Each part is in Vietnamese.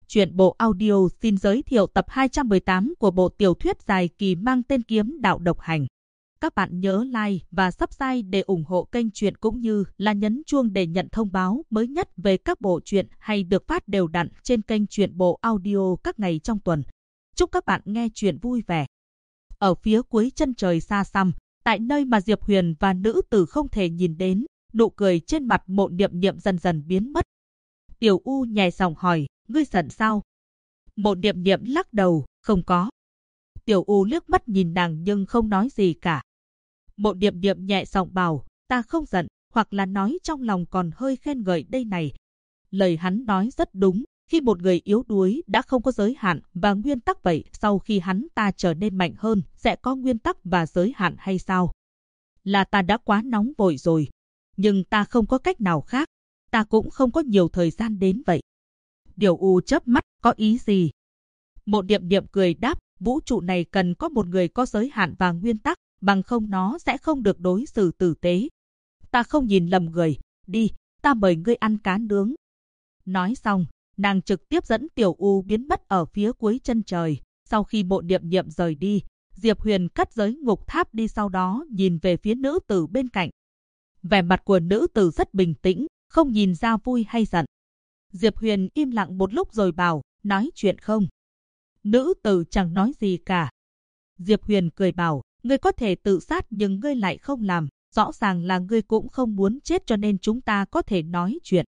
Truyện bộ audio xin giới thiệu tập 218 của bộ tiểu thuyết dài kỳ mang tên Kiếm Đạo Độc Hành. Các bạn nhớ like và subscribe để ủng hộ kênh truyện cũng như là nhấn chuông để nhận thông báo mới nhất về các bộ truyện hay được phát đều đặn trên kênh truyện bộ audio các ngày trong tuần. Chúc các bạn nghe truyện vui vẻ. Ở phía cuối chân trời xa xăm, tại nơi mà Diệp Huyền và nữ tử không thể nhìn đến, nụ cười trên mặt Mộ Niệm Niệm dần dần biến mất. Tiểu U nhẹ giọng hỏi, ngươi giận sao? Mộ Niệm Niệm lắc đầu, không có. Tiểu U liếc mắt nhìn nàng nhưng không nói gì cả. Mộ Niệm Niệm nhẹ giọng bảo, ta không giận, hoặc là nói trong lòng còn hơi khen ngợi đây này. Lời hắn nói rất đúng, khi một người yếu đuối đã không có giới hạn và nguyên tắc vậy, sau khi hắn ta trở nên mạnh hơn, sẽ có nguyên tắc và giới hạn hay sao? Là ta đã quá nóng vội rồi, nhưng ta không có cách nào khác, ta cũng không có nhiều thời gian đến vậy. Tiểu U chớp mắt, có ý gì? Mộ Niệm Niệm cười đáp, vũ trụ này cần có một người có giới hạn và nguyên tắc, bằng không nó sẽ không được đối xử tử tế. Ta không nhìn lầm người, đi, ta mời ngươi ăn cá nướng. Nói xong, nàng trực tiếp dẫn Tiểu U biến mất ở phía cuối chân trời. Sau khi Mộ Niệm Niệm rời đi, Diệp Huyền cất giới ngục tháp đi, sau đó nhìn về phía nữ tử bên cạnh. Vẻ mặt của nữ tử rất bình tĩnh, không nhìn ra vui hay giận. Diệp Huyền im lặng một lúc rồi bảo, nói chuyện không? Nữ tử chẳng nói gì cả. Diệp Huyền cười bảo, ngươi có thể tự sát nhưng ngươi lại không làm, rõ ràng là ngươi cũng không muốn chết cho nên chúng ta có thể nói chuyện.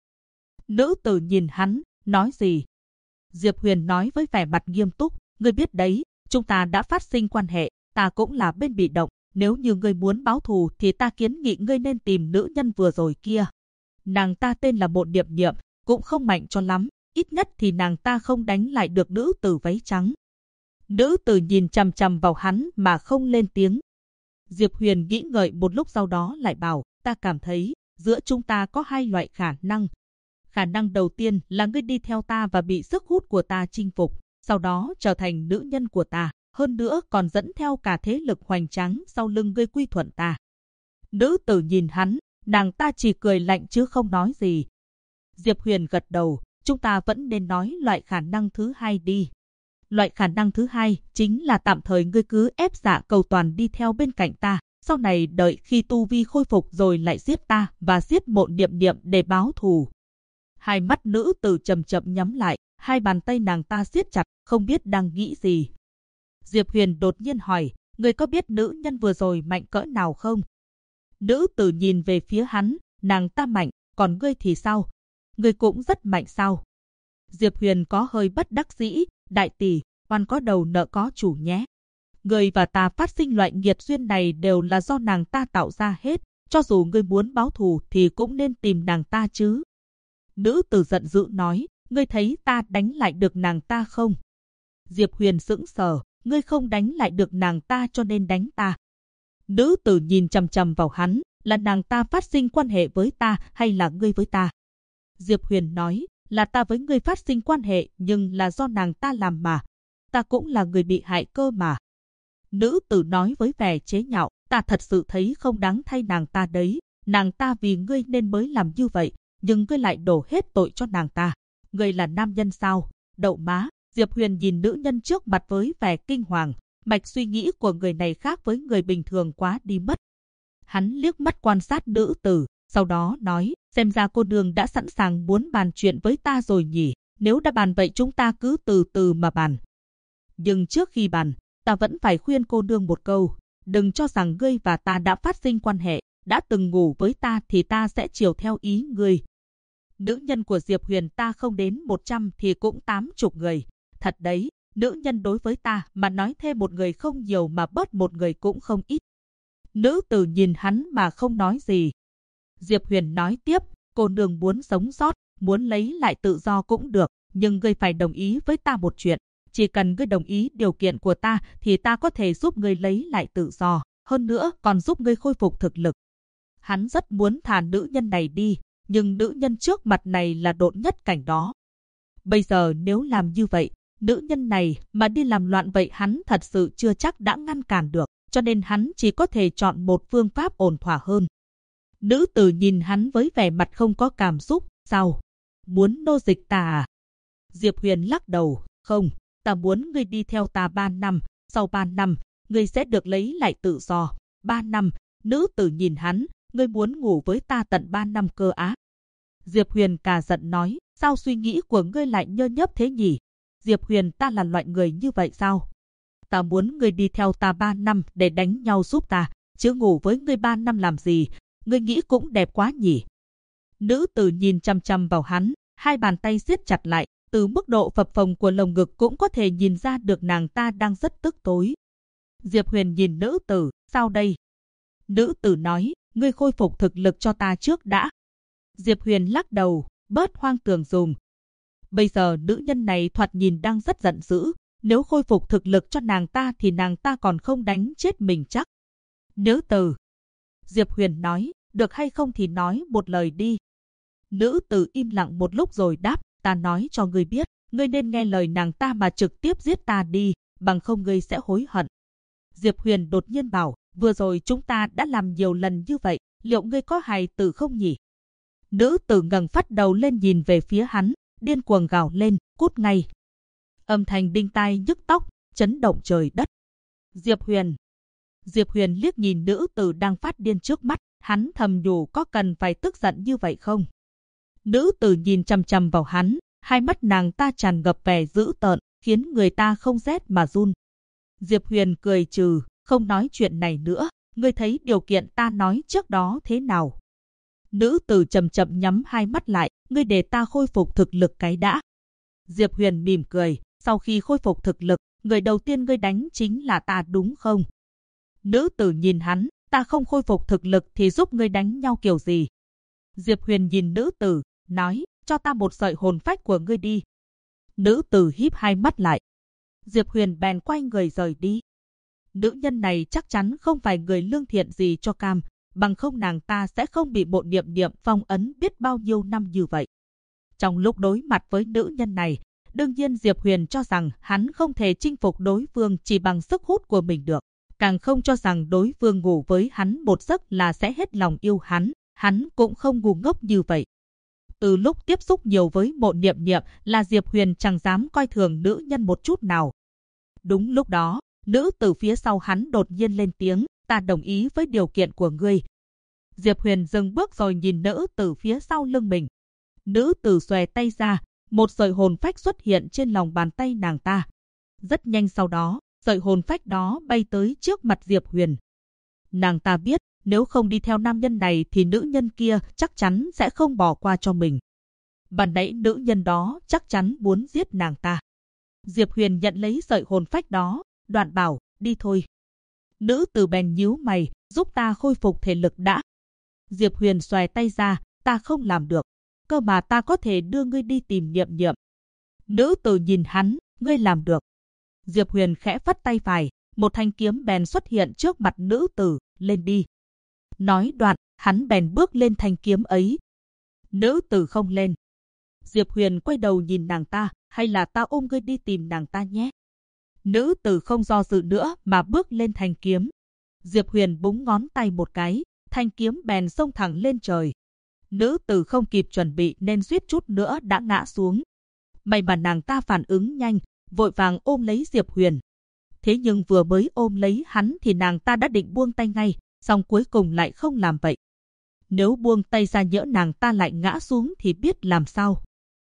Nữ tử nhìn hắn, nói gì? Diệp Huyền nói với vẻ mặt nghiêm túc, ngươi biết đấy, chúng ta đã phát sinh quan hệ, ta cũng là bên bị động, nếu như ngươi muốn báo thù thì ta kiến nghị ngươi nên tìm nữ nhân vừa rồi kia. Nàng ta tên là Mộ Niệm Niệm, cũng không mạnh cho lắm, ít nhất thì nàng ta không đánh lại được nữ tử váy trắng. Nữ tử nhìn chằm chằm vào hắn mà không lên tiếng. Diệp Huyền nghĩ ngợi một lúc sau đó lại bảo, ta cảm thấy giữa chúng ta có hai loại khả năng. Khả năng đầu tiên là ngươi đi theo ta và bị sức hút của ta chinh phục, sau đó trở thành nữ nhân của ta, hơn nữa còn dẫn theo cả thế lực hoành tráng sau lưng ngươi quy thuận ta. Nữ tử nhìn hắn, nàng ta chỉ cười lạnh chứ không nói gì. Diệp Huyền gật đầu, chúng ta vẫn nên nói loại khả năng thứ hai đi. Loại khả năng thứ hai chính là tạm thời ngươi cứ ép Dạ Cầu Toàn đi theo bên cạnh ta, sau này đợi khi tu vi khôi phục rồi lại giết ta và giết Mộ Niệm Niệm để báo thù. Hai mắt nữ tử chậm chậm nhắm lại, hai bàn tay nàng ta siết chặt, không biết đang nghĩ gì. Diệp Huyền đột nhiên hỏi, ngươi có biết nữ nhân vừa rồi mạnh cỡ nào không? Nữ tử nhìn về phía hắn, nàng ta mạnh, còn ngươi thì sao? Ngươi cũng rất mạnh sao? Diệp Huyền có hơi bất đắc dĩ, đại tỷ, oan có đầu nợ có chủ nhé. Ngươi và ta phát sinh loại nghiệt duyên này đều là do nàng ta tạo ra hết, cho dù ngươi muốn báo thù thì cũng nên tìm nàng ta chứ. Nữ tử giận dữ nói, ngươi thấy ta đánh lại được nàng ta không? Diệp Huyền sững sờ, ngươi không đánh lại được nàng ta cho nên đánh ta. Nữ tử nhìn chằm chằm vào hắn, là nàng ta phát sinh quan hệ với ta hay là ngươi với ta? Diệp Huyền nói, là ta với ngươi phát sinh quan hệ nhưng là do nàng ta làm mà. Ta cũng là người bị hại cơ mà. Nữ tử nói với vẻ chế nhạo, ta thật sự thấy không đáng thay nàng ta đấy. Nàng ta vì ngươi nên mới làm như vậy, nhưng ngươi lại đổ hết tội cho nàng ta. Ngươi là nam nhân sao? Đậu má. Diệp Huyền nhìn nữ nhân trước mặt với vẻ kinh hoàng. Mạch suy nghĩ của người này khác với người bình thường quá đi mất. Hắn liếc mắt quan sát nữ tử, sau đó nói, xem ra cô nương đã sẵn sàng muốn bàn chuyện với ta rồi nhỉ. Nếu đã bàn vậy chúng ta cứ từ từ mà bàn. Nhưng trước khi bàn, ta vẫn phải khuyên cô nương một câu. Đừng cho rằng ngươi và ta đã phát sinh quan hệ, đã từng ngủ với ta thì ta sẽ chiều theo ý ngươi. Nữ nhân của Diệp Huyền ta không đến 100 thì cũng 80 người. Thật đấy, nữ nhân đối với ta mà nói thêm một người không nhiều mà bớt một người cũng không ít. Nữ tử nhìn hắn mà không nói gì. Diệp Huyền nói tiếp, cô nương muốn sống sót, muốn lấy lại tự do cũng được, nhưng ngươi phải đồng ý với ta một chuyện. Chỉ cần ngươi đồng ý điều kiện của ta thì ta có thể giúp ngươi lấy lại tự do, hơn nữa còn giúp ngươi khôi phục thực lực. Hắn rất muốn thả nữ nhân này đi, nhưng nữ nhân trước mặt này là độn nhất cảnh đó. Bây giờ nếu làm như vậy, nữ nhân này mà đi làm loạn vậy hắn thật sự chưa chắc đã ngăn cản được, cho nên hắn chỉ có thể chọn một phương pháp ổn thỏa hơn. Nữ tử nhìn hắn với vẻ mặt không có cảm xúc, sao? Muốn nô dịch ta à? Diệp Huyền lắc đầu, không, ta muốn ngươi đi theo ta 3 năm, sau 3 năm, ngươi sẽ được lấy lại tự do. 3 năm, nữ tử nhìn hắn, ngươi muốn ngủ với ta tận 3 năm cơ á. Diệp Huyền cả giận nói, sao suy nghĩ của ngươi lại nhơ nhớp thế nhỉ? Diệp Huyền, ta là loại người như vậy sao? Ta muốn ngươi đi theo ta 3 năm để đánh nhau giúp ta, chứ ngủ với ngươi 3 năm làm gì? Ngươi nghĩ cũng đẹp quá nhỉ? Nữ tử nhìn chăm chăm vào hắn, hai bàn tay siết chặt lại, từ mức độ phập phồng của lồng ngực cũng có thể nhìn ra được nàng ta đang rất tức tối. Diệp Huyền nhìn nữ tử, sao đây? Nữ tử nói, ngươi khôi phục thực lực cho ta trước đã. Diệp Huyền lắc đầu, bớt hoang tưởng dùng. Bây giờ nữ nhân này thoạt nhìn đang rất giận dữ, nếu khôi phục thực lực cho nàng ta thì nàng ta còn không đánh chết mình chắc. Nữ tử. Diệp Huyền nói, được hay không thì nói một lời đi. Nữ tử im lặng một lúc rồi đáp, ta nói cho ngươi biết, ngươi nên nghe lời nàng ta mà trực tiếp giết ta đi, bằng không ngươi sẽ hối hận. Diệp Huyền đột nhiên bảo, vừa rồi chúng ta đã làm nhiều lần như vậy, liệu ngươi có hài tử không nhỉ? Nữ tử ngẩng phát đầu lên nhìn về phía hắn, điên cuồng gào lên, cút ngay. Âm thanh đinh tai nhức tóc, chấn động trời đất. Diệp Huyền liếc nhìn nữ tử đang phát điên trước mắt, hắn thầm nhủ có cần phải tức giận như vậy không? Nữ tử nhìn chằm chằm vào hắn, hai mắt nàng ta tràn ngập vẻ dữ tợn, khiến người ta không rét mà run. Diệp Huyền cười trừ, không nói chuyện này nữa, ngươi thấy điều kiện ta nói trước đó thế nào? Nữ tử chậm chậm nhắm hai mắt lại, ngươi để ta khôi phục thực lực cái đã. Diệp Huyền mỉm cười, sau khi khôi phục thực lực, người đầu tiên ngươi đánh chính là ta đúng không? Nữ tử nhìn hắn, ta không khôi phục thực lực thì giúp ngươi đánh nhau kiểu gì? Diệp Huyền nhìn nữ tử, nói, cho ta một sợi hồn phách của ngươi đi. Nữ tử híp hai mắt lại. Diệp Huyền bèn quay người rời đi. Nữ nhân này chắc chắn không phải người lương thiện gì cho cam, bằng không nàng ta sẽ không bị Mộ Niệm Niệm phong ấn biết bao nhiêu năm như vậy. Trong lúc đối mặt với nữ nhân này, đương nhiên Diệp Huyền cho rằng hắn không thể chinh phục đối phương chỉ bằng sức hút của mình được, càng không cho rằng đối phương ngủ với hắn một giấc là sẽ hết lòng yêu hắn cũng không ngu ngốc như vậy. Từ lúc tiếp xúc nhiều với Mộ Niệm Niệm là Diệp Huyền chẳng dám coi thường nữ nhân một chút nào. Đúng lúc đó, nữ tử phía sau hắn đột nhiên lên tiếng, ta đồng ý với điều kiện của ngươi. Diệp Huyền dừng bước rồi nhìn nữ tử phía sau lưng mình. Nữ tử xòe tay ra, một sợi hồn phách xuất hiện trên lòng bàn tay nàng ta. Rất nhanh sau đó, sợi hồn phách đó bay tới trước mặt Diệp Huyền. Nàng ta biết, nếu không đi theo nam nhân này thì nữ nhân kia chắc chắn sẽ không bỏ qua cho mình. Ban nãy nữ nhân đó chắc chắn muốn giết nàng ta. Diệp Huyền nhận lấy sợi hồn phách đó, đoạn bảo, đi thôi. Nữ tử bèn nhíu mày, giúp ta khôi phục thể lực đã. Diệp Huyền xòe tay ra, ta không làm được. Cơ mà ta có thể đưa ngươi đi tìm Niệm Niệm. Nữ tử nhìn hắn, ngươi làm được. Diệp Huyền khẽ phất tay phải, một thanh kiếm bèn xuất hiện trước mặt nữ tử, lên đi. Nói đoạn, hắn bèn bước lên thanh kiếm ấy. Nữ tử không lên. Diệp Huyền quay đầu nhìn nàng ta, hay là ta ôm ngươi đi tìm nàng ta nhé. Nữ tử không do dự nữa mà bước lên thanh kiếm. Diệp Huyền búng ngón tay một cái, thanh kiếm bèn xông thẳng lên trời. Nữ tử không kịp chuẩn bị nên suýt chút nữa đã ngã xuống. May mà nàng ta phản ứng nhanh, vội vàng ôm lấy Diệp Huyền. Thế nhưng vừa mới ôm lấy hắn thì nàng ta đã định buông tay ngay, song cuối cùng lại không làm vậy. Nếu buông tay ra nhỡ nàng ta lại ngã xuống thì biết làm sao.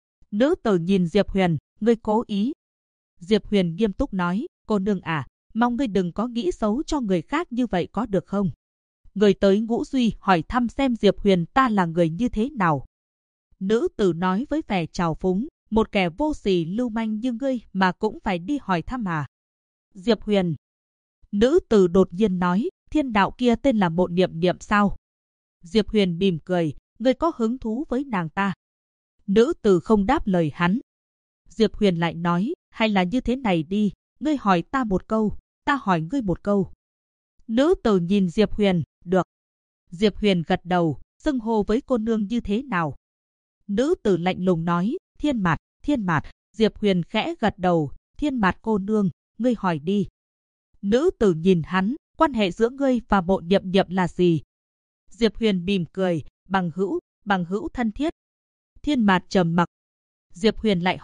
Nữ tử nhìn Diệp Huyền, ngươi cố ý. Diệp Huyền nghiêm túc nói, cô nương à, mong ngươi đừng có nghĩ xấu cho người khác như vậy có được không? Người tới Ngũ Duy hỏi thăm xem Diệp Huyền ta là người như thế nào. Nữ tử nói với vẻ trào phúng, một kẻ vô sỉ lưu manh như ngươi mà cũng phải đi hỏi thăm à? Diệp Huyền. Nữ tử đột nhiên nói, thiên đạo kia tên là Mộ Niệm Niệm sao? Diệp Huyền mỉm cười, ngươi có hứng thú với nàng ta? Nữ tử không đáp lời hắn. Diệp Huyền lại nói, hay là như thế này đi, ngươi hỏi ta một câu, ta hỏi ngươi một câu. Nữ tử nhìn Diệp Huyền, được. Diệp Huyền gật đầu, xưng hô với cô nương như thế nào? Nữ tử lạnh lùng nói, Thiên Mạt, Thiên Mạt. Diệp Huyền khẽ gật đầu, Thiên Mạt cô nương, ngươi hỏi đi. Nữ tử nhìn hắn, quan hệ giữa ngươi và Mộ Niệm Niệm là gì? Diệp Huyền mỉm cười, bằng hữu thân thiết. Thiên Mạt trầm mặc. Diệp Huyền lại hỏi,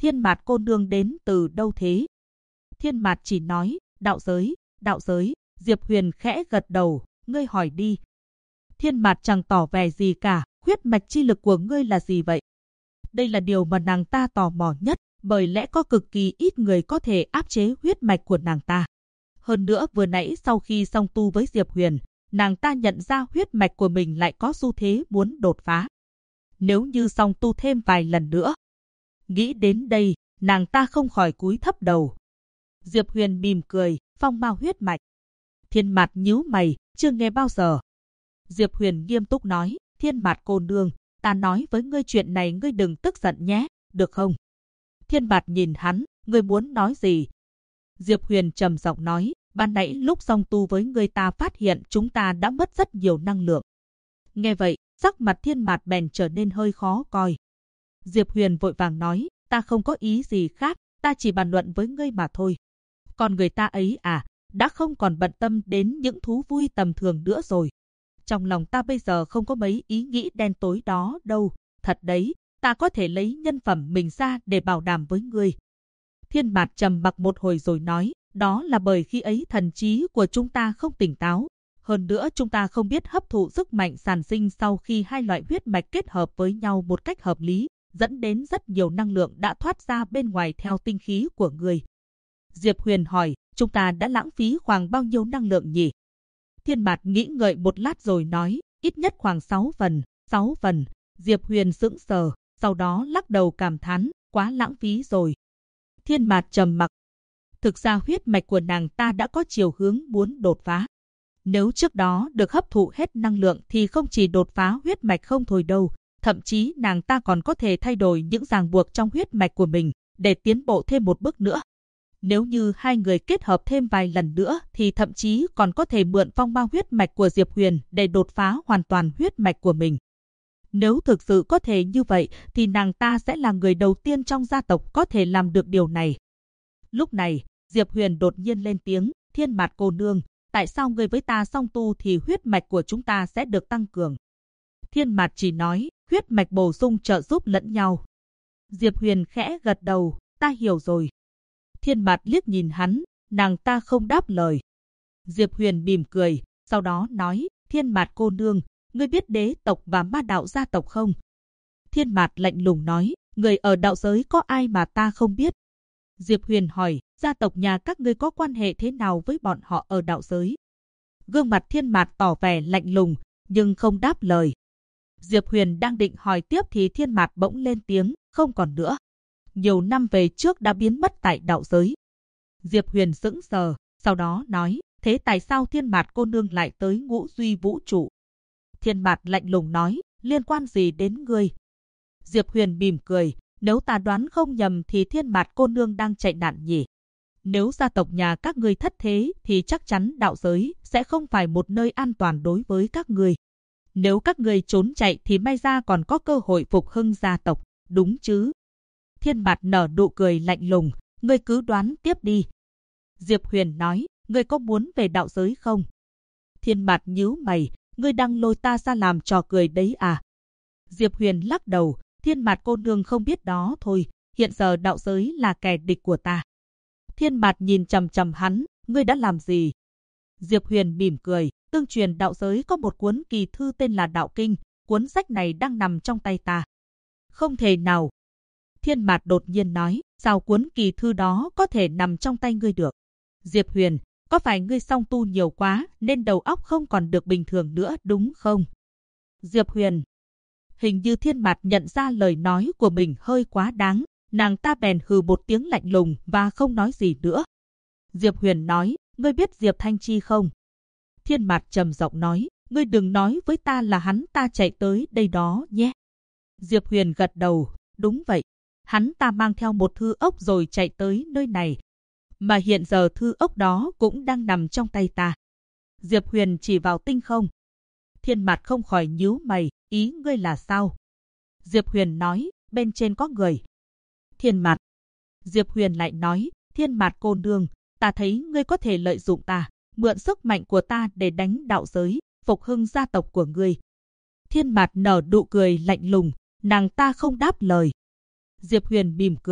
Thiên Mạt cô nương đến từ đâu thế? Thiên Mạt chỉ nói, đạo giới, đạo giới. Diệp Huyền khẽ gật đầu, ngươi hỏi đi. Thiên Mạt chẳng tỏ vẻ gì cả, huyết mạch chi lực của ngươi là gì vậy? Đây là điều mà nàng ta tò mò nhất, bởi lẽ có cực kỳ ít người có thể áp chế huyết mạch của nàng ta. Hơn nữa vừa nãy sau khi song tu với Diệp Huyền, nàng ta nhận ra huyết mạch của mình lại có xu thế muốn đột phá. Nếu như song tu thêm vài lần nữa. Nghĩ đến đây, nàng ta không khỏi cúi thấp đầu. Diệp Huyền mỉm cười, phong ma huyết mạch. Thiên Mạt nhíu mày, chưa nghe bao giờ. Diệp Huyền nghiêm túc nói, Thiên Mạt cô nương, ta nói với ngươi chuyện này ngươi đừng tức giận nhé, được không? Thiên Mạt nhìn hắn, ngươi muốn nói gì? Diệp Huyền trầm giọng nói, ban nãy lúc song tu với ngươi ta phát hiện chúng ta đã mất rất nhiều năng lượng. Nghe vậy, sắc mặt Thiên Mạt bèn trở nên hơi khó coi. Diệp Huyền vội vàng nói, ta không có ý gì khác, ta chỉ bàn luận với ngươi mà thôi. Còn người ta ấy à, đã không còn bận tâm đến những thú vui tầm thường nữa rồi. Trong lòng ta bây giờ không có mấy ý nghĩ đen tối đó đâu, thật đấy, ta có thể lấy nhân phẩm mình ra để bảo đảm với ngươi. Thiên Mạt trầm mặc một hồi rồi nói, đó là bởi khi ấy thần trí của chúng ta không tỉnh táo. Hơn nữa chúng ta không biết hấp thụ sức mạnh sản sinh sau khi hai loại huyết mạch kết hợp với nhau một cách hợp lý, dẫn đến rất nhiều năng lượng đã thoát ra bên ngoài theo tinh khí của người. Diệp Huyền hỏi, chúng ta đã lãng phí khoảng bao nhiêu năng lượng nhỉ? Thiên Mạt nghĩ ngợi một lát rồi nói, ít nhất khoảng 6 phần. 6 phần. Diệp Huyền sững sờ, sau đó lắc đầu cảm thán, quá lãng phí rồi. Thiên Mạt trầm mặc. Thực ra huyết mạch của nàng ta đã có chiều hướng muốn đột phá. Nếu trước đó được hấp thụ hết năng lượng thì không chỉ đột phá huyết mạch không thôi đâu, thậm chí nàng ta còn có thể thay đổi những ràng buộc trong huyết mạch của mình để tiến bộ thêm một bước nữa. Nếu như hai người kết hợp thêm vài lần nữa thì thậm chí còn có thể mượn phong ma huyết mạch của Diệp Huyền để đột phá hoàn toàn huyết mạch của mình. Nếu thực sự có thể như vậy thì nàng ta sẽ là người đầu tiên trong gia tộc có thể làm được điều này. Lúc này, Diệp Huyền đột nhiên lên tiếng, Thiên Mạt cô nương, tại sao ngươi với ta song tu thì huyết mạch của chúng ta sẽ được tăng cường? Thiên Mạt chỉ nói, huyết mạch bổ sung trợ giúp lẫn nhau. Diệp Huyền khẽ gật đầu, ta hiểu rồi. Thiên Mạt liếc nhìn hắn, nàng ta không đáp lời. Diệp Huyền mỉm cười, sau đó nói, Thiên Mạt cô nương, ngươi biết đế tộc và ma đạo gia tộc không? Thiên Mạt lạnh lùng nói, người ở đạo giới có ai mà ta không biết? Diệp Huyền hỏi, gia tộc nhà các ngươi có quan hệ thế nào với bọn họ ở đạo giới? Gương mặt Thiên Mạt tỏ vẻ lạnh lùng, nhưng không đáp lời. Diệp Huyền đang định hỏi tiếp thì Thiên Mạt bỗng lên tiếng, không còn nữa. Nhiều năm về trước đã biến mất tại đạo giới. Diệp Huyền sững sờ, sau đó nói, thế tại sao Thiên Mạt cô nương lại tới Ngũ Duy vũ trụ? Thiên Mạt lạnh lùng nói, liên quan gì đến ngươi? Diệp Huyền mỉm cười, nếu ta đoán không nhầm thì Thiên Mạt cô nương đang chạy nạn nhỉ? Nếu gia tộc nhà các ngươi thất thế thì chắc chắn đạo giới sẽ không phải một nơi an toàn đối với các ngươi. Nếu các ngươi trốn chạy thì may ra còn có cơ hội phục hưng gia tộc, đúng chứ? Thiên Mạt nở nụ cười lạnh lùng, ngươi cứ đoán tiếp đi. Diệp Huyền nói, ngươi có muốn về đạo giới không? Thiên Mạt nhíu mày, ngươi đang lôi ta ra làm trò cười đấy à? Diệp Huyền lắc đầu, Thiên Mạt cô nương không biết đó thôi, hiện giờ đạo giới là kẻ địch của ta. Thiên Mạt nhìn chằm chằm hắn, ngươi đã làm gì? Diệp Huyền mỉm cười, tương truyền đạo giới có một cuốn kỳ thư tên là Đạo Kinh, cuốn sách này đang nằm trong tay ta. Không thể nào. Thiên Mạt đột nhiên nói, sao cuốn kỳ thư đó có thể nằm trong tay ngươi được? Diệp Huyền, có phải ngươi song tu nhiều quá nên đầu óc không còn được bình thường nữa đúng không? Diệp Huyền. Hình như Thiên Mạt nhận ra lời nói của mình hơi quá đáng, nàng ta bèn hừ một tiếng lạnh lùng và không nói gì nữa. Diệp Huyền nói, ngươi biết Diệp Thanh Chi không? Thiên Mạt trầm giọng nói, ngươi đừng nói với ta là hắn ta chạy tới đây đó nhé. Diệp Huyền gật đầu, đúng vậy. Hắn ta mang theo một thư ốc rồi chạy tới nơi này. Mà hiện giờ thư ốc đó cũng đang nằm trong tay ta. Diệp Huyền chỉ vào tinh không. Thiên Mạt không khỏi nhíu mày, ý ngươi là sao? Diệp Huyền nói, bên trên có người. Thiên Mạt. Diệp Huyền lại nói, Thiên Mạt cô nương, ta thấy ngươi có thể lợi dụng ta, mượn sức mạnh của ta để đánh đạo giới, phục hưng gia tộc của ngươi. Thiên Mạt nở nụ cười lạnh lùng, nàng ta không đáp lời. Diệp Huyền mỉm cười,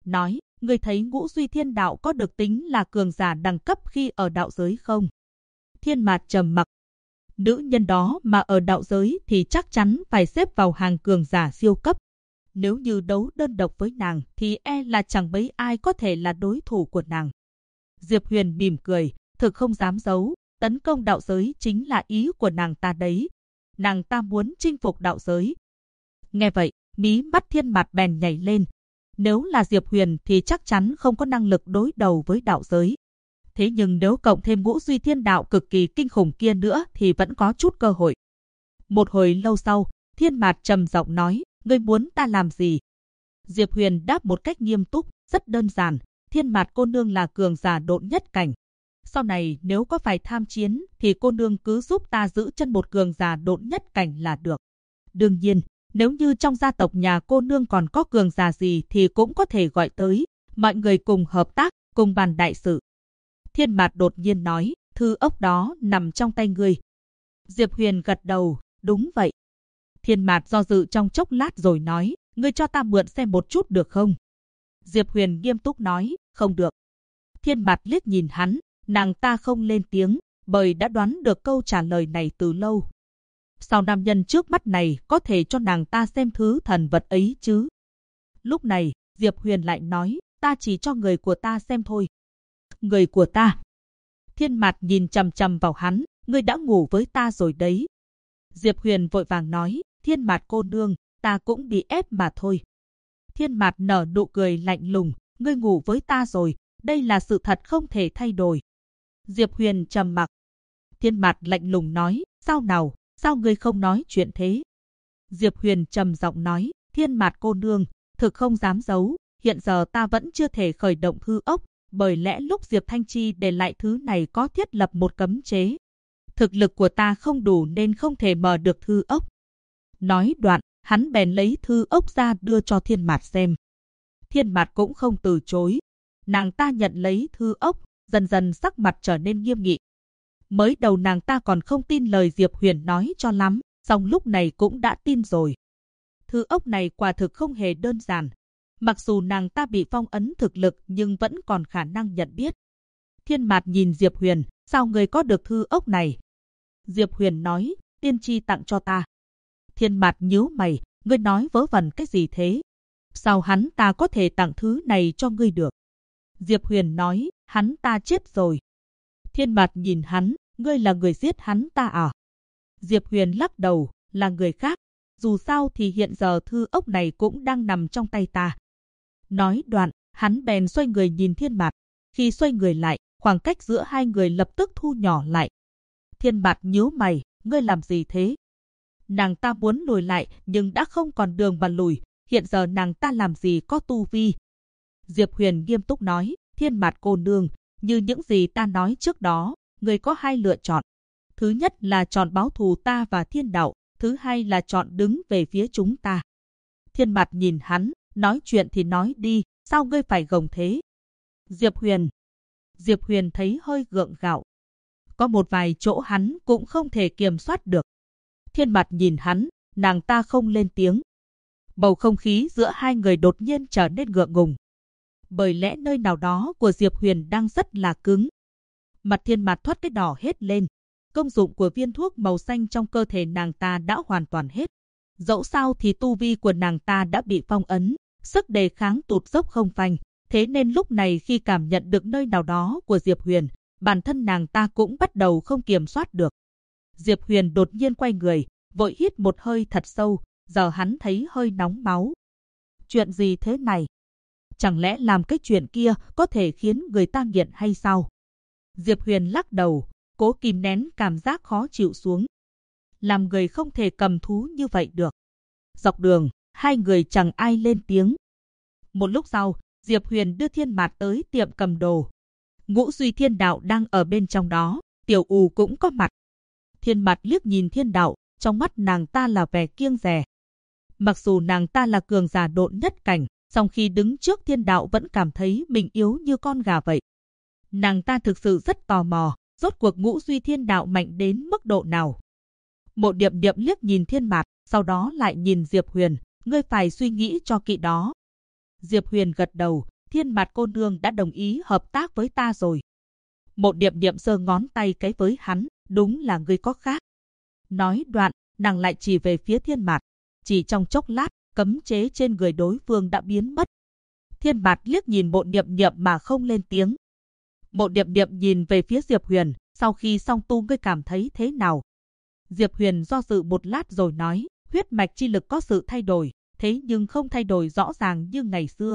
nói, ngươi thấy Ngũ Duy Thiên Đạo có được tính là cường giả đẳng cấp khi ở đạo giới không? Thiên Mạt trầm mặc. Nữ nhân đó mà ở đạo giới thì chắc chắn phải xếp vào hàng cường giả siêu cấp. Nếu như đấu đơn độc với nàng thì e là chẳng mấy ai có thể là đối thủ của nàng. Diệp Huyền mỉm cười, thực không dám giấu, tấn công đạo giới chính là ý của nàng ta đấy. Nàng ta muốn chinh phục đạo giới. Nghe vậy, mí mắt Thiên Mạt bèn nhảy lên. Nếu là Diệp Huyền thì chắc chắn không có năng lực đối đầu với đạo giới. Thế nhưng nếu cộng thêm Ngũ Duy Thiên Đạo cực kỳ kinh khủng kia nữa thì vẫn có chút cơ hội. Một hồi lâu sau, Thiên Mạt trầm giọng nói, ngươi muốn ta làm gì? Diệp Huyền đáp một cách nghiêm túc, rất đơn giản, Thiên Mạt cô nương là cường giả độn nhất cảnh. Sau này nếu có phải tham chiến thì cô nương cứ giúp ta giữ chân một cường giả độn nhất cảnh là được. Đương nhiên, nếu như trong gia tộc nhà cô nương còn có cường giả gì thì cũng có thể gọi tới, mọi người cùng hợp tác, cùng bàn đại sự. Thiên Mạt đột nhiên nói, thư ốc đó nằm trong tay ngươi. Diệp Huyền gật đầu, đúng vậy. Thiên Mạt do dự trong chốc lát rồi nói, ngươi cho ta mượn xem một chút được không? Diệp Huyền nghiêm túc nói, không được. Thiên Mạt liếc nhìn hắn, nàng ta không lên tiếng, bởi đã đoán được câu trả lời này từ lâu. Sao nam nhân trước mắt này có thể cho nàng ta xem thứ thần vật ấy chứ? Lúc này, Diệp Huyền lại nói, ta chỉ cho người của ta xem thôi. Người của ta? Thiên Mạt nhìn chằm chằm vào hắn, ngươi đã ngủ với ta rồi đấy. Diệp Huyền vội vàng nói, Thiên Mạt cô nương, ta cũng bị ép mà thôi. Thiên Mạt nở nụ cười lạnh lùng, ngươi ngủ với ta rồi, đây là sự thật không thể thay đổi. Diệp Huyền trầm mặc. Thiên Mạt lạnh lùng nói, sao nào, sao ngươi không nói chuyện thế? Diệp Huyền trầm giọng nói, Thiên Mạt cô nương, thực không dám giấu, hiện giờ ta vẫn chưa thể khởi động thư ốc, bởi lẽ lúc Diệp Thanh Chi để lại thứ này có thiết lập một cấm chế. Thực lực của ta không đủ nên không thể mở được thư ốc. Nói đoạn, hắn bèn lấy thư ốc ra đưa cho Thiên Mạt xem. Thiên Mạt cũng không từ chối. Nàng ta nhận lấy thư ốc, dần dần sắc mặt trở nên nghiêm nghị. Mới đầu nàng ta còn không tin lời Diệp Huyền nói cho lắm, song lúc này cũng đã tin rồi. Thư ốc này quả thực không hề đơn giản. Mặc dù nàng ta bị phong ấn thực lực nhưng vẫn còn khả năng nhận biết. Thiên Mạt nhìn Diệp Huyền, sao người có được thư ốc này? Diệp Huyền nói, tiên tri tặng cho ta. Thiên Mạt nhíu mày, ngươi nói vớ vẩn cái gì thế? Sao hắn ta có thể tặng thứ này cho ngươi được? Diệp Huyền nói, hắn ta chết rồi. Thiên Mạt nhìn hắn, ngươi là người giết hắn ta à? Diệp Huyền lắc đầu, là người khác. Dù sao thì hiện giờ thư ốc này cũng đang nằm trong tay ta. Nói đoạn, hắn bèn xoay người nhìn Thiên Mạt. Khi xoay người lại, khoảng cách giữa hai người lập tức thu nhỏ lại. Thiên Mạt nhíu mày, ngươi làm gì thế? Nàng ta muốn lùi lại nhưng đã không còn đường mà lùi, hiện giờ nàng ta làm gì có tu vi. Diệp Huyền nghiêm túc nói, Thiên Mạt cô nương, như những gì ta nói trước đó, ngươi có hai lựa chọn. Thứ nhất là chọn báo thù ta và Thiên Đạo, thứ hai là chọn đứng về phía chúng ta. Thiên Mạt nhìn hắn, nói chuyện thì nói đi, sao ngươi phải gồng thế? Diệp Huyền thấy hơi gượng gạo. Có một vài chỗ hắn cũng không thể kiểm soát được. Thiên Mạt nhìn hắn, nàng ta không lên tiếng. Bầu không khí giữa hai người đột nhiên trở nên ngượng ngùng. Bởi lẽ nơi nào đó của Diệp Huyền đang rất là cứng. Mặt Thiên Mạt thoát cái đỏ hết lên. Công dụng của viên thuốc màu xanh trong cơ thể nàng ta đã hoàn toàn hết. Dẫu sao thì tu vi của nàng ta đã bị phong ấn, sức đề kháng tụt dốc không phanh. Thế nên lúc này khi cảm nhận được nơi nào đó của Diệp Huyền, bản thân nàng ta cũng bắt đầu không kiểm soát được. Diệp Huyền đột nhiên quay người, vội hít một hơi thật sâu, giờ hắn thấy hơi nóng máu. Chuyện gì thế này? Chẳng lẽ làm cái chuyện kia có thể khiến người ta nghiện hay sao? Diệp Huyền lắc đầu, cố kìm nén cảm giác khó chịu xuống. Làm người không thể cầm thú như vậy được. Dọc đường, hai người chẳng ai lên tiếng. Một lúc sau, Diệp Huyền đưa Thiên Mạt tới tiệm cầm đồ. Ngũ Duy Thiên Đạo đang ở bên trong đó, Tiểu U cũng có mặt. Thiên Mạt liếc nhìn Thiên Đạo, trong mắt nàng ta là vẻ kiêng dè. Mặc dù nàng ta là cường giả độn nhất cảnh, song khi đứng trước Thiên Đạo vẫn cảm thấy mình yếu như con gà vậy. Nàng ta thực sự rất tò mò, rốt cuộc Ngũ Duy Thiên Đạo mạnh đến mức độ nào. Mộ Điệp Điệp liếc nhìn Thiên Mạt, sau đó lại nhìn Diệp Huyền, ngươi phải suy nghĩ cho kỹ đó. Diệp Huyền gật đầu, Thiên Mạt cô nương đã đồng ý hợp tác với ta rồi. Mộ Điệp Điệp giơ ngón tay cái với hắn, đúng là ngươi có khác. Nói đoạn, nàng lại chỉ về phía Thiên Mạt. Chỉ trong chốc lát, cấm chế trên người đối phương đã biến mất. Thiên Mạt liếc nhìn Mộ Điệp Điệp mà không lên tiếng. Mộ Điệp Điệp nhìn về phía Diệp Huyền, sau khi song tu ngươi cảm thấy thế nào? Diệp Huyền do dự một lát rồi nói, huyết mạch chi lực có sự thay đổi, thế nhưng không thay đổi rõ ràng như ngày xưa.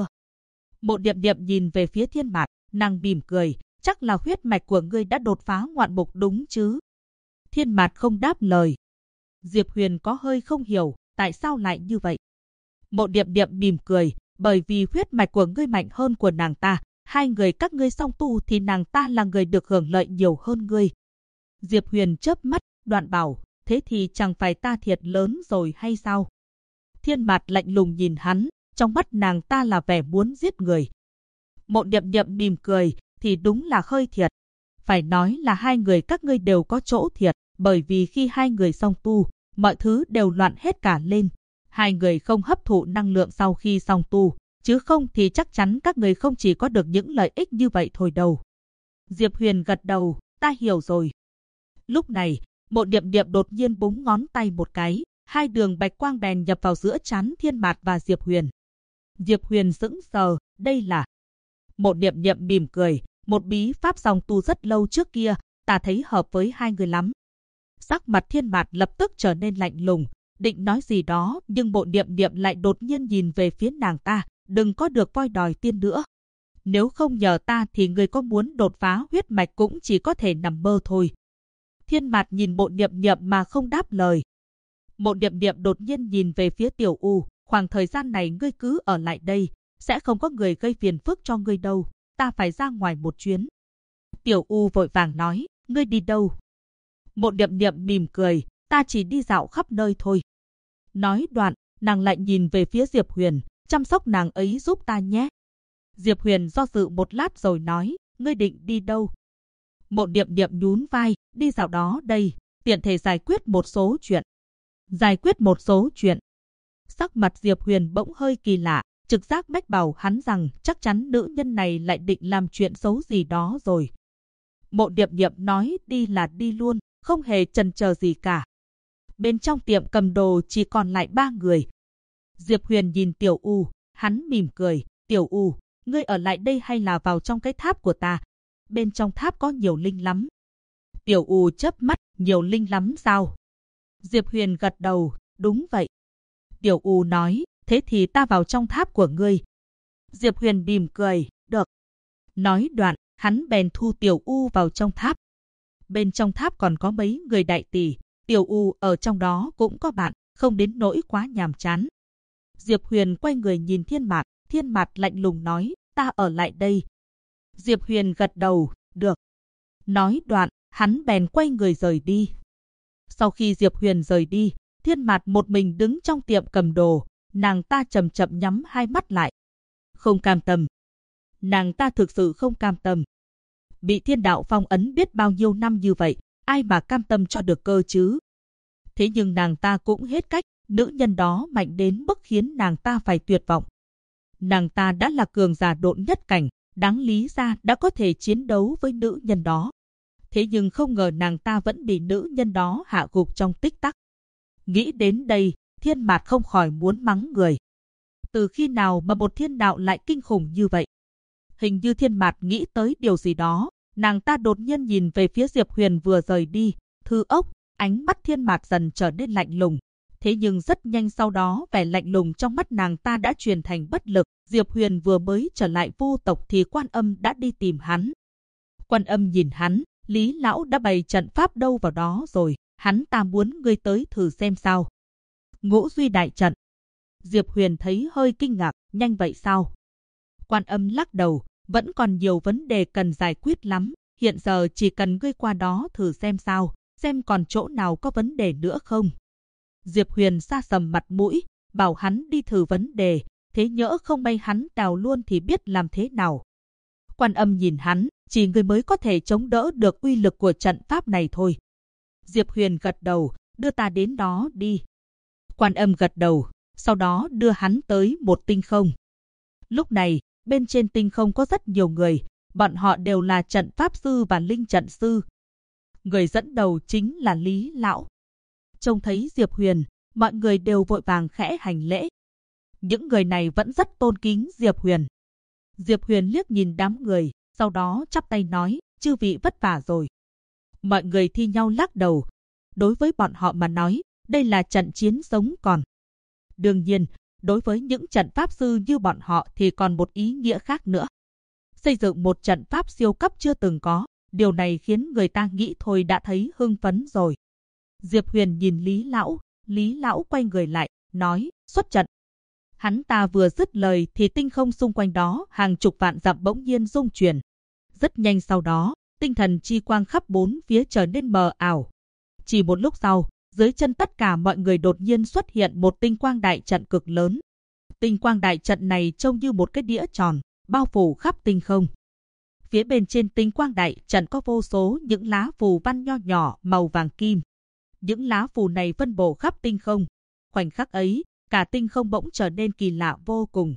Mộ Điệp Điệp nhìn về phía Thiên Mạt, nàng mỉm cười, chắc là huyết mạch của ngươi đã đột phá ngoạn mục đúng chứ? Thiên Mạt không đáp lời. Diệp Huyền có hơi không hiểu, tại sao lại như vậy? Mộ Điệp Điệp mỉm cười, bởi vì huyết mạch của ngươi mạnh hơn của nàng ta, hai người các ngươi song tu thì nàng ta là người được hưởng lợi nhiều hơn ngươi. Diệp Huyền chớp mắt, đoạn bảo, thế thì chẳng phải ta thiệt lớn rồi hay sao? Thiên Mạt lạnh lùng nhìn hắn, trong mắt nàng ta là vẻ muốn giết người. Mộ Điệp Điệp mỉm cười, thì đúng là hơi thiệt. Phải nói là hai người các ngươi đều có chỗ thiệt, bởi vì khi hai người song tu, mọi thứ đều loạn hết cả lên. Hai người không hấp thụ năng lượng sau khi song tu, chứ không thì chắc chắn các người không chỉ có được những lợi ích như vậy thôi đâu. Diệp Huyền gật đầu, ta hiểu rồi. Lúc này, Mộ Điệp Điệp đột nhiên búng ngón tay một cái, hai đường bạch quang bèn nhập vào giữa trán Thiên Mạt và Diệp Huyền. Diệp Huyền sững sờ, đây là... Mộ Điệp Điệp mỉm cười, một bí pháp song tu rất lâu trước kia, ta thấy hợp với hai người lắm. Sắc mặt Thiên Mạt lập tức trở nên lạnh lùng, định nói gì đó, nhưng Mộ Điệp Điệp lại đột nhiên nhìn về phía nàng ta, đừng có được voi đòi tiên nữa. Nếu không nhờ ta thì người có muốn đột phá huyết mạch cũng chỉ có thể nằm mơ thôi. Thiên Mạt nhìn Mộ Điệp Điệp mà không đáp lời. Mộ Điệp Điệp đột nhiên nhìn về phía Tiểu U, khoảng thời gian này ngươi cứ ở lại đây, sẽ không có người gây phiền phức cho ngươi đâu, ta phải ra ngoài một chuyến. Tiểu U vội vàng nói, ngươi đi đâu? Mộ Điệp Điệp mỉm cười, ta chỉ đi dạo khắp nơi thôi. Nói đoạn, nàng lại nhìn về phía Diệp Huyền, chăm sóc nàng ấy giúp ta nhé. Diệp Huyền do dự một lát rồi nói, ngươi định đi đâu? Mộ Điệp Điệp nhún vai, đi dạo đó đây, tiện thể giải quyết một số chuyện. Giải quyết một số chuyện. Sắc mặt Diệp Huyền bỗng hơi kỳ lạ, trực giác mách bảo hắn rằng chắc chắn nữ nhân này lại định làm chuyện xấu gì đó rồi. Mộ Điệp Điệp nói đi là đi luôn, không hề chần chờ gì cả. Bên trong tiệm cầm đồ chỉ còn lại 3 người. Diệp Huyền nhìn Tiểu U, hắn mỉm cười, Tiểu U, ngươi ở lại đây hay là vào trong cái tháp của ta? Bên trong tháp có nhiều linh lắm. Tiểu U chớp mắt, nhiều linh lắm sao? Diệp Huyền gật đầu, đúng vậy. Tiểu U nói, thế thì ta vào trong tháp của ngươi. Diệp Huyền mỉm cười, được. Nói đoạn, hắn bèn thu Tiểu U vào trong tháp. Bên trong tháp còn có mấy người đại tỷ, Tiểu U ở trong đó cũng có bạn, không đến nỗi quá nhàm chán. Diệp Huyền quay người nhìn Thiên Mạt lạnh lùng nói, ta ở lại đây. Diệp Huyền gật đầu, được. Nói đoạn, hắn bèn quay người rời đi. Sau khi Diệp Huyền rời đi, Thiên Mạt một mình đứng trong tiệm cầm đồ, nàng ta chậm chậm nhắm hai mắt lại. Không cam tâm. Nàng ta thực sự không cam tâm. Bị thiên đạo phong ấn biết bao nhiêu năm như vậy, ai mà cam tâm cho được cơ chứ? Thế nhưng nàng ta cũng hết cách, nữ nhân đó mạnh đến mức khiến nàng ta phải tuyệt vọng. Nàng ta đã là cường giả độn nhất cảnh, đáng lý ra đã có thể chiến đấu với nữ nhân đó. Thế nhưng không ngờ nàng ta vẫn bị nữ nhân đó hạ gục trong tích tắc. Nghĩ đến đây, Thiên Mạt không khỏi muốn mắng người. Từ khi nào mà một thiên đạo lại kinh khủng như vậy? Hình như Thiên Mạt nghĩ tới điều gì đó, nàng ta đột nhiên nhìn về phía Diệp Huyền vừa rời đi. Thư ốc, ánh mắt Thiên Mạt dần trở nên lạnh lùng. Thế nhưng rất nhanh sau đó vẻ lạnh lùng trong mắt nàng ta đã chuyển thành bất lực. Diệp Huyền vừa mới trở lại Vu tộc thì Quan Âm đã đi tìm hắn. Quan Âm nhìn hắn, Lý lão đã bày trận pháp đâu vào đó rồi, hắn ta muốn ngươi tới thử xem sao. Ngũ Duy đại trận. Diệp Huyền thấy hơi kinh ngạc, nhanh vậy sao? Quan Âm lắc đầu, vẫn còn nhiều vấn đề cần giải quyết lắm, hiện giờ chỉ cần ngươi qua đó thử xem sao, xem còn chỗ nào có vấn đề nữa không. Diệp Huyền sa sầm mặt mũi, bảo hắn đi thử vấn đề, thế nhỡ không may hắn đào luôn thì biết làm thế nào. Quan Âm nhìn hắn, chỉ ngươi mới có thể chống đỡ được uy lực của trận pháp này thôi. Diệp Huyền gật đầu, đưa ta đến đó đi. Quan Âm gật đầu, sau đó đưa hắn tới một tinh không. Lúc này, bên trên tinh không có rất nhiều người, bọn họ đều là trận pháp sư và linh trận sư. Người dẫn đầu chính là Lý Lão. Trông thấy Diệp Huyền, mọi người đều vội vàng khẽ hành lễ. Những người này vẫn rất tôn kính Diệp Huyền. Diệp Huyền liếc nhìn đám người, sau đó chắp tay nói, chư vị vất vả rồi. Mọi người thi nhau lắc đầu. Đối với bọn họ mà nói, đây là trận chiến sống còn. Đương nhiên, đối với những trận pháp sư như bọn họ thì còn một ý nghĩa khác nữa. Xây dựng một trận pháp siêu cấp chưa từng có, điều này khiến người ta nghĩ thôi đã thấy hưng phấn rồi. Diệp Huyền nhìn Lý Lão quay người lại, nói, xuất trận. Hắn ta vừa dứt lời thì tinh không xung quanh đó hàng chục vạn dặm bỗng nhiên rung chuyển. Rất nhanh sau đó, tinh thần chi quang khắp bốn phía trở nên mờ ảo. Chỉ một lúc sau, dưới chân tất cả mọi người đột nhiên xuất hiện một tinh quang đại trận cực lớn. Tinh quang đại trận này trông như một cái đĩa tròn, bao phủ khắp tinh không. Phía bên trên tinh quang đại trận có vô số những lá phù văn nho nhỏ màu vàng kim. Những lá phù này phân bổ khắp tinh không. Khoảnh khắc ấy, cả tinh không bỗng trở nên kỳ lạ vô cùng.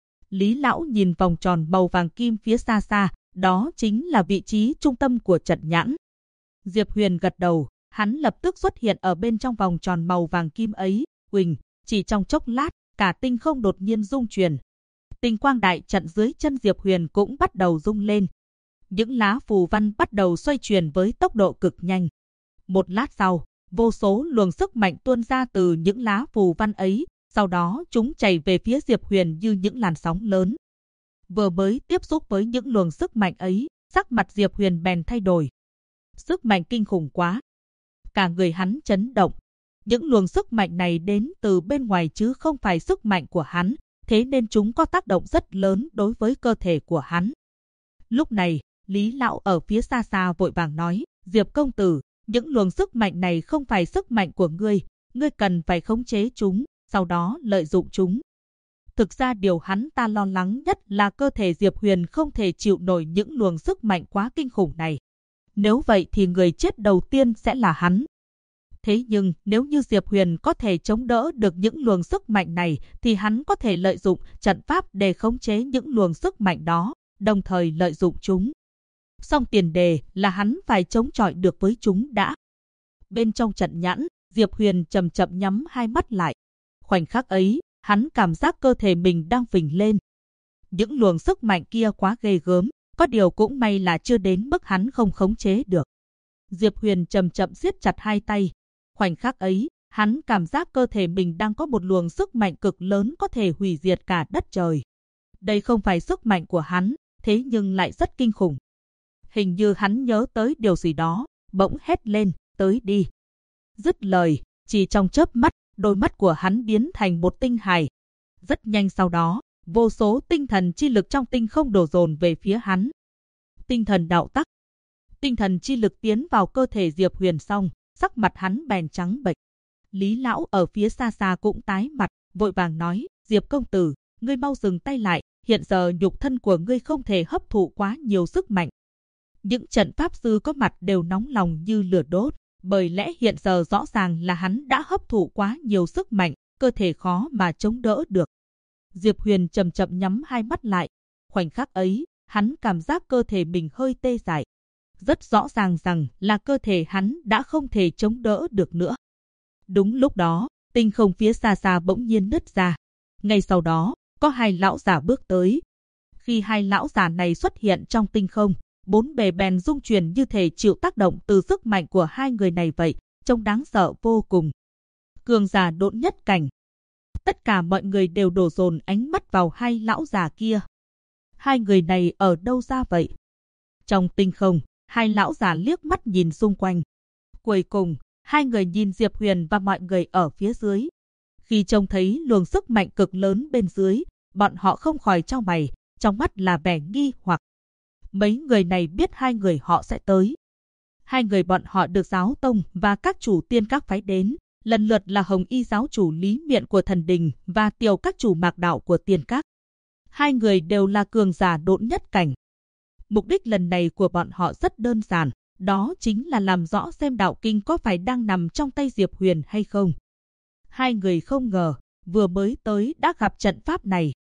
Lý Lão nhìn vòng tròn màu vàng kim phía xa xa, đó chính là vị trí trung tâm của trận nhãn. Diệp Huyền gật đầu, hắn lập tức xuất hiện ở bên trong vòng tròn màu vàng kim ấy. Huỳnh, chỉ trong chốc lát, cả tinh không đột nhiên rung chuyển. Tinh quang đại trận dưới chân Diệp Huyền cũng bắt đầu rung lên. Những lá phù văn bắt đầu xoay chuyển với tốc độ cực nhanh. Một lát sau, vô số luồng sức mạnh tuôn ra từ những lá phù văn ấy, sau đó chúng chảy về phía Diệp Huyền như những làn sóng lớn. Vừa mới tiếp xúc với những luồng sức mạnh ấy, sắc mặt Diệp Huyền bèn thay đổi. Sức mạnh kinh khủng quá. Cả người hắn chấn động. Những luồng sức mạnh này đến từ bên ngoài chứ không phải sức mạnh của hắn, thế nên chúng có tác động rất lớn đối với cơ thể của hắn. Lúc này, Lý Lão ở phía xa xa vội vàng nói, Diệp công tử, những luồng sức mạnh này không phải sức mạnh của ngươi cần phải khống chế chúng, sau đó lợi dụng chúng. Thực ra điều hắn ta lo lắng nhất là cơ thể Diệp Huyền không thể chịu nổi những luồng sức mạnh quá kinh khủng này. Nếu vậy thì người chết đầu tiên sẽ là hắn. Thế nhưng nếu như Diệp Huyền có thể chống đỡ được những luồng sức mạnh này thì hắn có thể lợi dụng trận pháp để khống chế những luồng sức mạnh đó, đồng thời lợi dụng chúng. Song tiền đề là hắn phải chống chọi được với chúng đã. Bên trong trận nhãn, Diệp Huyền chậm chậm nhắm hai mắt lại. Khoảnh khắc ấy, hắn cảm giác cơ thể mình đang phình lên. Những luồng sức mạnh kia quá ghê gớm, có điều cũng may là chưa đến mức hắn không khống chế được. Diệp Huyền chậm chậm siết chặt hai tay. Khoảnh khắc ấy, hắn cảm giác cơ thể mình đang có một luồng sức mạnh cực lớn có thể hủy diệt cả đất trời. Đây không phải sức mạnh của hắn, thế nhưng lại rất kinh khủng. Hình như hắn nhớ tới điều gì đó, bỗng hét lên, tới đi. Dứt lời, chỉ trong chớp mắt, đôi mắt của hắn biến thành một tinh hài. Rất nhanh sau đó, vô số tinh thần chi lực trong tinh không đổ dồn về phía hắn. Tinh thần đạo tắc. Tinh thần chi lực tiến vào cơ thể Diệp Huyền xong, sắc mặt hắn bèn trắng bệch. Lý Lão ở phía xa xa cũng tái mặt, vội vàng nói, Diệp công tử, ngươi mau dừng tay lại, hiện giờ nhục thân của ngươi không thể hấp thụ quá nhiều sức mạnh. Những trận pháp sư có mặt đều nóng lòng như lửa đốt, bởi lẽ hiện giờ rõ ràng là hắn đã hấp thụ quá nhiều sức mạnh, cơ thể khó mà chống đỡ được. Diệp Huyền chậm chậm nhắm hai mắt lại. Khoảnh khắc ấy, hắn cảm giác cơ thể mình hơi tê dại. Rất rõ ràng rằng là cơ thể hắn đã không thể chống đỡ được nữa. Đúng lúc đó, tinh không phía xa xa bỗng nhiên nứt ra. Ngay sau đó, có hai lão giả bước tới. Khi hai lão giả này xuất hiện trong tinh không, bốn bề bèn rung chuyển như thể chịu tác động từ sức mạnh của hai người này vậy, trông đáng sợ vô cùng. Cường giả độn nhất cảnh. Tất cả mọi người đều đổ dồn ánh mắt vào hai lão già kia. Hai người này ở đâu ra vậy? Trong tinh không, hai lão già liếc mắt nhìn xung quanh. Cuối cùng, hai người nhìn Diệp Huyền và mọi người ở phía dưới. Khi trông thấy luồng sức mạnh cực lớn bên dưới, bọn họ không khỏi chau mày, trong mắt là vẻ nghi hoặc. Mấy người này biết hai người họ sẽ tới. Hai người bọn họ được giáo tông và các chủ tiên các phái đến, lần lượt là Hồng Y giáo chủ Lý Miện của Thần Đình và Tiểu các chủ Mạc Đạo của Tiên các. Hai người đều là cường giả độn nhất cảnh. Mục đích lần này của bọn họ rất đơn giản, đó chính là làm rõ xem đạo kinh có phải đang nằm trong tay Diệp Huyền hay không. Hai người không ngờ, vừa mới tới đã gặp trận pháp này.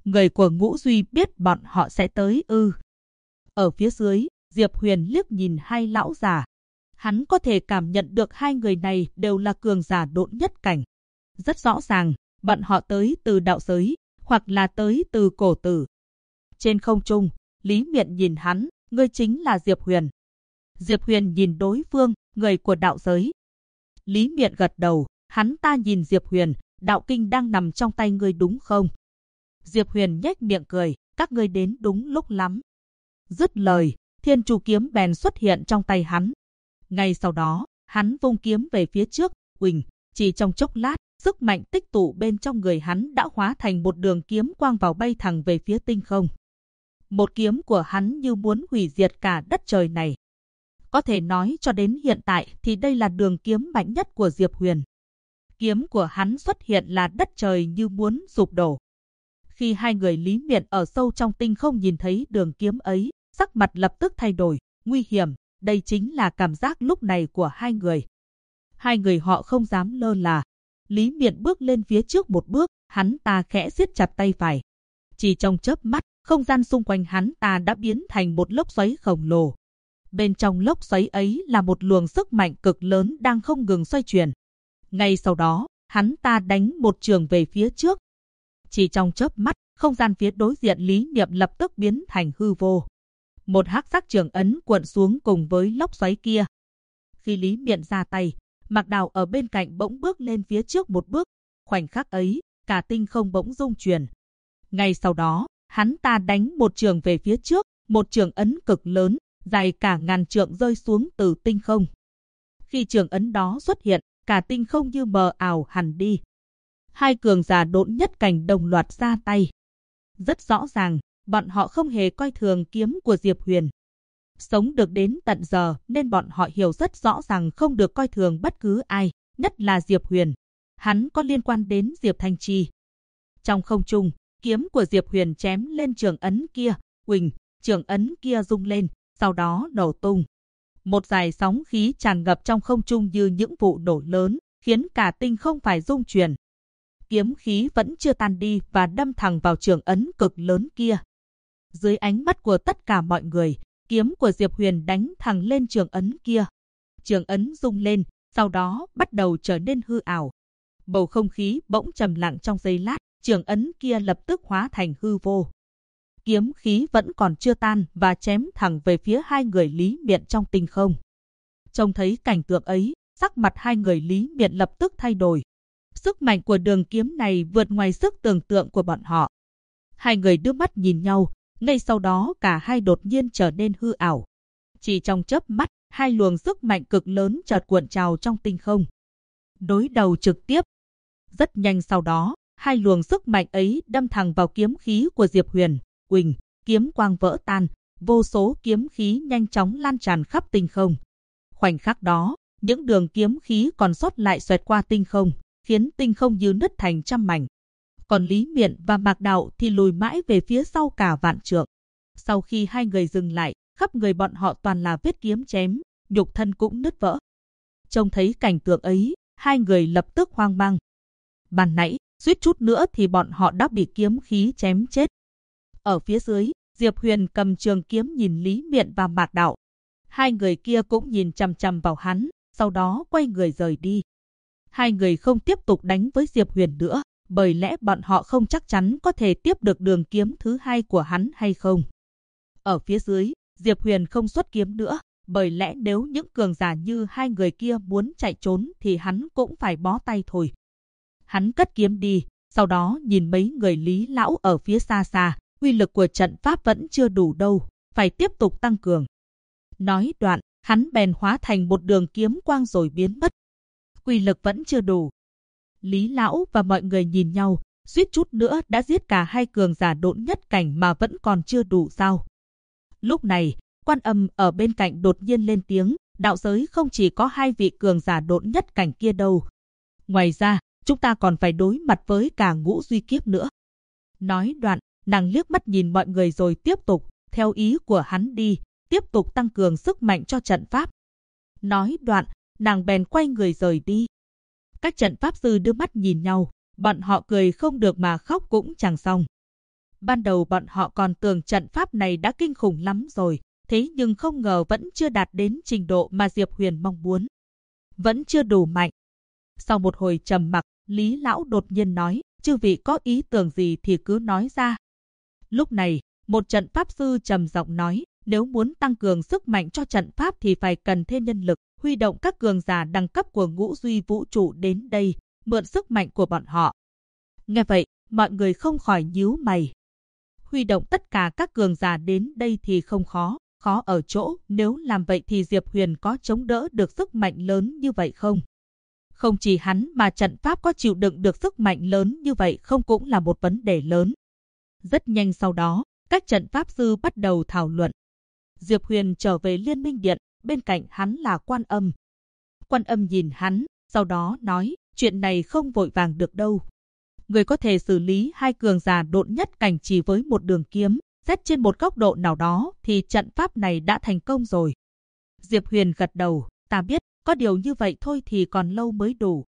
Người của Ngũ Duy biết bọn họ sẽ tới ư? Ở phía dưới, Diệp Huyền liếc nhìn hai lão già. Hắn có thể cảm nhận được hai người này đều là cường giả độn nhất cảnh. Rất rõ ràng, bọn họ tới từ đạo giới, hoặc là tới từ cổ tử. Trên không trung, Lý Miện nhìn hắn, ngươi chính là Diệp Huyền. Diệp Huyền nhìn đối phương, người của đạo giới. Lý Miện gật đầu, hắn ta nhìn Diệp Huyền, đạo kinh đang nằm trong tay ngươi đúng không? Diệp Huyền nhếch miệng cười, các ngươi đến đúng lúc lắm. Dứt lời, Thiên Chu kiếm bèn xuất hiện trong tay hắn. Ngay sau đó, hắn vung kiếm về phía trước, uỳnh, chỉ trong chốc lát, sức mạnh tích tụ bên trong người hắn đã hóa thành một đường kiếm quang vào bay thẳng về phía tinh không. Một kiếm của hắn như muốn hủy diệt cả đất trời này. Có thể nói cho đến hiện tại thì đây là đường kiếm mạnh nhất của Diệp Huyền. Kiếm của hắn xuất hiện là đất trời như muốn sụp đổ. Khi hai người Lý Miện ở sâu trong tinh không nhìn thấy đường kiếm ấy, sắc mặt lập tức thay đổi, nguy hiểm, đây chính là cảm giác lúc này của hai người. Hai người họ không dám lơ là. Lý Miện bước lên phía trước một bước, hắn ta khẽ siết chặt tay phải. Chỉ trong chớp mắt, không gian xung quanh hắn ta đã biến thành một lốc xoáy khổng lồ. Bên trong lốc xoáy ấy là một luồng sức mạnh cực lớn đang không ngừng xoay chuyển. Ngay sau đó, hắn ta đánh một trường về phía trước. Chỉ trong chớp mắt, không gian phía đối diện Lý Niệm lập tức biến thành hư vô. Một hắc sắc trường ấn cuộn xuống cùng với lốc xoáy kia. Khi Lý Miện ra tay, Mạc Đào ở bên cạnh bỗng bước lên phía trước một bước. Khoảnh khắc ấy, cả tinh không bỗng rung chuyển. Ngay sau đó, hắn ta đánh một trường về phía trước, một trường ấn cực lớn, dài cả ngàn trượng rơi xuống từ tinh không. Khi trường ấn đó xuất hiện, cả tinh không như mờ ảo hẳn đi. Hai cường giả độn nhất cảnh đồng loạt ra tay. Rất rõ ràng, bọn họ không hề coi thường kiếm của Diệp Huyền. Sống được đến tận giờ nên bọn họ hiểu rất rõ rằng không được coi thường bất cứ ai, nhất là Diệp Huyền. Hắn có liên quan đến Diệp Thanh Chi. Trong không trung, kiếm của Diệp Huyền chém lên trường ấn kia, uỳnh, trường ấn kia rung lên, sau đó nổ tung. Một dải sóng khí tràn ngập trong không trung như những vụ nổ lớn, khiến cả tinh không phải rung chuyển. Kiếm khí vẫn chưa tan đi và đâm thẳng vào trường ấn cực lớn kia. Dưới ánh mắt của tất cả mọi người, kiếm của Diệp Huyền đánh thẳng lên trường ấn kia. Trường ấn rung lên, sau đó bắt đầu trở nên hư ảo. Bầu không khí bỗng trầm lặng trong giây lát, trường ấn kia lập tức hóa thành hư vô. Kiếm khí vẫn còn chưa tan và chém thẳng về phía hai người Lý Miện trong tinh không. Trông thấy cảnh tượng ấy, sắc mặt hai người Lý Miện lập tức thay đổi. Sức mạnh của đường kiếm này vượt ngoài sức tưởng tượng của bọn họ. Hai người đưa mắt nhìn nhau, ngay sau đó cả hai đột nhiên trở nên hư ảo. Chỉ trong chớp mắt, hai luồng sức mạnh cực lớn chợt cuộn trào trong tinh không. Đối đầu trực tiếp. Rất nhanh sau đó, hai luồng sức mạnh ấy đâm thẳng vào kiếm khí của Diệp Huyền. Uỳnh, kiếm quang vỡ tan, vô số kiếm khí nhanh chóng lan tràn khắp tinh không. Khoảnh khắc đó, những đường kiếm khí còn sót lại xoẹt qua tinh không, khiến tinh không như nứt thành trăm mảnh. Còn Lý Miện và Mạc Đào thì lùi mãi về phía sau cả vạn trượng. Sau khi hai người dừng lại, khắp người bọn họ toàn là vết kiếm chém, nhục thân cũng nứt vỡ. Trông thấy cảnh tượng ấy, hai người lập tức hoang mang. Ban nãy, suýt chút nữa thì bọn họ đã bị kiếm khí chém chết. Ở phía dưới, Diệp Huyền cầm trường kiếm nhìn Lý Miện và Mạc Đào. Hai người kia cũng nhìn chằm chằm vào hắn, sau đó quay người rời đi. Hai người không tiếp tục đánh với Diệp Huyền nữa, bởi lẽ bọn họ không chắc chắn có thể tiếp được đường kiếm thứ hai của hắn hay không. Ở phía dưới, Diệp Huyền không xuất kiếm nữa, bởi lẽ nếu những cường giả như hai người kia muốn chạy trốn thì hắn cũng phải bó tay thôi. Hắn cất kiếm đi, sau đó nhìn mấy người Lý lão ở phía xa xa, uy lực của trận pháp vẫn chưa đủ đâu, phải tiếp tục tăng cường. Nói đoạn, hắn bèn hóa thành một đường kiếm quang rồi biến mất. Uy lực vẫn chưa đủ. Lý lão và mọi người nhìn nhau, suýt chút nữa đã giết cả hai cường giả độn nhất cảnh mà vẫn còn chưa đủ sao. Lúc này, Quan Âm ở bên cạnh đột nhiên lên tiếng, đạo giới không chỉ có hai vị cường giả độn nhất cảnh kia đâu. Ngoài ra, chúng ta còn phải đối mặt với cả Ngũ Duy Kiếp nữa. Nói đoạn, nàng liếc mắt nhìn mọi người rồi tiếp tục, theo ý của hắn đi, tiếp tục tăng cường sức mạnh cho trận pháp. Nói đoạn, nàng bèn quay người rời đi. Các trận pháp sư đưa mắt nhìn nhau, bọn họ cười không được mà khóc cũng chẳng xong. Ban đầu bọn họ còn tưởng trận pháp này đã kinh khủng lắm rồi, thế nhưng không ngờ vẫn chưa đạt đến trình độ mà Diệp Huyền mong muốn. Vẫn chưa đủ mạnh. Sau một hồi trầm mặc, Lý Lão đột nhiên nói, chư vị có ý tưởng gì thì cứ nói ra. Lúc này, một trận pháp sư trầm giọng nói, nếu muốn tăng cường sức mạnh cho trận pháp thì phải cần thêm nhân lực, huy động các cường giả đẳng cấp của ngũ duy vũ trụ đến đây, mượn sức mạnh của bọn họ. Nghe vậy, mọi người không khỏi nhíu mày. Huy động tất cả các cường giả đến đây thì không khó, khó ở chỗ nếu làm vậy thì Diệp Huyền có chống đỡ được sức mạnh lớn như vậy không? Không chỉ hắn mà trận pháp có chịu đựng được sức mạnh lớn như vậy không cũng là một vấn đề lớn. Rất nhanh sau đó, các trận pháp sư bắt đầu thảo luận. Diệp Huyền trở về Liên Minh Điện, bên cạnh hắn là Quan Âm. Quan Âm nhìn hắn, sau đó nói, chuyện này không vội vàng được đâu. Người có thể xử lý hai cường giả độn nhất cảnh chỉ với một đường kiếm, xét trên một góc độ nào đó thì trận pháp này đã thành công rồi. Diệp Huyền gật đầu, ta biết, có điều như vậy thôi thì còn lâu mới đủ.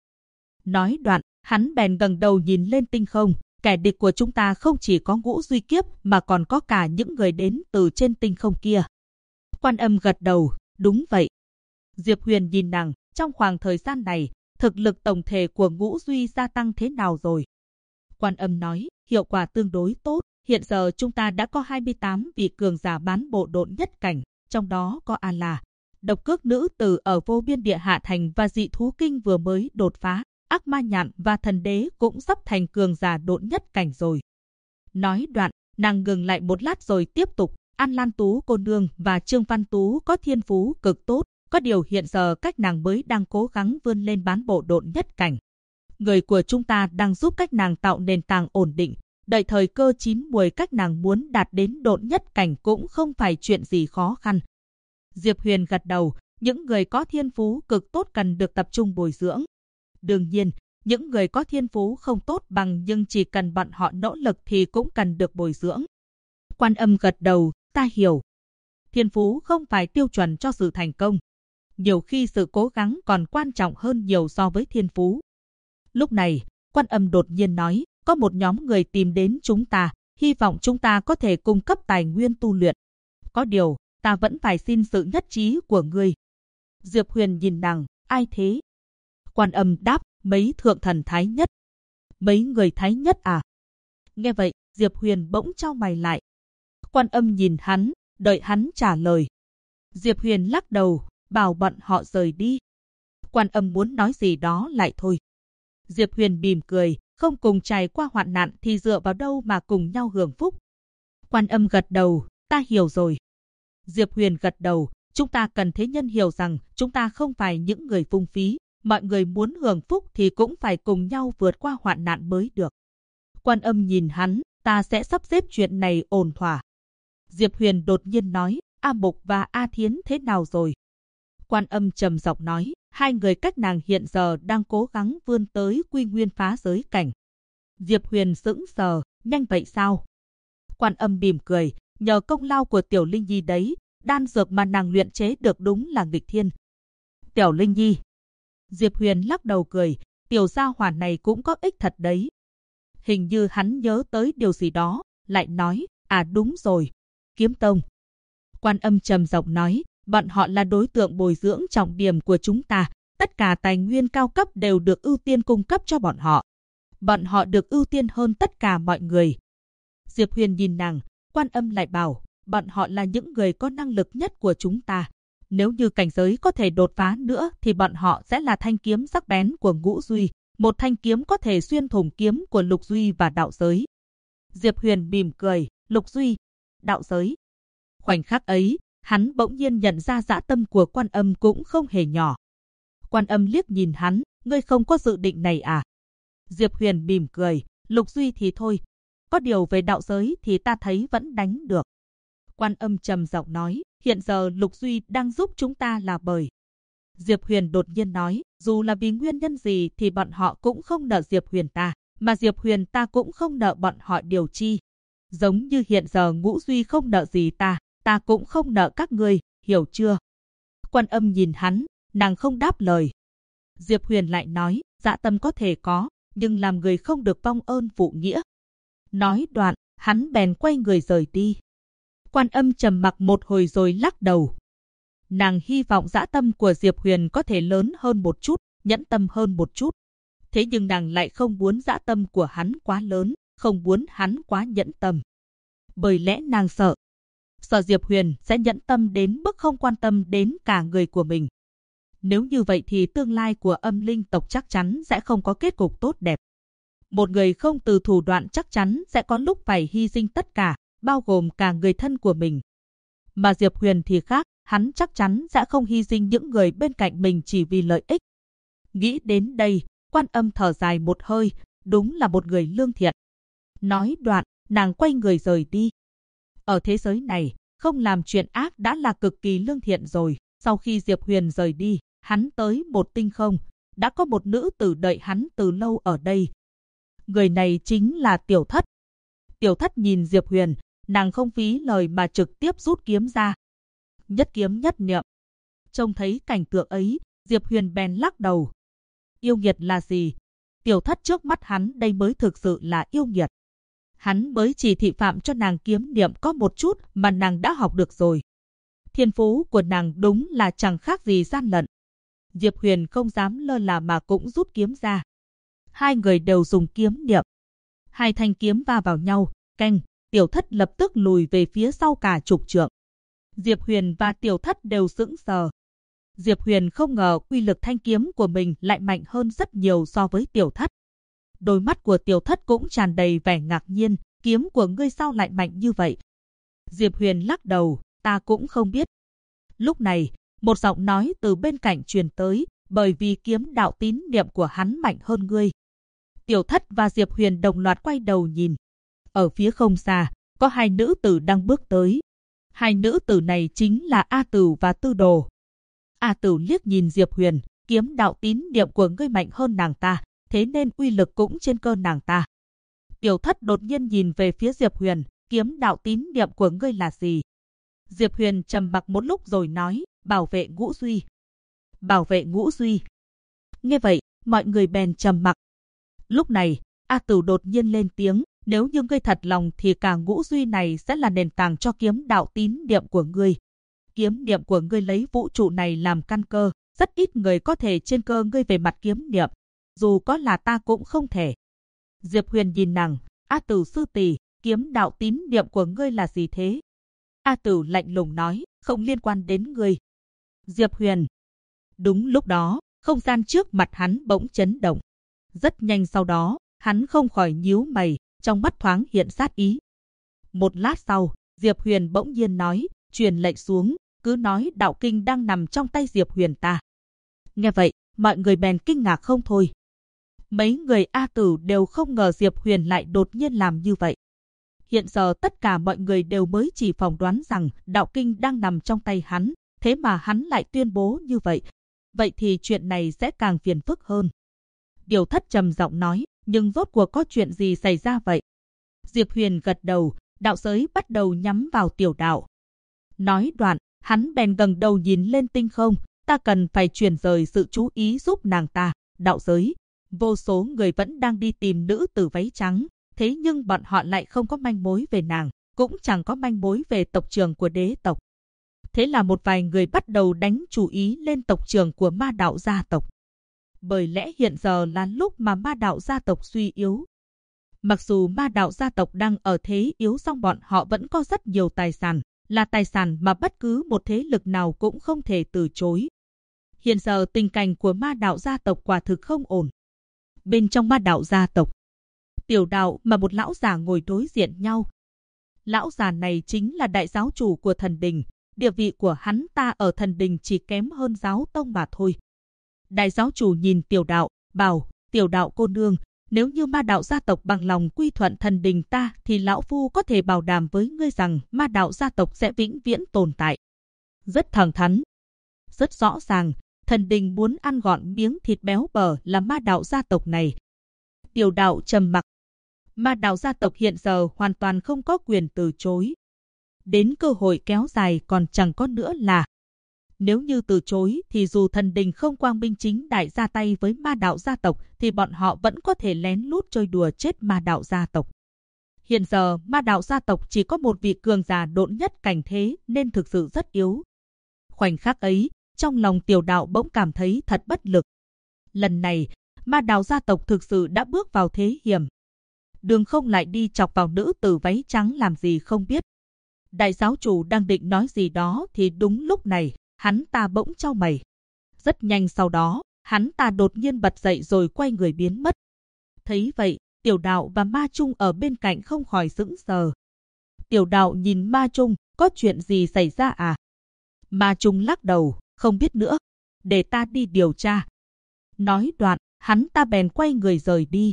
Nói đoạn, hắn bèn ngẩng đầu nhìn lên tinh không, kẻ địch của chúng ta không chỉ có Ngũ Duy Kiếp mà còn có cả những người đến từ trên tinh không kia. Quan Âm gật đầu, đúng vậy. Diệp Huyền nhìn nàng, trong khoảng thời gian này, thực lực tổng thể của Ngũ Duy gia tăng thế nào rồi? Quan Âm nói, hiệu quả tương đối tốt, hiện giờ chúng ta đã có 28 vị cường giả bán bộ độn nhất cảnh, trong đó có A-La, Độc Cước Nữ Tử ở Vô Biên Địa Hạ Thành và Dị Thú Kinh vừa mới đột phá, Ác Ma Nhạn và Thần Đế cũng sắp thành cường giả độn nhất cảnh rồi. Nói đoạn, nàng ngừng lại một lát rồi tiếp tục, An Lan Tú cô nương và Trương Văn Tú có thiên phú cực tốt, có điều hiện giờ các nàng mới đang cố gắng vươn lên bán bộ độn nhất cảnh. Người của chúng ta đang giúp các nàng tạo nền tảng ổn định, đợi thời cơ chín muồi các nàng muốn đạt đến độn nhất cảnh cũng không phải chuyện gì khó khăn. Diệp Huyền gật đầu, những người có thiên phú cực tốt cần được tập trung bồi dưỡng. Đương nhiên, những người có thiên phú không tốt bằng nhưng chỉ cần bọn họ nỗ lực thì cũng cần được bồi dưỡng. Quan Âm gật đầu, ta hiểu. Thiên phú không phải tiêu chuẩn cho sự thành công. Nhiều khi sự cố gắng còn quan trọng hơn nhiều so với thiên phú. Lúc này, Quan Âm đột nhiên nói, có một nhóm người tìm đến chúng ta, hy vọng chúng ta có thể cung cấp tài nguyên tu luyện. Có điều, ta vẫn phải xin sự nhất trí của ngươi. Diệp Huyền nhìn nàng, ai thế? Quan Âm đáp, mấy thượng thần thái nhất. Mấy người thái nhất à? Nghe vậy, Diệp Huyền bỗng chau mày lại. Quan Âm nhìn hắn, đợi hắn trả lời. Diệp Huyền lắc đầu, bảo bọn họ rời đi. Quan Âm muốn nói gì đó lại thôi. Diệp Huyền mỉm cười, không cùng trải qua hoạn nạn thì dựa vào đâu mà cùng nhau hưởng phúc. Quan Âm gật đầu, ta hiểu rồi. Diệp Huyền gật đầu, chúng ta cần thế nhân hiểu rằng chúng ta không phải những người phung phí, mọi người muốn hưởng phúc thì cũng phải cùng nhau vượt qua hoạn nạn mới được. Quan Âm nhìn hắn, ta sẽ sắp xếp chuyện này ổn thỏa. Diệp Huyền đột nhiên nói, A Mục và A Thiến thế nào rồi? Quan Âm trầm giọng nói, hai người các nàng hiện giờ đang cố gắng vươn tới quy nguyên phá giới cảnh. Diệp Huyền sững sờ, nhanh vậy sao? Quan Âm mỉm cười, nhờ công lao của Tiểu Linh Nhi đấy, đan dược mà nàng luyện chế được đúng là nghịch thiên. Tiểu Linh Nhi. Diệp Huyền lắc đầu cười, tiểu gia hỏa này cũng có ích thật đấy. Hình như hắn nhớ tới điều gì đó, lại nói, à đúng rồi, Kiếm Tông. Quan Âm trầm giọng nói, bọn họ là đối tượng bồi dưỡng trọng điểm của chúng ta, tất cả tài nguyên cao cấp đều được ưu tiên cung cấp cho bọn họ. Bọn họ được ưu tiên hơn tất cả mọi người. Diệp Huyền nhìn nàng, Quan Âm lại bảo, bọn họ là những người có năng lực nhất của chúng ta. Nếu như cảnh giới có thể đột phá nữa thì bọn họ sẽ là thanh kiếm sắc bén của Ngũ Duy, một thanh kiếm có thể xuyên thủng kiếm của Lục Duy và đạo giới. Diệp Huyền mỉm cười, Lục Duy, đạo giới. Khoảnh khắc ấy, hắn bỗng nhiên nhận ra dã tâm của Quan Âm cũng không hề nhỏ. Quan Âm liếc nhìn hắn, ngươi không có dự định này à? Diệp Huyền mỉm cười, Lục Duy thì thôi. Có điều về đạo giới thì ta thấy vẫn đánh được. Quan Âm trầm giọng nói, hiện giờ Lục Duy đang giúp chúng ta là bởi. Diệp Huyền đột nhiên nói, dù là vì nguyên nhân gì thì bọn họ cũng không nợ Diệp Huyền ta, mà Diệp Huyền ta cũng không nợ bọn họ điều chi. Giống như hiện giờ Ngũ Duy không nợ gì ta cũng không nợ các ngươi, hiểu chưa? Quan Âm nhìn hắn, nàng không đáp lời. Diệp Huyền lại nói, dã tâm có thể có, nhưng làm người không được vong ơn phụ nghĩa. Nói đoạn, hắn bèn quay người rời đi. Quan Âm trầm mặc một hồi rồi lắc đầu. Nàng hy vọng dã tâm của Diệp Huyền có thể lớn hơn một chút, nhẫn tâm hơn một chút. Thế nhưng nàng lại không muốn dã tâm của hắn quá lớn, không muốn hắn quá nhẫn tâm. Bởi lẽ nàng sợ Diệp Huyền sẽ nhẫn tâm đến mức không quan tâm đến cả người của mình. Nếu như vậy thì tương lai của Âm Linh tộc chắc chắn sẽ không có kết cục tốt đẹp. Một người không từ thủ đoạn chắc chắn sẽ có lúc phải hy sinh tất cả, bao gồm cả người thân của mình. Mà Diệp Huyền thì khác, hắn chắc chắn sẽ không hy sinh những người bên cạnh mình chỉ vì lợi ích. Nghĩ đến đây, Quan Âm thở dài một hơi, đúng là một người lương thiện. Nói đoạn, nàng quay người rời đi. Ở thế giới này, không làm chuyện ác đã là cực kỳ lương thiện rồi. Sau khi Diệp Huyền rời đi, hắn tới một tinh không, đã có một nữ tử đợi hắn từ lâu ở đây. Người này chính là Tiểu Thất. Tiểu Thất nhìn Diệp Huyền, nàng không phí lời mà trực tiếp rút kiếm ra. Nhất kiếm nhất niệm. Trông thấy cảnh tượng ấy, Diệp Huyền bèn lắc đầu. Yêu nghiệt là gì? Tiểu Thất trước mắt hắn đây mới thực sự là yêu nghiệt. Hắn mới chỉ thị phạm cho nàng kiếm niệm có một chút mà nàng đã học được rồi. Thiên phú của nàng đúng là chẳng khác gì gian lận. Diệp Huyền không dám lơ là mà cũng rút kiếm ra. Hai người đều dùng kiếm niệm. Hai thanh kiếm va vào nhau, keng, Tiểu Thất lập tức lùi về phía sau cả chục trượng. Diệp Huyền và Tiểu Thất đều sững sờ. Diệp Huyền không ngờ uy lực thanh kiếm của mình lại mạnh hơn rất nhiều so với Tiểu Thất. Đôi mắt của Tiểu Thất cũng tràn đầy vẻ ngạc nhiên, kiếm của ngươi sao lại mạnh như vậy? Diệp Huyền lắc đầu, ta cũng không biết. Lúc này, một giọng nói từ bên cạnh truyền tới, bởi vì kiếm đạo tín niệm của hắn mạnh hơn ngươi. Tiểu Thất và Diệp Huyền đồng loạt quay đầu nhìn. Ở phía không xa, có hai nữ tử đang bước tới. Hai nữ tử này chính là A Tửu và Tư Đồ. A Tửu liếc nhìn Diệp Huyền, kiếm đạo tín niệm của ngươi mạnh hơn nàng ta, thế nên uy lực cũng trên cơ nàng ta. Tiểu Thất đột nhiên nhìn về phía Diệp Huyền, kiếm đạo tín niệm của ngươi là gì? Diệp Huyền trầm mặc một lúc rồi nói, bảo vệ Ngũ Duy. Bảo vệ Ngũ Duy. Nghe vậy, mọi người bèn trầm mặc. Lúc này, A Tửu đột nhiên lên tiếng, nếu như ngươi thật lòng thì cả Ngũ Duy này sẽ là nền tảng cho kiếm đạo tín niệm của ngươi. Kiếm niệm của ngươi lấy vũ trụ này làm căn cơ, rất ít người có thể trên cơ ngươi về mặt kiếm niệm, dù có là ta cũng không thể. Diệp Huyền nhìn nàng, A Tửu sư tỷ, kiếm đạo tín niệm của ngươi là gì thế? A Tửu lạnh lùng nói, không liên quan đến ngươi. Diệp Huyền. Đúng lúc đó, không gian trước mặt hắn bỗng chấn động. Rất nhanh sau đó, hắn không khỏi nhíu mày, trong mắt thoáng hiện sát ý. Một lát sau, Diệp Huyền bỗng nhiên nói, truyền lệnh xuống, cứ nói đạo kinh đang nằm trong tay Diệp Huyền ta. Nghe vậy, mọi người bèn kinh ngạc không thôi. Mấy người A Tửu đều không ngờ Diệp Huyền lại đột nhiên làm như vậy. Hiện giờ tất cả mọi người đều mới chỉ phỏng đoán rằng đạo kinh đang nằm trong tay hắn, thế mà hắn lại tuyên bố như vậy. Vậy thì chuyện này sẽ càng phiền phức hơn. Tiểu Thất trầm giọng nói, nhưng rốt cuộc có chuyện gì xảy ra vậy? Diệp Huyền gật đầu, đạo giới bắt đầu nhắm vào tiểu đạo. Nói đoạn, hắn bèn ngẩng đầu nhìn lên tinh không, ta cần phải chuyển rời sự chú ý giúp nàng ta, đạo giới. Vô số người vẫn đang đi tìm nữ tử váy trắng, thế nhưng bọn họ lại không có manh mối về nàng, cũng chẳng có manh mối về tộc trưởng của đế tộc. Thế là một vài người bắt đầu đánh chú ý lên tộc trưởng của ma đạo gia tộc. Bởi lẽ hiện giờ là lúc mà ma đạo gia tộc suy yếu. Mặc dù ma đạo gia tộc đang ở thế yếu song bọn họ vẫn có rất nhiều tài sản, là tài sản mà bất cứ một thế lực nào cũng không thể từ chối. Hiện giờ tình cảnh của ma đạo gia tộc quả thực không ổn. Bên trong ma đạo gia tộc, tiểu đạo mà một lão già ngồi đối diện nhau. Lão già này chính là đại giáo chủ của thần đình, địa vị của hắn ta ở thần đình chỉ kém hơn giáo tông mà thôi. Đại giáo chủ nhìn tiểu đạo, bảo, tiểu đạo cô nương, nếu như ma đạo gia tộc bằng lòng quy thuận thần đình ta thì lão phu có thể bảo đảm với ngươi rằng ma đạo gia tộc sẽ vĩnh viễn tồn tại. Rất thẳng thắn, rất rõ ràng, thần đình muốn ăn gọn miếng thịt béo bở là ma đạo gia tộc này. Tiểu đạo trầm mặc. Ma đạo gia tộc hiện giờ hoàn toàn không có quyền từ chối. Đến cơ hội kéo dài còn chẳng có nữa là. Nếu như từ chối thì dù thần đình không quang minh chính đại ra tay với ma đạo gia tộc thì bọn họ vẫn có thể lén lút chơi đùa chết ma đạo gia tộc. Hiện giờ ma đạo gia tộc chỉ có một vị cường giả độn nhất cảnh thế nên thực sự rất yếu. Khoảnh khắc ấy, trong lòng Tiểu Đạo bỗng cảm thấy thật bất lực. Lần này, ma đạo gia tộc thực sự đã bước vào thế hiểm. Đường Không lại đi chọc vào nữ tử váy trắng làm gì không biết. Đại giáo chủ đang định nói gì đó thì đúng lúc này, hắn ta bỗng chau mày. Rất nhanh sau đó, hắn ta đột nhiên bật dậy rồi quay người biến mất. Thấy vậy, Tiểu Đạo và Ma Trung ở bên cạnh không khỏi sững sờ. Tiểu Đạo nhìn Ma Trung, có chuyện gì xảy ra à? Ma Trung lắc đầu, không biết nữa, để ta đi điều tra. Nói đoạn, hắn ta bèn quay người rời đi.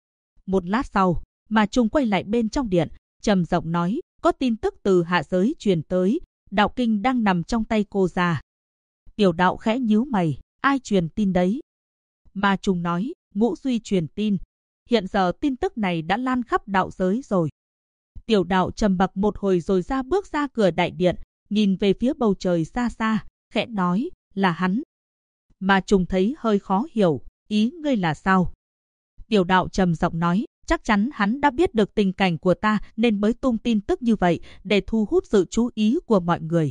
Một lát sau, Ma Trung quay lại bên trong điện, trầm giọng nói, có tin tức từ hạ giới truyền tới, đạo kinh đang nằm trong tay cô già. Tiểu Đạo khẽ nhíu mày, ai truyền tin đấy? Ma Trung nói, Ngũ Duy truyền tin. Hiện giờ tin tức này đã lan khắp đạo giới rồi. Tiểu Đạo trầm mặc một hồi rồi bước ra cửa đại điện, nhìn về phía bầu trời xa xa, khẽ nói, là hắn. Ma Trung thấy hơi khó hiểu, ý ngươi là sao? Tiểu Đạo trầm giọng nói, chắc chắn hắn đã biết được tình cảnh của ta nên mới tung tin tức như vậy để thu hút sự chú ý của mọi người.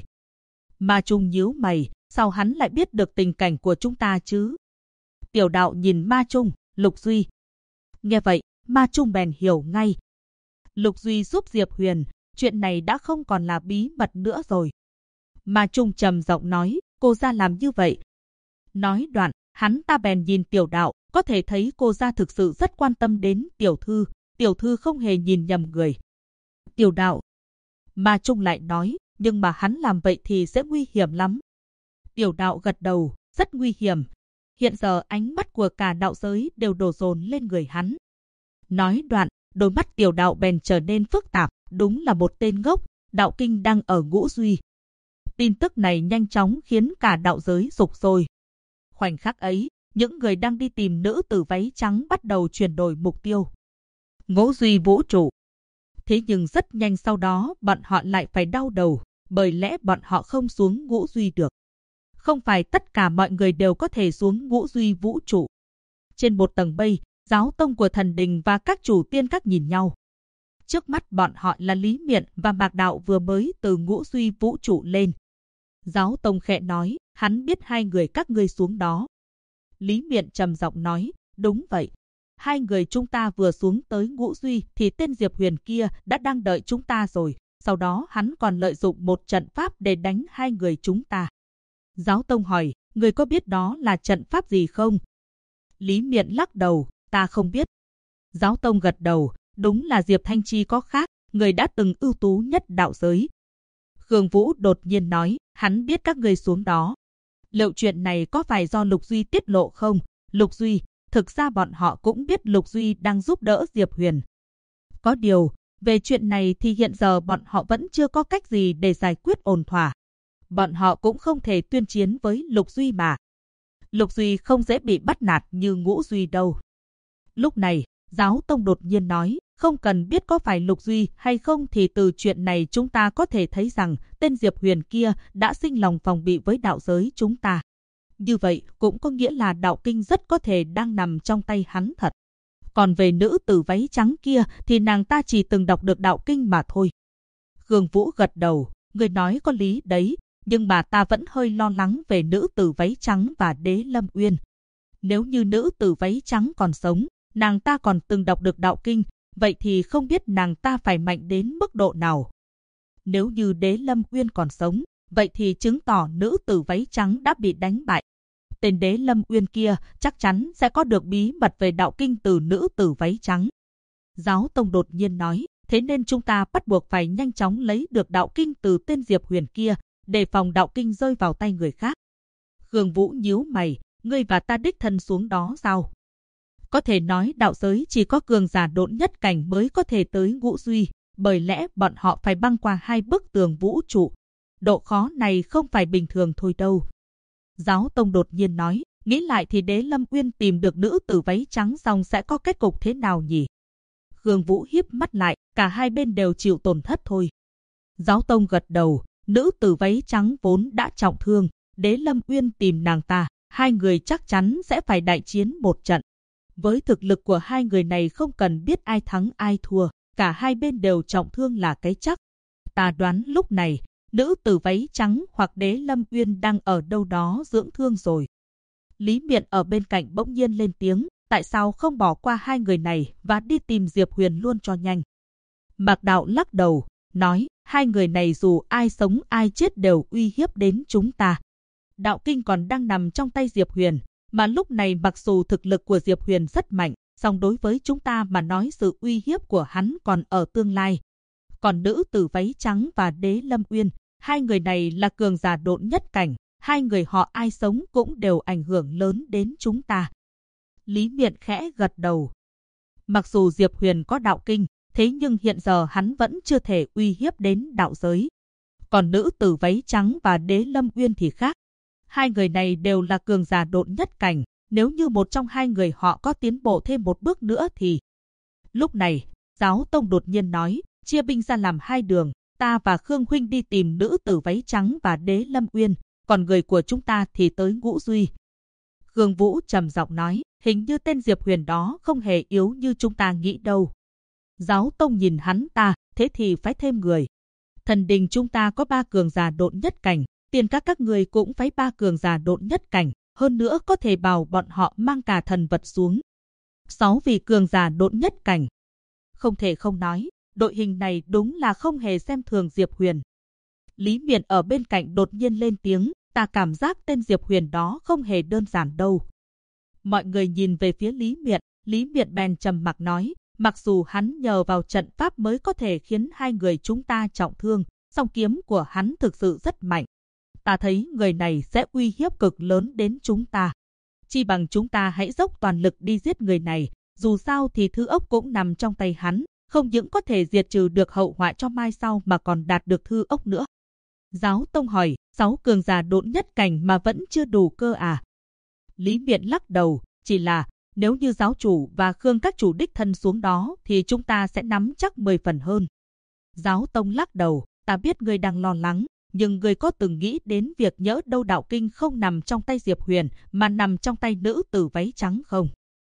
Ma Trung nhíu mày, sao hắn lại biết được tình cảnh của chúng ta chứ? Tiểu Đạo nhìn Ma Trung, Lục Duy. Nghe vậy, Ma Trung bèn hiểu ngay. Lục Duy giúp Diệp Huyền, chuyện này đã không còn là bí mật nữa rồi. Ma Trung trầm giọng nói, cô ra làm như vậy. Nói đoạn, hắn ta bèn nhìn Tiểu Đạo, có thể thấy cô ra thực sự rất quan tâm đến tiểu thư không hề nhìn nhầm người. Tiểu Đạo. Ma Trung lại nói, nhưng mà hắn làm vậy thì sẽ nguy hiểm lắm. Tiểu Đạo gật đầu, rất nguy hiểm. Hiện giờ ánh mắt của cả đạo giới đều đổ dồn lên người hắn. Nói đoạn, đôi mắt Tiểu Đạo bèn trở nên phức tạp, đúng là một tên ngốc, đạo kinh đang ở Ngũ Duy. Tin tức này nhanh chóng khiến cả đạo giới sục sôi. Khoảnh khắc ấy, những người đang đi tìm nữ tử váy trắng bắt đầu chuyển đổi mục tiêu. Ngũ Duy vũ trụ. Thế nhưng rất nhanh sau đó bọn họ lại phải đau đầu, bởi lẽ bọn họ không xuống Ngũ Duy được. Không phải tất cả mọi người đều có thể xuống Ngũ Duy vũ trụ. Trên một tầng mây, giáo tông của thần đình và các chủ tiên các nhìn nhau. Trước mắt bọn họ là Lý Miện và Mạc Đạo vừa mới từ Ngũ Duy vũ trụ lên. Giáo tông khẽ nói, hắn biết hai người các ngươi xuống đó. Lý Miện trầm giọng nói, đúng vậy. Hai người chúng ta vừa xuống tới Ngũ Duy thì tên Diệp Huyền kia đã đang đợi chúng ta rồi. Sau đó hắn còn lợi dụng một trận pháp để đánh hai người chúng ta. Giáo tông hỏi, người có biết đó là trận pháp gì không? Lý Miện lắc đầu, ta không biết. Giáo tông gật đầu, đúng là Diệp Thanh Chi có khác, người đã từng ưu tú nhất đạo giới. Khương Vũ đột nhiên nói, hắn biết các người xuống đó. Liệu chuyện này có phải do Lục Duy tiết lộ không? Lục Duy, thực ra bọn họ cũng biết Lục Duy đang giúp đỡ Diệp Huyền. Có điều, về chuyện này thì hiện giờ bọn họ vẫn chưa có cách gì để giải quyết ổn thỏa. Bọn họ cũng không thể tuyên chiến với Lục Duy mà. Lục Duy không dễ bị bắt nạt như Ngũ Duy đâu. Lúc này, giáo tông đột nhiên nói, không cần biết có phải Lục Duy hay không thì từ chuyện này chúng ta có thể thấy rằng tên Diệp Huyền kia đã sinh lòng phòng bị với đạo giới chúng ta. Như vậy cũng có nghĩa là đạo kinh rất có thể đang nằm trong tay hắn thật. Còn về nữ tử váy trắng kia thì nàng ta chỉ từng đọc được đạo kinh mà thôi. Khương Vũ gật đầu, người nói có lý đấy, nhưng mà ta vẫn hơi lo lắng về nữ tử váy trắng và Đế Lâm Uyên. Nếu như nữ tử váy trắng còn sống, nàng ta còn từng đọc được đạo kinh, vậy thì không biết nàng ta phải mạnh đến mức độ nào. Nếu như Đế Lâm Uyên còn sống, vậy thì chứng tỏ nữ tử váy trắng đã bị đánh bại. Tên Đế Lâm Uyên kia chắc chắn sẽ có được bí mật về đạo kinh từ nữ tử váy trắng. Giáo tông đột nhiên nói, thế nên chúng ta bắt buộc phải nhanh chóng lấy được đạo kinh từ tên Diệp Huyền kia, để phòng đạo kinh rơi vào tay người khác. Khương Vũ nhíu mày, ngươi và ta đích thân xuống đó sao? Có thể nói đạo giới chỉ có cường giả độn nhất cảnh mới có thể tới Ngũ Duy, bởi lẽ bọn họ phải băng qua 2 bức tường vũ trụ. Độ khó này không phải bình thường thôi đâu. Giáo tông đột nhiên nói, nghĩ lại thì Đế Lâm Uyên tìm được nữ tử váy trắng xong sẽ có kết cục thế nào nhỉ? Khương Vũ híp mắt lại, cả hai bên đều chịu tổn thất thôi. Giáo tông gật đầu, nữ tử váy trắng vốn đã trọng thương, Đế Lâm Uyên tìm nàng ta, hai người chắc chắn sẽ phải đại chiến một trận. Với thực lực của hai người này không cần biết ai thắng ai thua, cả hai bên đều trọng thương là cái chắc. Ta đoán lúc này, nữ tử váy trắng hoặc Đế Lâm Uyên đang ở đâu đó dưỡng thương rồi. Lý Miện ở bên cạnh bỗng nhiên lên tiếng, tại sao không bỏ qua hai người này và đi tìm Diệp Huyền luôn cho nhanh. Mạc Đạo lắc đầu, nói, hai người này dù ai sống ai chết đều uy hiếp đến chúng ta. Đạo kinh còn đang nằm trong tay Diệp Huyền, mà lúc này mặc dù thực lực của Diệp Huyền rất mạnh, song đối với chúng ta mà nói sự uy hiếp của hắn còn ở tương lai. Còn nữ tử váy trắng và Đế Lâm Uyên, hai người này là cường giả độn nhất cảnh, hai người họ ai sống cũng đều ảnh hưởng lớn đến chúng ta. Lý Miện khẽ gật đầu. Mặc dù Diệp Huyền có đạo kinh, thế nhưng hiện giờ hắn vẫn chưa thể uy hiếp đến đạo giới. Còn nữ tử váy trắng và Đế Lâm Uyên thì khác. Hai người này đều là cường giả độn nhất cảnh, nếu như một trong hai người họ có tiến bộ thêm một bước nữa thì... Lúc này, Giáo Tông đột nhiên nói, chia binh ra làm hai đường, ta và Khương Huynh đi tìm nữ tử váy trắng và Đế Lâm Uyên, còn người của chúng ta thì tới Ngũ Duy. Khương Vũ trầm giọng nói, hình như tên Diệp Huyền đó không hề yếu như chúng ta nghĩ đâu. Giáo Tông nhìn hắn ta, thế thì phải thêm người. Thần đình chúng ta có 3 cường giả độn nhất cảnh, Tiên các người cũng phải 3 cường giả độn nhất cảnh, hơn nữa có thể bảo bọn họ mang cả thần vật xuống. 6 vị cường giả độn nhất cảnh. Không thể không nói, đội hình này đúng là không hề xem thường Diệp Huyền. Lý Miện ở bên cạnh đột nhiên lên tiếng, ta cảm giác tên Diệp Huyền đó không hề đơn giản đâu. Mọi người nhìn về phía Lý Miện bèn trầm mặc nói, mặc dù hắn nhờ vào trận pháp mới có thể khiến hai người chúng ta trọng thương, song kiếm của hắn thực sự rất mạnh. Ta thấy người này sẽ uy hiếp cực lớn đến chúng ta. Chi bằng chúng ta hãy dốc toàn lực đi giết người này, dù sao thì thư ốc cũng nằm trong tay hắn, không những có thể diệt trừ được hậu họa cho mai sau mà còn đạt được thư ốc nữa. Giáo Tông hỏi, 6 cường giả độn nhất cảnh mà vẫn chưa đủ cơ à? Lý Miện lắc đầu, chỉ là nếu như giáo chủ và Khương các chủ đích thân xuống đó thì chúng ta sẽ nắm chắc 10 phần hơn. Giáo Tông lắc đầu, ta biết ngươi đang lo lắng, nhưng ngươi có từng nghĩ đến việc nhỡ đâu đạo kinh không nằm trong tay Diệp Huyền mà nằm trong tay nữ tử váy trắng không?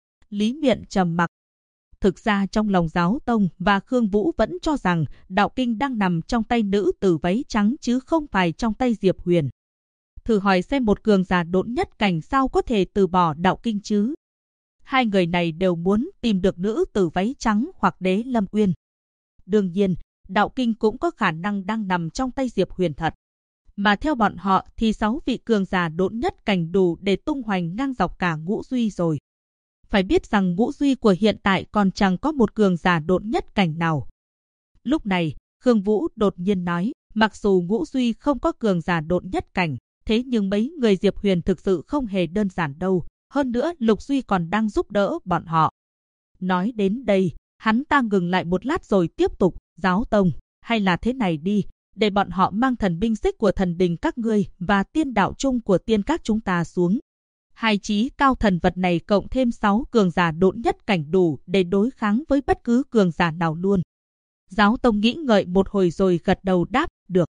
Lý Miện trầm mặc. Thực ra trong lòng Giáo Tông và Khương Vũ vẫn cho rằng đạo kinh đang nằm trong tay nữ tử váy trắng chứ không phải trong tay Diệp Huyền. Thử hỏi xem một cường giả độn nhất cảnh sao có thể từ bỏ đạo kinh chứ? Hai người này đều muốn tìm được nữ tử váy trắng hoặc Đế Lâm Uyên. Đương nhiên, đạo kinh cũng có khả năng đang nằm trong tay Diệp Huyền thật. Mà theo bọn họ thì 6 vị cường giả độn nhất cảnh đủ để tung hoành ngang dọc cả Ngũ Duy rồi. Phải biết rằng Ngũ Duy của hiện tại còn chẳng có một cường giả độn nhất cảnh nào. Lúc này, Khương Vũ đột nhiên nói, mặc dù Ngũ Duy không có cường giả độn nhất cảnh, thế nhưng mấy người Diệp Huyền thực sự không hề đơn giản đâu. Hơn nữa Lục Duy còn đang giúp đỡ bọn họ. Nói đến đây, hắn ta ngừng lại một lát rồi tiếp tục, Giáo Tông, hay là thế này đi, để bọn họ mang thần binh xích của thần đình các ngươi và tiên đạo chung của tiên các chúng ta xuống. 2 chí cao thần vật này cộng thêm 6 cường giả độn nhất cảnh đủ để đối kháng với bất cứ cường giả nào luôn. Giáo Tông nghĩ ngợi một hồi rồi gật đầu đáp, được.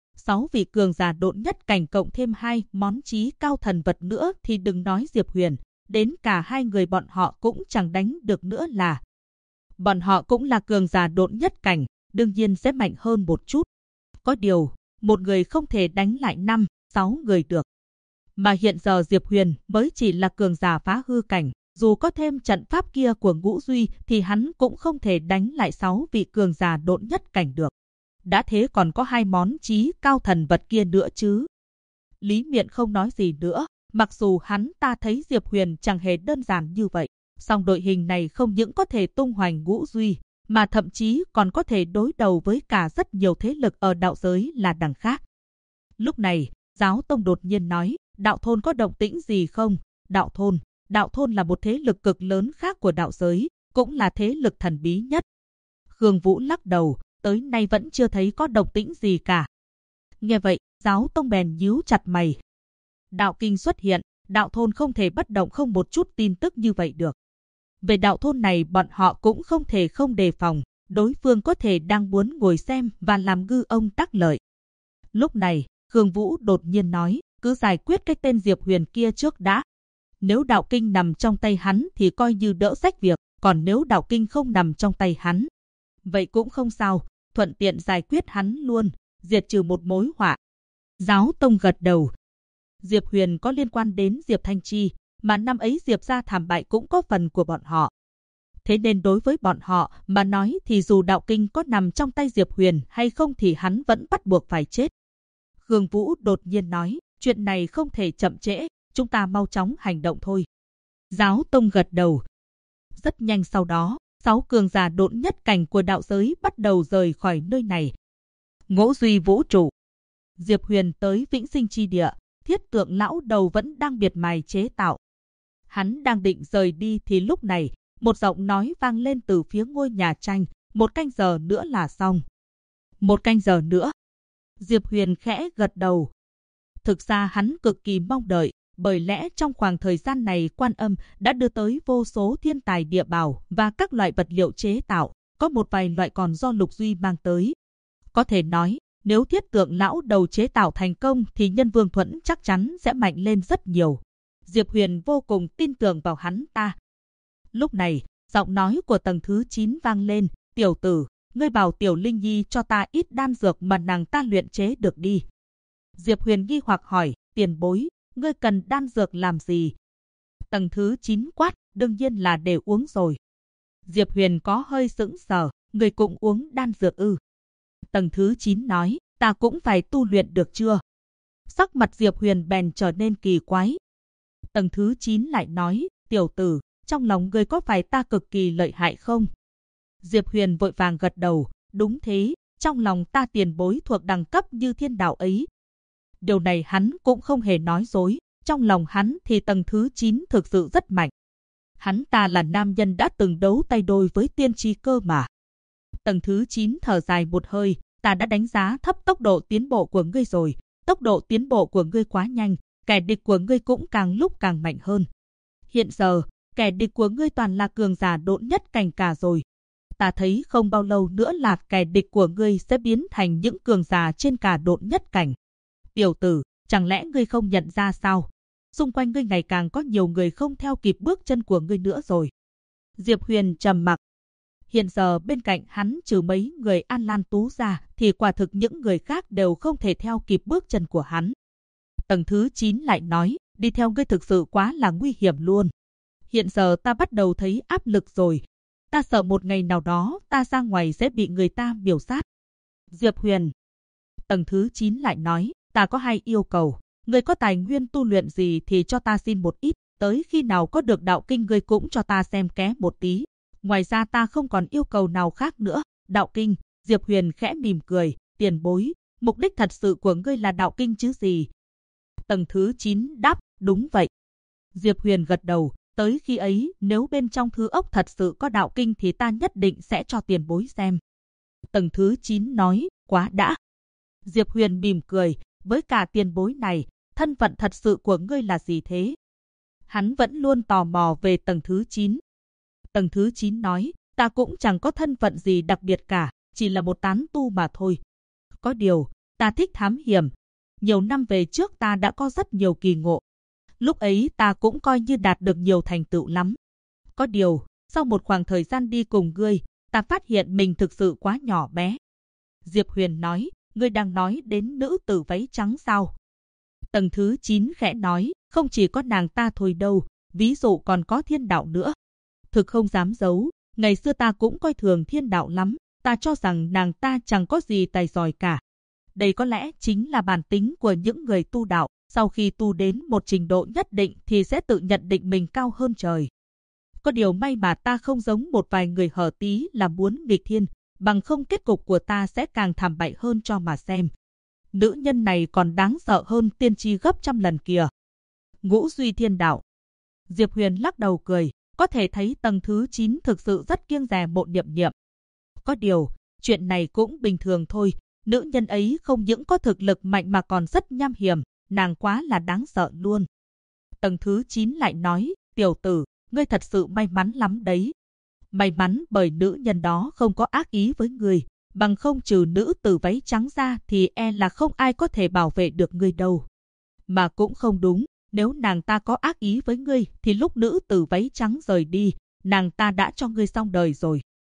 6 vị cường giả độn nhất cảnh cộng thêm 2 món chí cao thần vật nữa thì đừng nói Diệp Huyền, đến cả hai người bọn họ cũng chẳng đánh được nữa là. Bọn họ cũng là cường giả độn nhất cảnh, đương nhiên sẽ mạnh hơn một chút. Có điều, một người không thể đánh lại 5, 6 người được. Mà hiện giờ Diệp Huyền mới chỉ là cường giả phá hư cảnh, dù có thêm trận pháp kia của Ngũ Duy thì hắn cũng không thể đánh lại 6 vị cường giả độn nhất cảnh được. Đã thế còn có 2 món chí cao thần vật kia nữa chứ. Lý Miện không nói gì nữa, mặc dù hắn ta thấy Diệp Huyền chẳng hề đơn giản như vậy, song đội hình này không những có thể tung hoành Ngũ Duy, mà thậm chí còn có thể đối đầu với cả rất nhiều thế lực ở đạo giới là đằng khác. Lúc này, Giáo Tông đột nhiên nói, đạo thôn có động tĩnh gì không? Đạo thôn là một thế lực cực lớn khác của đạo giới, cũng là thế lực thần bí nhất. Khương Vũ lắc đầu, tới nay vẫn chưa thấy có động tĩnh gì cả. Nghe vậy, Giáo Tông bèn nhíu chặt mày. Đạo kinh xuất hiện, đạo thôn không thể bất động không một chút tin tức như vậy được. Về đạo thôn này bọn họ cũng không thể không đề phòng, đối phương có thể đang muốn ngồi xem và làm ngư ông đắc lợi. Lúc này, Khương Vũ đột nhiên nói, cứ giải quyết cái tên Diệp Huyền kia trước đã. Nếu đạo kinh nằm trong tay hắn thì coi như đỡ rách việc, còn nếu đạo kinh không nằm trong tay hắn, Vậy cũng không sao, thuận tiện giải quyết hắn luôn, diệt trừ một mối họa. Giáo tông gật đầu. Diệp Huyền có liên quan đến Diệp Thanh Chi, mà năm ấy Diệp gia thảm bại cũng có phần của bọn họ. Thế nên đối với bọn họ mà nói thì dù đạo kinh có nằm trong tay Diệp Huyền hay không thì hắn vẫn bắt buộc phải chết. Khương Vũ đột nhiên nói, chuyện này không thể chậm trễ, chúng ta mau chóng hành động thôi. Giáo tông gật đầu. Rất nhanh sau đó, 6 cường giả độn nhất cảnh của đạo giới bắt đầu rời khỏi nơi này. Ngũ duy vũ trụ. Diệp Huyền tới Vĩnh Sinh Chi Địa, Thiết Tượng lão đầu vẫn đang miệt mài chế tạo. Hắn đang định rời đi thì lúc này, một giọng nói vang lên từ phía ngôi nhà tranh, 1 canh giờ nữa là xong. 1 canh giờ nữa. Diệp Huyền khẽ gật đầu. Thực ra hắn cực kỳ mong đợi, bởi lẽ trong khoảng thời gian này Quan Âm đã đưa tới vô số thiên tài địa bảo và các loại vật liệu chế tạo, có một vài loại còn do Lục Duy mang tới. Có thể nói, nếu Thiết Tượng lão đầu chế tạo thành công thì Nhân Vương Thuẫn chắc chắn sẽ mạnh lên rất nhiều. Diệp Huyền vô cùng tin tưởng vào hắn ta. Lúc này, giọng nói của tầng thứ 9 vang lên, tiểu tử, ngươi bảo Tiểu Linh Nhi cho ta ít đan dược mà nàng ta luyện chế được đi. Diệp Huyền nghi hoặc hỏi, tiền bối, ngươi cần đan dược làm gì? Tầng thứ 9 quát, đương nhiên là để uống rồi. Diệp Huyền có hơi sững sờ, ngươi cũng uống đan dược ư? Tầng thứ 9 nói, ta cũng phải tu luyện được chưa? Sắc mặt Diệp Huyền bèn trở nên kỳ quái. Tầng thứ 9 lại nói, tiểu tử, trong lòng ngươi có phải ta cực kỳ lợi hại không? Diệp Huyền vội vàng gật đầu, đúng thế, trong lòng ta tiền bối thuộc đẳng cấp như thiên đạo ấy. Điều này hắn cũng không hề nói dối, trong lòng hắn thì tầng thứ 9 thực sự rất mạnh. Hắn ta là nam nhân đã từng đấu tay đôi với tiên tri cơ mà. Tầng thứ 9 thở dài một hơi, ta đã đánh giá thấp tốc độ tiến bộ của ngươi rồi, tốc độ tiến bộ của ngươi quá nhanh, kẻ địch của ngươi cũng càng lúc càng mạnh hơn. Hiện giờ, kẻ địch của ngươi toàn là cường giả độn nhất cảnh cả rồi. Ta thấy không bao lâu nữa là kẻ địch của ngươi sẽ biến thành những cường giả trên cả độn nhất cảnh. Tiểu tử, chẳng lẽ ngươi không nhận ra sao? Xung quanh ngươi ngày càng có nhiều người không theo kịp bước chân của ngươi nữa rồi. Diệp Huyền trầm mặc. Hiện giờ bên cạnh hắn trừ mấy người An Lan Tú ra thì quả thực những người khác đều không thể theo kịp bước chân của hắn. Tầng thứ 9 lại nói, đi theo ngươi thực sự quá là nguy hiểm luôn. Hiện giờ ta bắt đầu thấy áp lực rồi. Ta sợ một ngày nào đó ta ra ngoài sẽ bị người ta miểu sát. Diệp Huyền. Tầng thứ 9 lại nói, ta có 2 yêu cầu. Ngươi có tài nguyên tu luyện gì thì cho ta xin một ít. Tới khi nào có được đạo kinh ngươi cũng cho ta xem ké một tí. Ngoài ra ta không còn yêu cầu nào khác nữa. Đạo kinh, Diệp Huyền khẽ mỉm cười, tiền bối. Mục đích thật sự của ngươi là đạo kinh chứ gì? Tầng thứ 9 đáp, đúng vậy. Diệp Huyền gật đầu, tới khi ấy nếu bên trong thư ốc thật sự có đạo kinh thì ta nhất định sẽ cho tiền bối xem. Tầng thứ 9 nói, quá đã. Diệp Huyền mỉm cười, với cả tiền bối này, thân phận thật sự của ngươi là gì thế? Hắn vẫn luôn tò mò về tầng thứ 9. Tầng thứ 9 nói, ta cũng chẳng có thân phận gì đặc biệt cả, chỉ là một tán tu mà thôi. Có điều, ta thích thám hiểm. Nhiều năm về trước ta đã có rất nhiều kỳ ngộ. Lúc ấy ta cũng coi như đạt được nhiều thành tựu lắm. Có điều, sau một khoảng thời gian đi cùng ngươi, ta phát hiện mình thực sự quá nhỏ bé. Diệp Huyền nói, ngươi đang nói đến nữ tử váy trắng sao? Tầng thứ 9 khẽ nói, không chỉ có nàng ta thôi đâu, ví dụ còn có thiên đạo nữa. Thực không dám giấu, ngày xưa ta cũng coi thường thiên đạo lắm, ta cho rằng nàng ta chẳng có gì tài giỏi cả. Đây có lẽ chính là bản tính của những người tu đạo, sau khi tu đến một trình độ nhất định thì sẽ tự nhận định mình cao hơn trời. Có điều may mà ta không giống một vài người Hở Tí là muốn nghịch thiên, bằng không kết cục của ta sẽ càng thảm bại hơn cho mà xem. Nữ nhân này còn đáng sợ hơn tiên tri gấp trăm lần kìa. Ngũ duy thiên đạo. Diệp Huyền lắc đầu cười, có thể thấy tầng thứ 9 thực sự rất kiêng dè Mộ Niệm Niệm. Có điều, chuyện này cũng bình thường thôi, nữ nhân ấy không những có thực lực mạnh mà còn rất nham hiểm, nàng quá là đáng sợ luôn. Tầng thứ 9 lại nói, tiểu tử, ngươi thật sự may mắn lắm đấy. May mắn bởi nữ nhân đó không có ác ý với ngươi, bằng không trừ nữ tử váy trắng ra thì e là không ai có thể bảo vệ được ngươi đâu. Mà cũng không đúng, nếu nàng ta có ác ý với ngươi thì lúc nữ tử váy trắng rời đi, nàng ta đã cho ngươi xong đời rồi.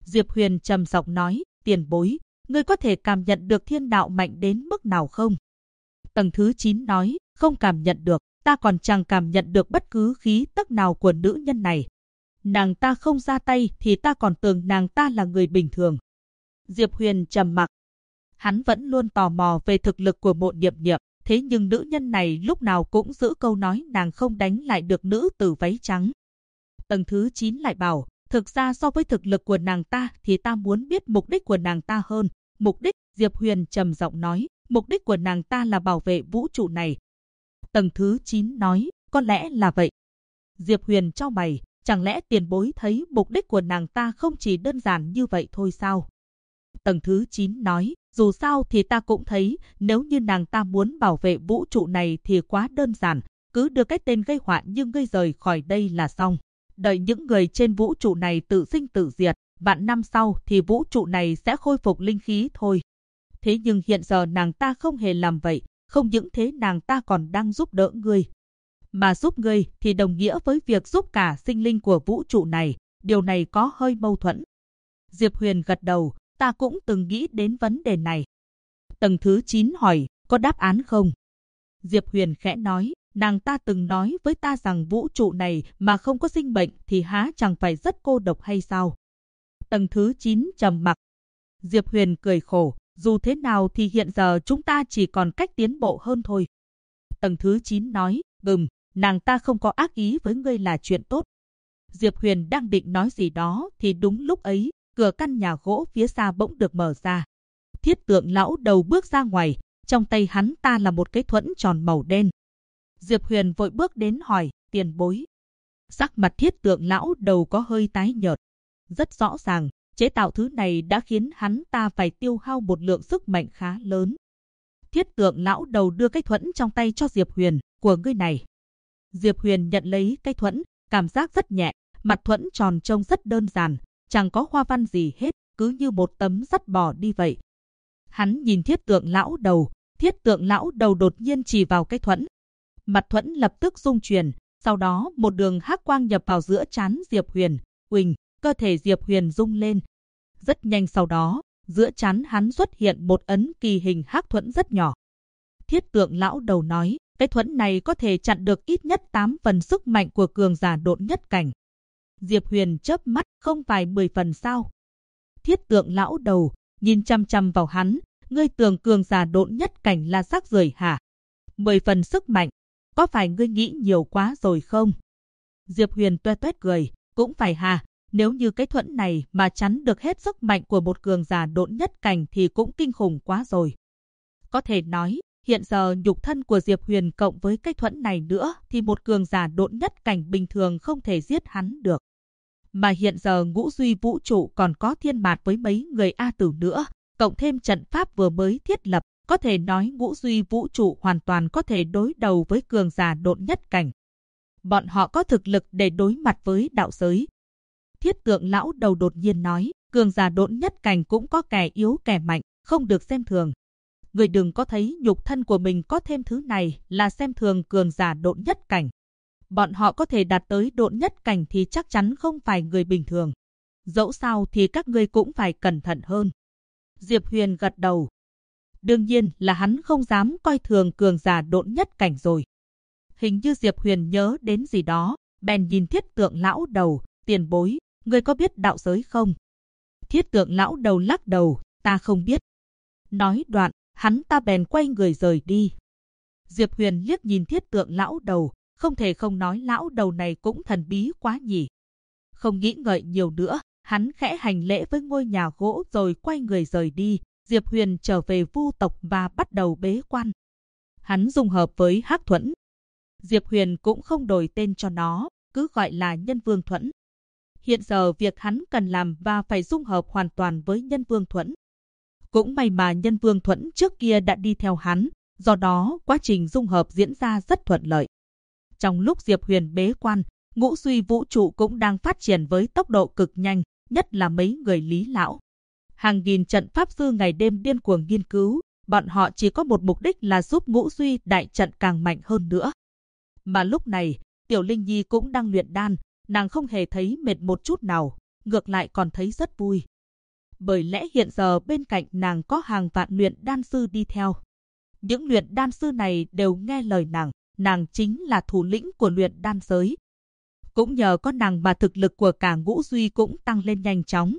Diệp Huyền trầm giọng nói, tiền bối, ngươi có thể cảm nhận được thiên đạo mạnh đến mức nào không? Tầng thứ 9 nói, không cảm nhận được, ta còn chẳng cảm nhận được bất cứ khí tức nào của nữ nhân này. Nàng ta không ra tay thì ta còn tưởng nàng ta là người bình thường. Diệp Huyền trầm mặc. Hắn vẫn luôn tò mò về thực lực của Mộ Niệm Niệm, thế nhưng nữ nhân này lúc nào cũng giữ câu nói nàng không đánh lại được nữ tử váy trắng. Tầng thứ 9 lại bảo, thực ra so với thực lực của nàng ta thì ta muốn biết mục đích của nàng ta hơn. Mục đích, Diệp Huyền trầm giọng nói, mục đích của nàng ta là bảo vệ vũ trụ này. Tầng thứ 9 nói, có lẽ là vậy. Diệp Huyền chau mày, chẳng lẽ tiền bối thấy mục đích của nàng ta không chỉ đơn giản như vậy thôi sao? Tầng thứ 9 nói, dù sao thì ta cũng thấy, nếu như nàng ta muốn bảo vệ vũ trụ này thì quá đơn giản, cứ đưa cái tên gây họa như ngươi rời khỏi đây là xong. Đợi những người trên vũ trụ này tự sinh tự diệt, vạn năm sau thì vũ trụ này sẽ khôi phục linh khí thôi. Thế nhưng hiện giờ nàng ta không hề làm vậy, không những thế nàng ta còn đang giúp đỡ ngươi. Mà giúp ngươi thì đồng nghĩa với việc giúp cả sinh linh của vũ trụ này, điều này có hơi mâu thuẫn. Diệp Huyền gật đầu, ta cũng từng nghĩ đến vấn đề này. Tầng thứ 9 hỏi, có đáp án không? Diệp Huyền khẽ nói, nàng ta từng nói với ta rằng vũ trụ này mà không có sinh mệnh thì há chẳng phải rất cô độc hay sao? Tầng thứ 9 trầm mặc. Diệp Huyền cười khổ, dù thế nào thì hiện giờ chúng ta chỉ còn cách tiến bộ hơn thôi. Tầng thứ 9 nói, nàng ta không có ác ý với ngươi là chuyện tốt. Diệp Huyền đang định nói gì đó thì đúng lúc ấy, cửa căn nhà gỗ phía xa bỗng được mở ra. Thiết Tượng lão đầu bước ra ngoài, trong tay hắn ta là một cái thuẫn tròn màu đen. Diệp Huyền vội bước đến hỏi, tiền bối. Sắc mặt Thiết Tượng lão đầu có hơi tái nhợt. Rất rõ ràng, chế tạo thứ này đã khiến hắn ta phải tiêu hao một lượng sức mạnh khá lớn. Thiết Tượng lão đầu đưa cái thuẫn trong tay cho Diệp Huyền, của ngươi này. Diệp Huyền nhận lấy cái thuẫn, cảm giác rất nhẹ, mặt thuẫn tròn trông rất đơn giản, chẳng có hoa văn gì hết, cứ như một tấm sắt bò đi vậy. Hắn nhìn Thiết Tượng lão đầu, Thiết Tượng lão đầu đột nhiên chỉ vào cái thuẫn. Mặt thuẫn lập tức rung chuyển, sau đó một đường hắc quang nhập vào giữa trán Diệp Huyền, uỳnh, cơ thể Diệp Huyền rung lên. Rất nhanh sau đó, giữa trán hắn xuất hiện một ấn kỳ hình hắc thuẫn rất nhỏ. Thiết Tượng lão đầu nói, cái thuẫn này có thể chặn được ít nhất 8 phần sức mạnh của cường giả độn nhất cảnh. Diệp Huyền chớp mắt, không phải 10 phần sao? Thiết Tượng lão đầu nhìn chăm chăm vào hắn, ngươi tưởng cường giả độn nhất cảnh là rác rưởi hả? 10 phần sức mạnh, có phải ngươi nghĩ nhiều quá rồi không? Diệp Huyền tuét tuét cười, cũng phải hà, nếu như cái thuẫn này mà chắn được hết sức mạnh của một cường giả độn nhất cảnh thì cũng kinh khủng quá rồi. Có thể nói, hiện giờ nhục thân của Diệp Huyền cộng với cái thuẫn này nữa thì một cường giả độn nhất cảnh bình thường không thể giết hắn được. Mà hiện giờ ngũ duy vũ trụ còn có thiên mạt với mấy người A tử nữa, cộng thêm trận pháp vừa mới thiết lập, có thể nói ngũ duy vũ trụ hoàn toàn có thể đối đầu với cường giả độn nhất cảnh. Bọn họ có thực lực để đối mặt với đạo giới. Thiết Tượng lão đầu đột nhiên nói, cường giả độn nhất cảnh cũng có kẻ yếu kẻ mạnh, không được xem thường. Người đừng có thấy nhục thân của mình có thêm thứ này là xem thường cường giả độn nhất cảnh. Bọn họ có thể đạt tới độn nhất cảnh thì chắc chắn không phải người bình thường. Dẫu sao thì các ngươi cũng phải cẩn thận hơn. Diệp Huyền gật đầu. Đương nhiên là hắn không dám coi thường cường giả độn nhất cảnh rồi. Hình như Diệp Huyền nhớ đến gì đó, bèn nhìn Thiết Tượng lão đầu, tiền bối, ngươi có biết đạo giới không? Thiết Tượng lão đầu lắc đầu, ta không biết. Nói đoạn, hắn ta bèn quay người rời đi. Diệp Huyền liếc nhìn Thiết Tượng lão đầu, không thể không nói lão đầu này cũng thần bí quá nhỉ. Không nghĩ ngợi nhiều nữa, hắn khẽ hành lễ với ngôi nhà gỗ rồi quay người rời đi. Diệp Huyền trở về Vu tộc và bắt đầu bế quan. Hắn dung hợp với Hắc Thuẫn. Diệp Huyền cũng không đổi tên cho nó, cứ gọi là Nhân Vương Thuẫn. Hiện giờ việc hắn cần làm và phải dung hợp hoàn toàn với Nhân Vương Thuẫn. Cũng may mà Nhân Vương Thuẫn trước kia đã đi theo hắn, do đó quá trình dung hợp diễn ra rất thuận lợi. Trong lúc Diệp Huyền bế quan, ngũ duy vũ trụ cũng đang phát triển với tốc độ cực nhanh, nhất là mấy người Lý lão. Hàng nghìn trận pháp sư ngày đêm điên cuồng nghiên cứu, bọn họ chỉ có một mục đích là giúp ngũ duy đại trận càng mạnh hơn nữa. Mà lúc này, Tiểu Linh Nhi cũng đang luyện đan, nàng không hề thấy mệt một chút nào, ngược lại còn thấy rất vui. Bởi lẽ hiện giờ bên cạnh nàng có hàng vạn luyện đan sư đi theo. Những luyện đan sư này đều nghe lời nàng chính là thủ lĩnh của luyện đan giới. Cũng nhờ có nàng mà thực lực của cả Ngũ Duy cũng tăng lên nhanh chóng.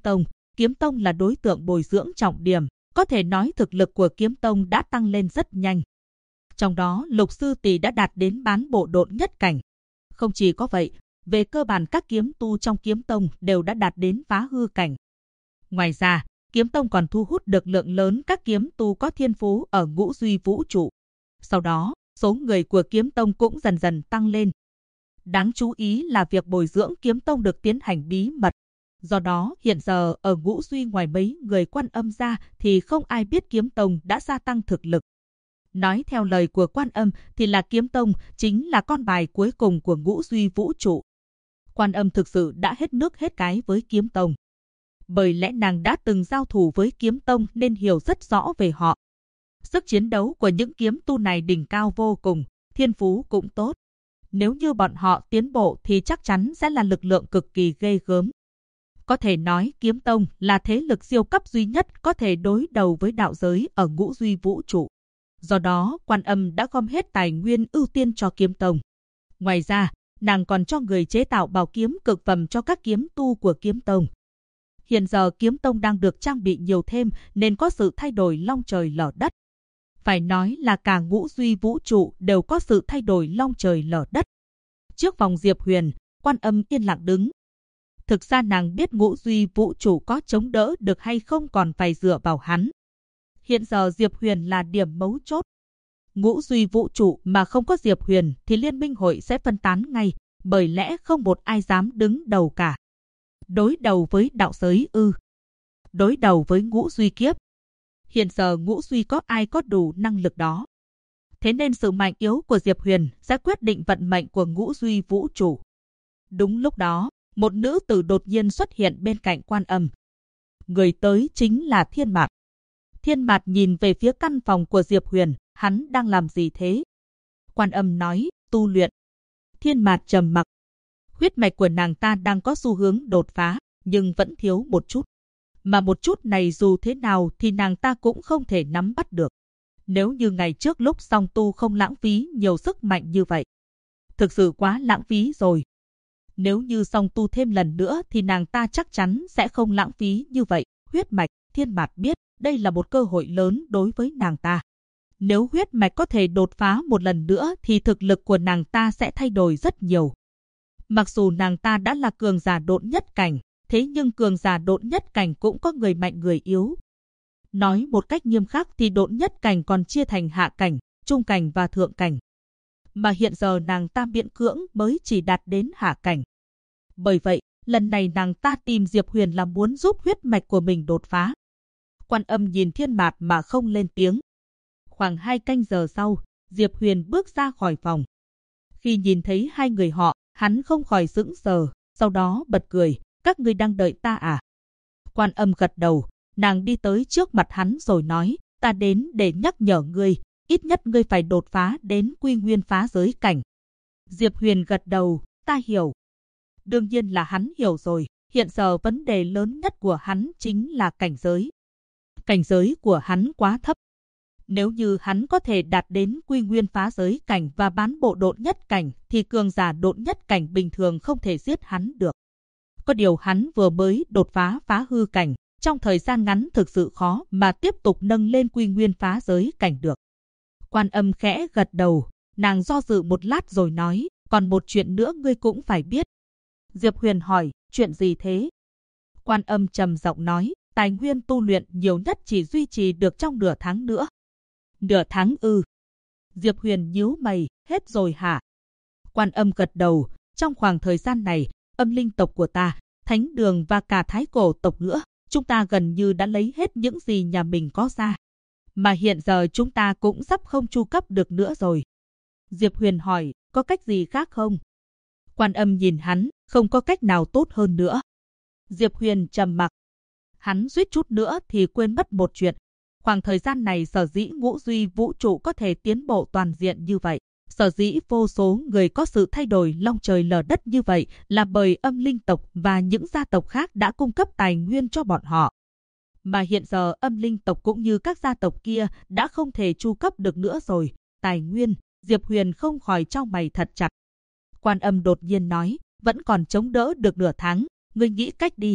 Kiếm Tông là đối tượng bồi dưỡng trọng điểm, có thể nói thực lực của Kiếm Tông đã tăng lên rất nhanh. Trong đó Lục sư tỷ đã đạt đến bán bộ độn nhất cảnh. Không chỉ có vậy, về cơ bản các kiếm tu trong Kiếm Tông đều đã đạt đến phá hư cảnh. Ngoài ra, Kiếm Tông còn thu hút được lượng lớn các kiếm tu có thiên phú ở Ngũ Duy vũ trụ. Sau đó, số người của Kiếm Tông cũng dần dần tăng lên. Đáng chú ý là việc bồi dưỡng Kiếm Tông được tiến hành bí mật. Do đó, hiện giờ ở Ngũ Duy ngoài mấy người Quan Âm ra thì không ai biết Kiếm Tông đã gia tăng thực lực. Nói theo lời của Quan Âm thì là Kiếm Tông chính là con bài cuối cùng của Ngũ Duy vũ trụ. Quan Âm thực sự đã hết nước hết cái với Kiếm Tông. Bởi lẽ nàng đã từng giao thủ với Kiếm Tông nên hiểu rất rõ về họ. Sức chiến đấu của những kiếm tu này đỉnh cao vô cùng, thiên phú cũng tốt. Nếu như bọn họ tiến bộ thì chắc chắn sẽ là lực lượng cực kỳ ghê gớm. Có thể nói Kiếm Tông là thế lực siêu cấp duy nhất có thể đối đầu với đạo giới ở Ngũ Duy vũ trụ. Do đó, Quan Âm đã gom hết tài nguyên ưu tiên cho Kiếm Tông. Ngoài ra, nàng còn cho người chế tạo bảo kiếm cực phẩm cho các kiếm tu của Kiếm Tông. Hiện giờ Kiếm Tông đang được trang bị nhiều thêm nên có sự thay đổi long trời lở đất. Phải nói là cả Ngũ Duy vũ trụ đều có sự thay đổi long trời lở đất. Trước vòng Diệp Huyền, Quan Âm yên lặng đứng. Thực ra nàng biết Ngũ Duy vũ trụ có chống đỡ được hay không còn phải dựa vào hắn. Hiện giờ Diệp Huyền là điểm mấu chốt. Ngũ Duy vũ trụ mà không có Diệp Huyền thì liên minh hội sẽ phân tán ngay, bởi lẽ không một ai dám đứng đầu cả. Đối đầu với đạo giới ư? Đối đầu với Ngũ Duy kiếp? Hiện giờ Ngũ Duy có ai có đủ năng lực đó? Thế nên sự mạnh yếu của Diệp Huyền sẽ quyết định vận mệnh của Ngũ Duy vũ trụ. Đúng lúc đó, một nữ tử đột nhiên xuất hiện bên cạnh Quan Âm. Người tới chính là Thiên Mạt. Thiên Mạt nhìn về phía căn phòng của Diệp Huyền, hắn đang làm gì thế? Quan Âm nói, tu luyện. Thiên Mạt trầm mặc. Huyết mạch của nàng ta đang có xu hướng đột phá, nhưng vẫn thiếu một chút. Mà một chút này dù thế nào thì nàng ta cũng không thể nắm bắt được. Nếu như ngày trước lúc song tu không lãng phí nhiều sức mạnh như vậy. Thực sự quá lãng phí rồi. Nếu như song tu thêm lần nữa thì nàng ta chắc chắn sẽ không lãng phí như vậy. Huyết mạch, Thiên Mạt biết đây là một cơ hội lớn đối với nàng ta. Nếu huyết mạch có thể đột phá một lần nữa thì thực lực của nàng ta sẽ thay đổi rất nhiều. Mặc dù nàng ta đã là cường giả độn nhất cảnh, thế nhưng cường giả độn nhất cảnh cũng có người mạnh người yếu. Nói một cách nghiêm khắc thì độn nhất cảnh còn chia thành hạ cảnh, trung cảnh và thượng cảnh. Mà hiện giờ nàng ta miễn cưỡng mới chỉ đạt đến hạ cảnh. Bởi vậy, lần này nàng ta tìm Diệp Huyền là muốn giúp huyết mạch của mình đột phá. Quan Âm nhìn Thiên Mạt mà không lên tiếng. Khoảng 2 canh giờ sau, Diệp Huyền bước ra khỏi phòng. Khi nhìn thấy hai người họ, hắn không khỏi sững sờ, sau đó bật cười, các ngươi đang đợi ta à? Quan Âm gật đầu, nàng đi tới trước mặt hắn rồi nói, ta đến để nhắc nhở ngươi, ít nhất ngươi phải đột phá đến quy nguyên phá giới cảnh. Diệp Huyền gật đầu, ta hiểu. Đương nhiên là hắn hiểu rồi, hiện giờ vấn đề lớn nhất của hắn chính là cảnh giới. Cảnh giới của hắn quá thấp. Nếu như hắn có thể đạt đến quy nguyên phá giới cảnh và bán bộ độn nhất cảnh thì cường giả độn nhất cảnh bình thường không thể giết hắn được. Có điều hắn vừa mới đột phá phá hư cảnh, trong thời gian ngắn thực sự khó mà tiếp tục nâng lên quy nguyên phá giới cảnh được. Quan Âm khẽ gật đầu, nàng do dự một lát rồi nói, còn một chuyện nữa ngươi cũng phải biết. Diệp Huyền hỏi, chuyện gì thế? Quan Âm trầm giọng nói, tài nguyên tu luyện nhiều nhất chỉ duy trì được trong nửa tháng nữa. Nửa tháng ư? Diệp Huyền nhíu mày, hết rồi hả? Quan Âm gật đầu, trong khoảng thời gian này, Âm linh tộc của ta, Thánh Đường và cả Thái Cổ tộc nữa, chúng ta gần như đã lấy hết những gì nhà mình có ra. Mà hiện giờ chúng ta cũng sắp không chu cấp được nữa rồi. Diệp Huyền hỏi, có cách gì khác không? Quan Âm nhìn hắn, không có cách nào tốt hơn nữa. Diệp Huyền trầm mặc. Hắn suýt chút nữa thì quên mất một chuyện. Khoảng thời gian này sở dĩ Ngũ Duy vũ trụ có thể tiến bộ toàn diện như vậy, sở dĩ vô số người có sự thay đổi long trời lở đất như vậy là bởi Âm linh tộc và những gia tộc khác đã cung cấp tài nguyên cho bọn họ. mà hiện giờ Âm Linh tộc cũng như các gia tộc kia đã không thể chu cấp được nữa rồi. Tài nguyên, Diệp Huyền không khỏi chau mày thật chặt. Quan Âm đột nhiên nói, vẫn còn chống đỡ được nửa tháng, ngươi nghĩ cách đi.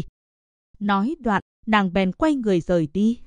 Nói đoạn, nàng bèn quay người rời đi.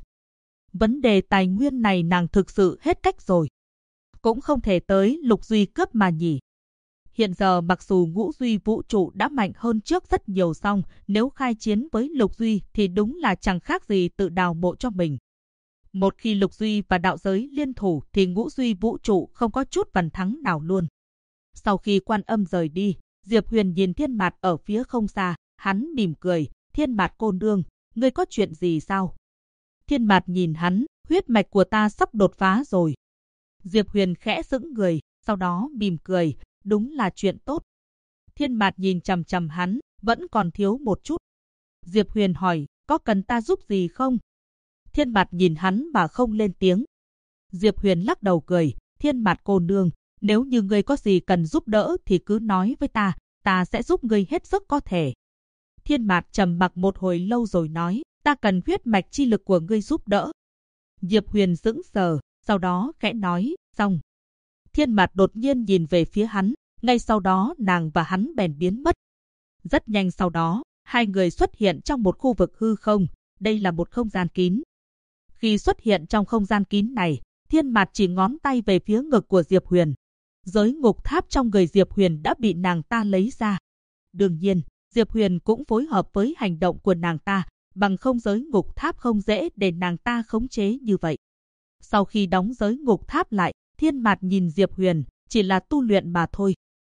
Vấn đề tài nguyên này nàng thực sự hết cách rồi. Cũng không thể tới Lục Duy cướp mà nhỉ. Hiện giờ mặc dù Ngũ Duy vũ trụ đã mạnh hơn trước rất nhiều song, nếu khai chiến với Lục Duy thì đúng là chẳng khác gì tự đào mộ cho mình. Một khi Lục Duy và đạo giới liên thủ thì Ngũ Duy vũ trụ không có chút phần thắng nào luôn. Sau khi Quan Âm rời đi, Diệp Huyền nhìn Thiên Mạt ở phía không xa, hắn mỉm cười, Thiên Mạt cô nương, ngươi có chuyện gì sao? Thiên Mạt nhìn hắn, huyết mạch của ta sắp đột phá rồi. Diệp Huyền khẽ sững người, sau đó mỉm cười, đúng là chuyện tốt. Thiên Mạt nhìn chằm chằm hắn, vẫn còn thiếu một chút. Diệp Huyền hỏi, có cần ta giúp gì không? Thiên Mạt nhìn hắn mà không lên tiếng. Diệp Huyền lắc đầu cười, Thiên Mạt cô nương, nếu như ngươi có gì cần giúp đỡ thì cứ nói với ta sẽ giúp ngươi hết sức có thể. Thiên Mạt trầm mặc một hồi lâu rồi nói, ta cần huyết mạch chi lực của ngươi giúp đỡ. Diệp Huyền sững sờ, sau đó khẽ nói, xong. Thiên Mạt đột nhiên nhìn về phía hắn, ngay sau đó nàng và hắn bèn biến mất. Rất nhanh sau đó, hai người xuất hiện trong một khu vực hư không, đây là một không gian kín. Khi xuất hiện trong không gian kín này, Thiên Mạt chỉ ngón tay về phía ngực của Diệp Huyền. Giới ngục tháp trong người Diệp Huyền đã bị nàng ta lấy ra. Đương nhiên, Diệp Huyền cũng phối hợp với hành động của nàng ta, bằng không giới ngục tháp không dễ để nàng ta khống chế như vậy. Sau khi đóng giới ngục tháp lại, Thiên Mạt nhìn Diệp Huyền, chỉ là tu luyện mà thôi.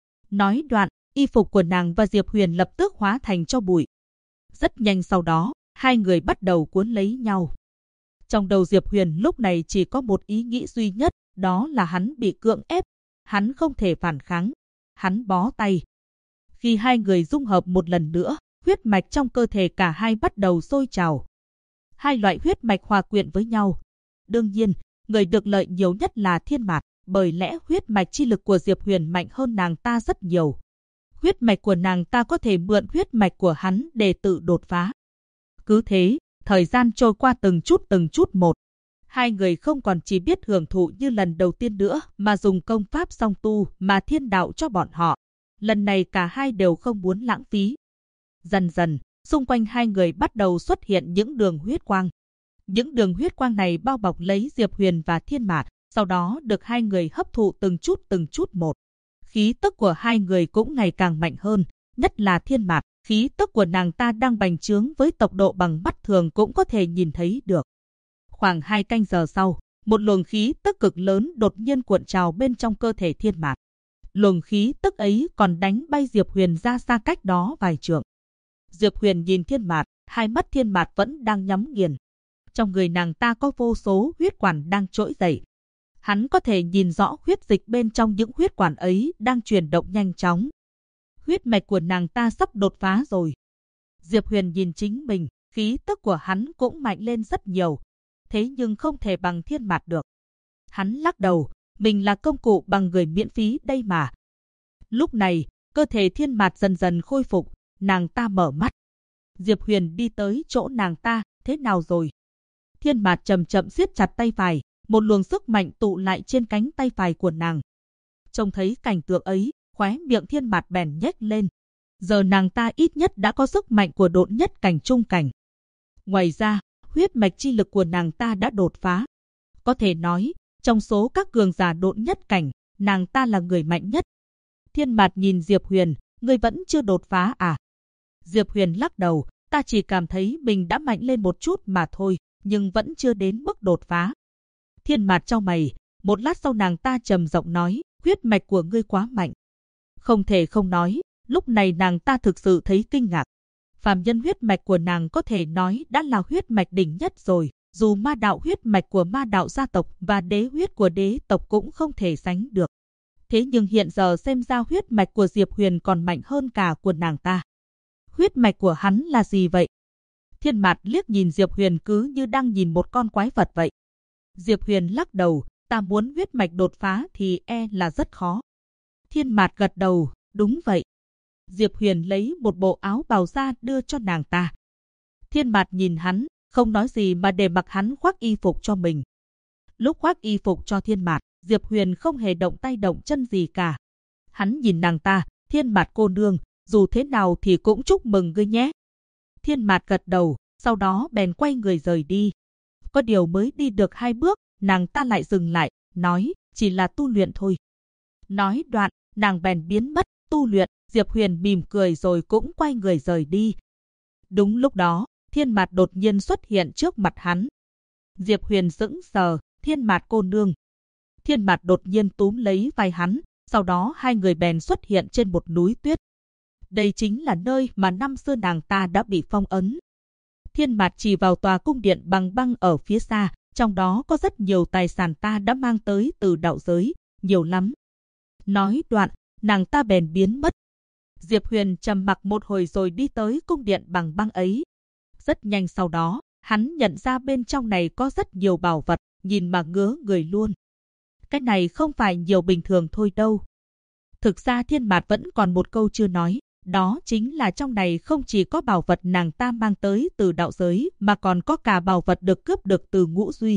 Nói đoạn, y phục của nàng và Diệp Huyền lập tức hóa thành tro bụi. Rất nhanh sau đó, hai người bắt đầu cuốn lấy nhau. Trong đầu Diệp Huyền lúc này chỉ có một ý nghĩ duy nhất, đó là hắn bị cưỡng ép. Hắn không thể phản kháng. Hắn bó tay. Khi hai người dung hợp một lần nữa, huyết mạch trong cơ thể cả hai bắt đầu sôi trào. Hai loại huyết mạch hòa quyện với nhau. Đương nhiên, người được lợi nhiều nhất là Thiên Mạt, bởi lẽ huyết mạch chi lực của Diệp Huyền mạnh hơn nàng ta rất nhiều. Huyết mạch của nàng ta có thể mượn huyết mạch của hắn để tự đột phá. Cứ thế, thời gian trôi qua từng chút một. Hai người không còn chỉ biết hưởng thụ như lần đầu tiên nữa mà dùng công pháp song tu mà thiên đạo cho bọn họ. Lần này cả hai đều không muốn lãng phí. Dần dần, xung quanh hai người bắt đầu xuất hiện những đường huyết quang. Những đường huyết quang này bao bọc lấy Diệp Huyền và Thiên Mạt, sau đó được hai người hấp thụ từng chút một. Khí tức của hai người cũng ngày càng mạnh hơn, nhất là Thiên Mạt, khí tức của nàng ta đang bành trướng với tốc độ bằng mắt thường cũng có thể nhìn thấy được. Khoảng 2 canh giờ sau, một luồng khí tức cực lớn đột nhiên cuộn trào bên trong cơ thể Thiên Mạt. Luồng khí tức ấy còn đánh bay Diệp Huyền ra xa cách đó vài trượng. Diệp Huyền nhìn Thiên Mạt, hai mắt Thiên Mạt vẫn đang nhắm nghiền. Trong người nàng ta có vô số huyết quản đang trỗi dậy. Hắn có thể nhìn rõ huyết dịch bên trong những huyết quản ấy đang chuyển động nhanh chóng. Huyết mạch của nàng ta sắp đột phá rồi. Diệp Huyền nhìn chính mình, khí tức của hắn cũng mạnh lên rất nhiều. Thế nhưng không thể bằng Thiên Mạt được. Hắn lắc đầu, mình là công cụ bằng người miễn phí đây mà. Lúc này, cơ thể Thiên Mạt dần dần khôi phục, nàng ta mở mắt. Diệp Huyền đi tới chỗ nàng ta, thế nào rồi? Thiên Mạt chậm chậm siết chặt tay phải, một luồng sức mạnh tụ lại trên cánh tay phải của nàng. Trông thấy cảnh tượng ấy, khóe miệng Thiên Mạt bèn nhếch lên. Giờ nàng ta ít nhất đã có sức mạnh của độn nhất cảnh trung cảnh. Ngoài ra, huyết mạch chi lực của nàng ta đã đột phá. Có thể nói, trong số các cường giả độn nhất cảnh, nàng ta là người mạnh nhất. Thiên Mạt nhìn Diệp Huyền, ngươi vẫn chưa đột phá à? Diệp Huyền lắc đầu, ta chỉ cảm thấy mình đã mạnh lên một chút mà thôi, nhưng vẫn chưa đến mức đột phá. Thiên Mạt chau mày, một lát sau nàng ta trầm giọng nói, huyết mạch của ngươi quá mạnh. Không thể không nói, lúc này nàng ta thực sự thấy kinh ngạc. Phàm nhân huyết mạch của nàng có thể nói đã là huyết mạch đỉnh nhất rồi, dù ma đạo huyết mạch của ma đạo gia tộc và đế huyết của đế tộc cũng không thể sánh được. Thế nhưng hiện giờ xem ra huyết mạch của Diệp Huyền còn mạnh hơn cả của nàng ta. Huyết mạch của hắn là gì vậy? Thiên Mạt liếc nhìn Diệp Huyền cứ như đang nhìn một con quái vật vậy. Diệp Huyền lắc đầu, ta muốn huyết mạch đột phá thì là rất khó. Thiên Mạt gật đầu, đúng vậy. Diệp Huyền lấy một bộ áo bào ra đưa cho nàng ta. Thiên Mạt nhìn hắn, không nói gì mà để mặc hắn khoác y phục cho mình. Lúc khoác y phục cho Thiên Mạt, Diệp Huyền không hề động tay động chân gì cả. Hắn nhìn nàng ta, Thiên Mạt cô nương, dù thế nào thì cũng chúc mừng ngươi nhé. Thiên Mạt gật đầu, sau đó bèn quay người rời đi. Có điều mới đi được 2 bước, nàng ta lại dừng lại, nói, chỉ là tu luyện thôi. Nói đoạn, nàng bèn biến mất, tu luyện, Diệp Huyền mỉm cười rồi cũng quay người rời đi. Đúng lúc đó, Thiên Mạt đột nhiên xuất hiện trước mặt hắn. Diệp Huyền sững sờ, Thiên Mạt cô nương. Thiên Mạt đột nhiên túm lấy vai hắn, sau đó hai người bèn xuất hiện trên một núi tuyết. Đây chính là nơi mà năm xưa nàng ta đã bị phong ấn. Thiên Mạt chỉ vào tòa cung điện bằng băng ở phía xa, trong đó có rất nhiều tài sản ta đã mang tới từ đạo giới, nhiều lắm. Nói đoạn, nàng ta bèn biến mất. Diệp Huyền trầm mặc một hồi rồi đi tới cung điện bằng băng ấy. Rất nhanh sau đó, hắn nhận ra bên trong này có rất nhiều bảo vật, nhìn mà ngứa người luôn. Cái này không phải nhiều bình thường thôi đâu. Thực ra Thiên Mạt vẫn còn một câu chưa nói, đó chính là trong này không chỉ có bảo vật nàng ta mang tới từ đạo giới mà còn có cả bảo vật được cướp được từ Ngũ Duy.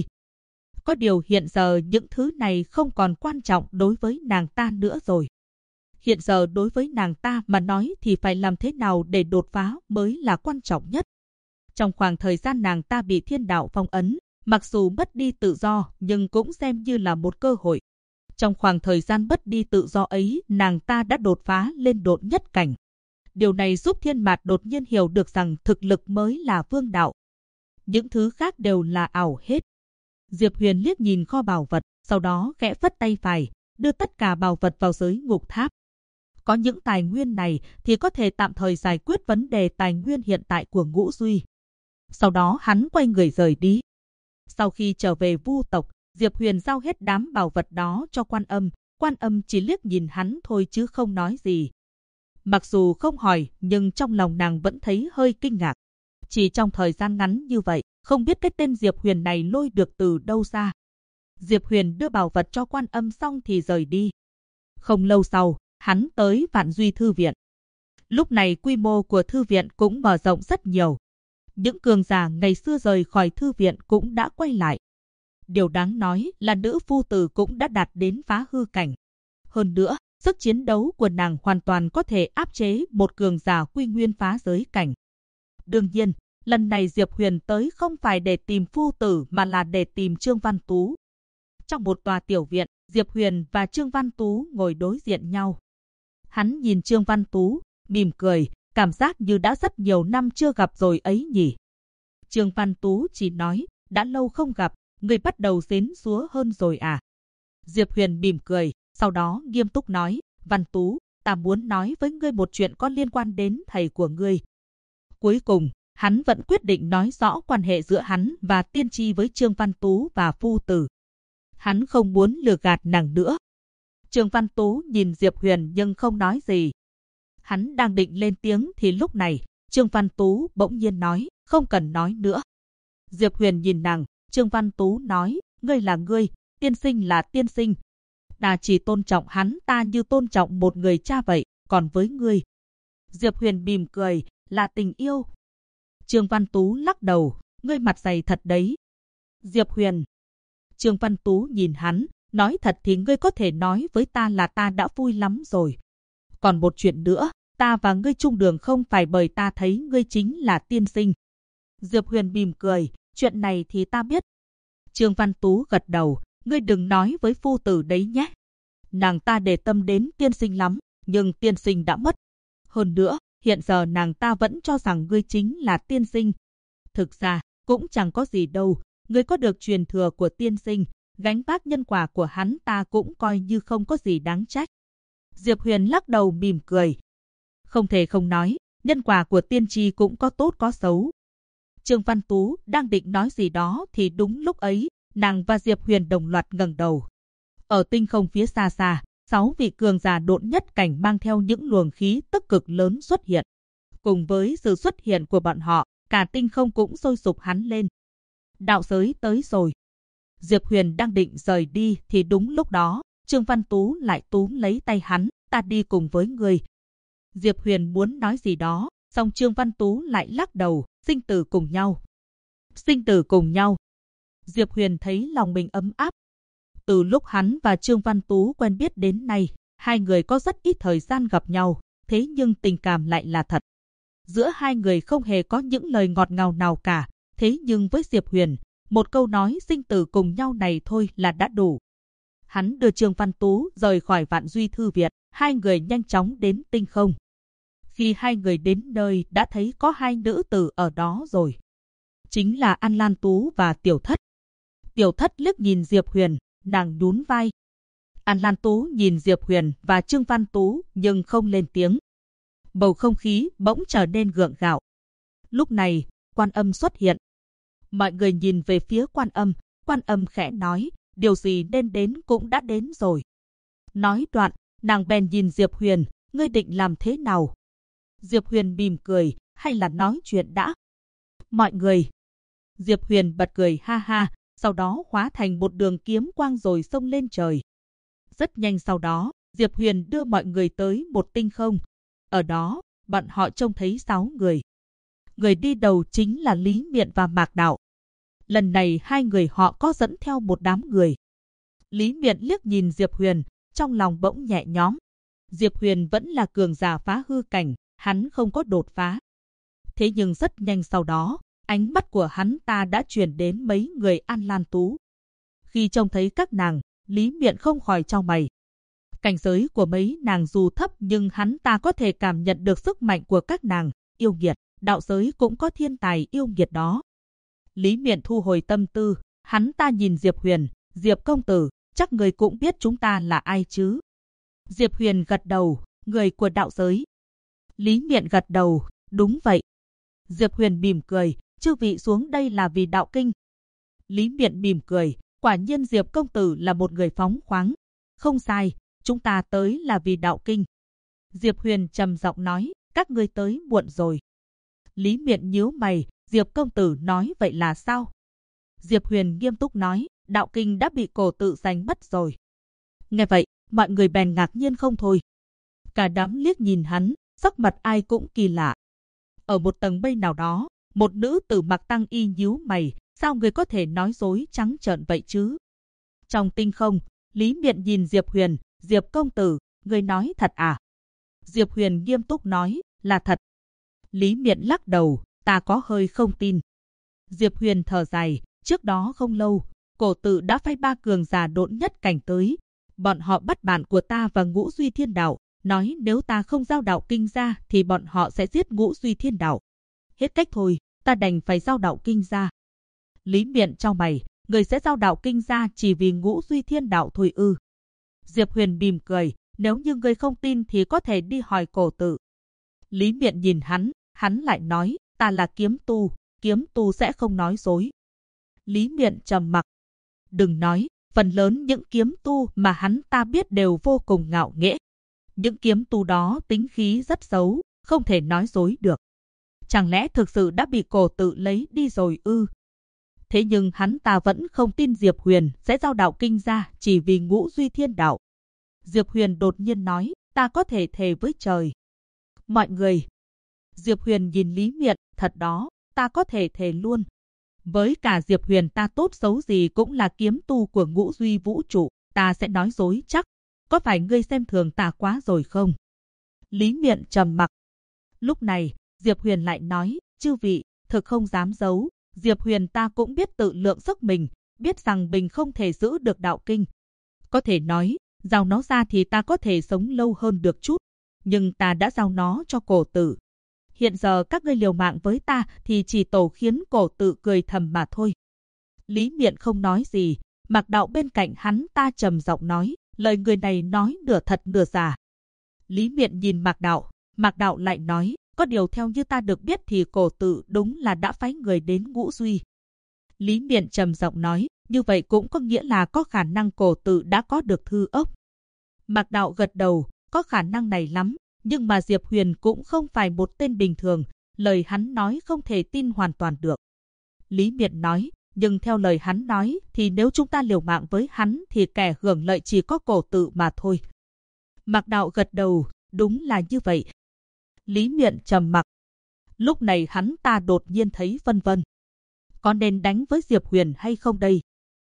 Có điều hiện giờ những thứ này không còn quan trọng đối với nàng ta nữa rồi. Hiện giờ đối với nàng ta mà nói thì phải làm thế nào để đột phá mới là quan trọng nhất. Trong khoảng thời gian nàng ta bị thiên đạo phong ấn, mặc dù mất đi tự do nhưng cũng xem như là một cơ hội. Trong khoảng thời gian mất đi tự do ấy, nàng ta đã đột phá lên độn nhất cảnh. Điều này giúp Thiên Mạt đột nhiên hiểu được rằng thực lực mới là vương đạo. Những thứ khác đều là ảo hết. Diệp Huyền liếc nhìn kho bảo vật, sau đó khẽ phất tay phải, đưa tất cả bảo vật vào giới ngục tháp. Có những tài nguyên này thì có thể tạm thời giải quyết vấn đề tài nguyên hiện tại của Ngũ Duy. Sau đó hắn quay người rời đi. Sau khi trở về Vu tộc, Diệp Huyền giao hết đám bảo vật đó cho Quan Âm chỉ liếc nhìn hắn thôi chứ không nói gì. Mặc dù không hỏi, nhưng trong lòng nàng vẫn thấy hơi kinh ngạc. Chỉ trong thời gian ngắn như vậy, không biết cái tên Diệp Huyền này lôi được từ đâu ra. Diệp Huyền đưa bảo vật cho Quan Âm xong thì rời đi. Không lâu sau, hắn tới Vạn Duy Thư Viện. Lúc này quy mô của thư viện cũng mở rộng rất nhiều. Những cường giả ngày xưa rời khỏi thư viện cũng đã quay lại. Điều đáng nói là nữ phu tử cũng đã đạt đến phá hư cảnh. Hơn nữa, sức chiến đấu của nàng hoàn toàn có thể áp chế một cường giả quy nguyên phá giới cảnh. Đương nhiên, lần này Diệp Huyền tới không phải để tìm phu tử mà là để tìm Trương Văn Tú. Trong một tòa tiểu viện, Diệp Huyền và Trương Văn Tú ngồi đối diện nhau. Hắn nhìn Trương Văn Tú, mỉm cười, cảm giác như đã rất nhiều năm chưa gặp rồi ấy nhỉ. Trương Văn Tú chỉ nói, đã lâu không gặp, người bắt đầu xến xúa hơn rồi à. Diệp Huyền mỉm cười, sau đó nghiêm túc nói, Văn Tú, ta muốn nói với ngươi một chuyện có liên quan đến thầy của ngươi. Cuối cùng, hắn vẫn quyết định nói rõ quan hệ giữa hắn và tiên tri với Trương Văn Tú và phu tử. Hắn không muốn lừa gạt nàng nữa. Trương Văn Tú nhìn Diệp Huyền nhưng không nói gì. Hắn đang định lên tiếng thì lúc này, Trương Văn Tú bỗng nhiên nói, không cần nói nữa. Diệp Huyền nhìn nàng, Trương Văn Tú nói, ngươi là ngươi, tiên sinh là tiên sinh. Ta chỉ tôn trọng hắn ta như tôn trọng một người cha vậy, còn với ngươi. Diệp Huyền mỉm cười, là tình yêu. Trương Văn Tú lắc đầu, ngươi mặt dày thật đấy. Diệp Huyền. Trương Văn Tú nhìn hắn, nói thật thì ngươi có thể nói với ta là ta đã vui lắm rồi. Còn một chuyện nữa, ta và ngươi chung đường không phải bởi ta thấy ngươi chính là tiên sinh. Diệp Huyền mỉm cười, chuyện này thì ta biết. Trương Văn Tú gật đầu, ngươi đừng nói với phu tử đấy nhé. Nàng ta để tâm đến tiên sinh lắm, nhưng tiên sinh đã mất. Hơn nữa, hiện giờ nàng ta vẫn cho rằng ngươi chính là tiên sinh. Thực ra, cũng chẳng có gì đâu, ngươi có được truyền thừa của tiên sinh, gánh vác nhân quả của hắn ta cũng coi như không có gì đáng trách. Diệp Huyền lắc đầu mỉm cười. Không thể không nói, nhân quả của tiên tri cũng có tốt có xấu. Trương Văn Tú đang định nói gì đó thì đúng lúc ấy, nàng và Diệp Huyền đồng loạt ngẩng đầu. Ở tinh không phía xa xa, 6 vị cường giả độn nhất cảnh mang theo những luồng khí tức cực lớn xuất hiện. Cùng với sự xuất hiện của bọn họ, cả tinh không cũng sôi sục hắn lên. Đạo giới tới rồi. Diệp Huyền đang định rời đi thì đúng lúc đó, Trương Văn Tú lại túm lấy tay hắn, ta đi cùng với người. Diệp Huyền muốn nói gì đó, song Trương Văn Tú lại lắc đầu, sinh tử cùng nhau. Sinh tử cùng nhau. Diệp Huyền thấy lòng mình ấm áp. Từ lúc hắn và Trương Văn Tú quen biết đến nay, hai người có rất ít thời gian gặp nhau, thế nhưng tình cảm lại là thật. Giữa hai người không hề có những lời ngọt ngào nào cả, thế nhưng với Diệp Huyền, một câu nói sinh tử cùng nhau này thôi là đã đủ. Hắn đưa Trương Văn Tú rời khỏi Vạn Duy Thư Viện, hai người nhanh chóng đến Tinh Không. Khi hai người đến nơi đã thấy có hai nữ tử ở đó rồi. Chính là An Lan Tú và Tiểu Thất. Tiểu Thất liếc nhìn Diệp Huyền, nàng nhún vai. An Lan Tú nhìn Diệp Huyền và Trương Văn Tú nhưng không lên tiếng. Bầu không khí bỗng trở nên gượng gạo. Lúc này, Quan Âm xuất hiện. Mọi người nhìn về phía Quan Âm khẽ nói, điều gì nên đến cũng đã đến rồi. Nói đoạn, nàng bèn nhìn Diệp Huyền, ngươi định làm thế nào? Diệp Huyền mỉm cười, hay là nói chuyện đã? Mọi người. Diệp Huyền bật cười ha ha, sau đó hóa thành một đường kiếm quang rồi xông lên trời. Rất nhanh sau đó, Diệp Huyền đưa mọi người tới một tinh không. Ở đó, bọn họ trông thấy 6 người. Người đi đầu chính là Lý Miện và Mạc Đạo. Lần này hai người họ có dẫn theo một đám người. Lý Miện liếc nhìn Diệp Huyền, trong lòng bỗng nhẹ nhõm. Diệp Huyền vẫn là cường giả phá hư cảnh, hắn không có đột phá. Thế nhưng rất nhanh sau đó, ánh mắt của hắn ta đã chuyển đến mấy người An Lan Tú. Khi trông thấy các nàng, Lý Miện không khỏi chau mày. Cảnh giới của mấy nàng dù thấp nhưng hắn ta có thể cảm nhận được sức mạnh của các nàng, yêu nghiệt, đạo giới cũng có thiên tài yêu nghiệt đó. Lý Miện thu hồi tâm tư, hắn ta nhìn Diệp Huyền, Diệp công tử, chắc người cũng biết chúng ta là ai chứ? Diệp Huyền gật đầu, người của đạo giới. Lý Miện gật đầu, đúng vậy. Diệp Huyền mỉm cười, chư vị xuống đây là vì đạo kinh. Lý Miện mỉm cười, quả nhiên Diệp công tử là một người phóng khoáng. Không sai, chúng ta tới là vì đạo kinh. Diệp Huyền trầm giọng nói, các ngươi tới muộn rồi. Lý Miện nhíu mày, Diệp công tử nói vậy là sao? Diệp Huyền nghiêm túc nói, đạo kinh đã bị Cổ Tự giành mất rồi. Nghe vậy, mọi người bèn ngạc nhiên không thôi. Cả đám liếc nhìn hắn, sắc mặt ai cũng kỳ lạ. Ở một tầng mây nào đó, một nữ tử mặc tăng y nhíu mày, sao người có thể nói dối trắng trợn vậy chứ? Trong tinh không, Lý Miện nhìn Diệp Huyền, Diệp công tử, người nói thật à? Diệp Huyền nghiêm túc nói, là thật. Lý Miện lắc đầu, ta có hơi không tin. Diệp Huyền thở dài, trước đó không lâu, Cổ Tự đã phái 3 cường giả độn nhất cảnh tới. Bọn họ bắt bạn của ta và Ngũ Duy Thiên Đạo, nói nếu ta không giao đạo kinh ra thì bọn họ sẽ giết Ngũ Duy Thiên Đạo. Hết cách thôi, ta đành phải giao đạo kinh ra. Lý Miện chau mày, người sẽ giao đạo kinh ra chỉ vì Ngũ Duy Thiên Đạo thôi ư? Diệp Huyền mỉm cười, nếu như người không tin thì có thể đi hỏi Cổ Tự. Lý Miện nhìn hắn lại nói, ta là kiếm tu sẽ không nói dối. Lý Miện trầm mặc. Đừng nói, phần lớn những kiếm tu mà hắn ta biết đều vô cùng ngạo nghễ. Những kiếm tu đó tính khí rất xấu, không thể nói dối được. Chẳng lẽ thực sự đã bị Cổ Tự lấy đi rồi ư? Thế nhưng hắn ta vẫn không tin Diệp Huyền sẽ giao đạo kinh ra chỉ vì Ngũ Duy Thiên Đạo. Diệp Huyền đột nhiên nói, ta có thể thề với trời. Mọi người. Diệp Huyền nhìn Lý Miện, thật đó, ta có thể thề luôn. Với cả Diệp Huyền ta tốt xấu gì cũng là kiếm tu của Ngũ Duy vũ trụ, ta sẽ nói dối chắc. Có phải ngươi xem thường ta quá rồi không? Lý Miện trầm mặc. Lúc này, Diệp Huyền lại nói, chư vị, thực không dám giấu. Diệp Huyền ta cũng biết tự lượng sức mình, biết rằng mình không thể giữ được đạo kinh. Có thể nói, giao nó ra thì ta có thể sống lâu hơn được chút. Nhưng ta đã giao nó cho Cổ Tự. Hiện giờ các ngươi liều mạng với ta thì chỉ tổ khiến Cổ Tự cười thầm mà thôi. Lý Miện không nói gì, Mạc Đạo bên cạnh hắn ta trầm giọng nói, lời người này nói nửa thật nửa giả. Lý Miện nhìn Mạc Đạo lại nói, có điều theo như ta được biết thì Cổ Tự đúng là đã phái người đến Ngũ Duy. Lý Miện trầm giọng nói, như vậy cũng có nghĩa là có khả năng Cổ Tự đã có được thư ốc. Mạc Đạo gật đầu, có khả năng này lắm, nhưng mà Diệp Huyền cũng không phải một tên bình thường, lời hắn nói không thể tin hoàn toàn được. Lý Miện nói, nhưng theo lời hắn nói thì nếu chúng ta liều mạng với hắn thì kẻ hưởng lợi chỉ có Cổ Tự mà thôi. Mạc Đạo gật đầu, đúng là như vậy. Lý Miện trầm mặc. Lúc này hắn ta đột nhiên thấy vân vân. có nên đánh với Diệp Huyền hay không đây?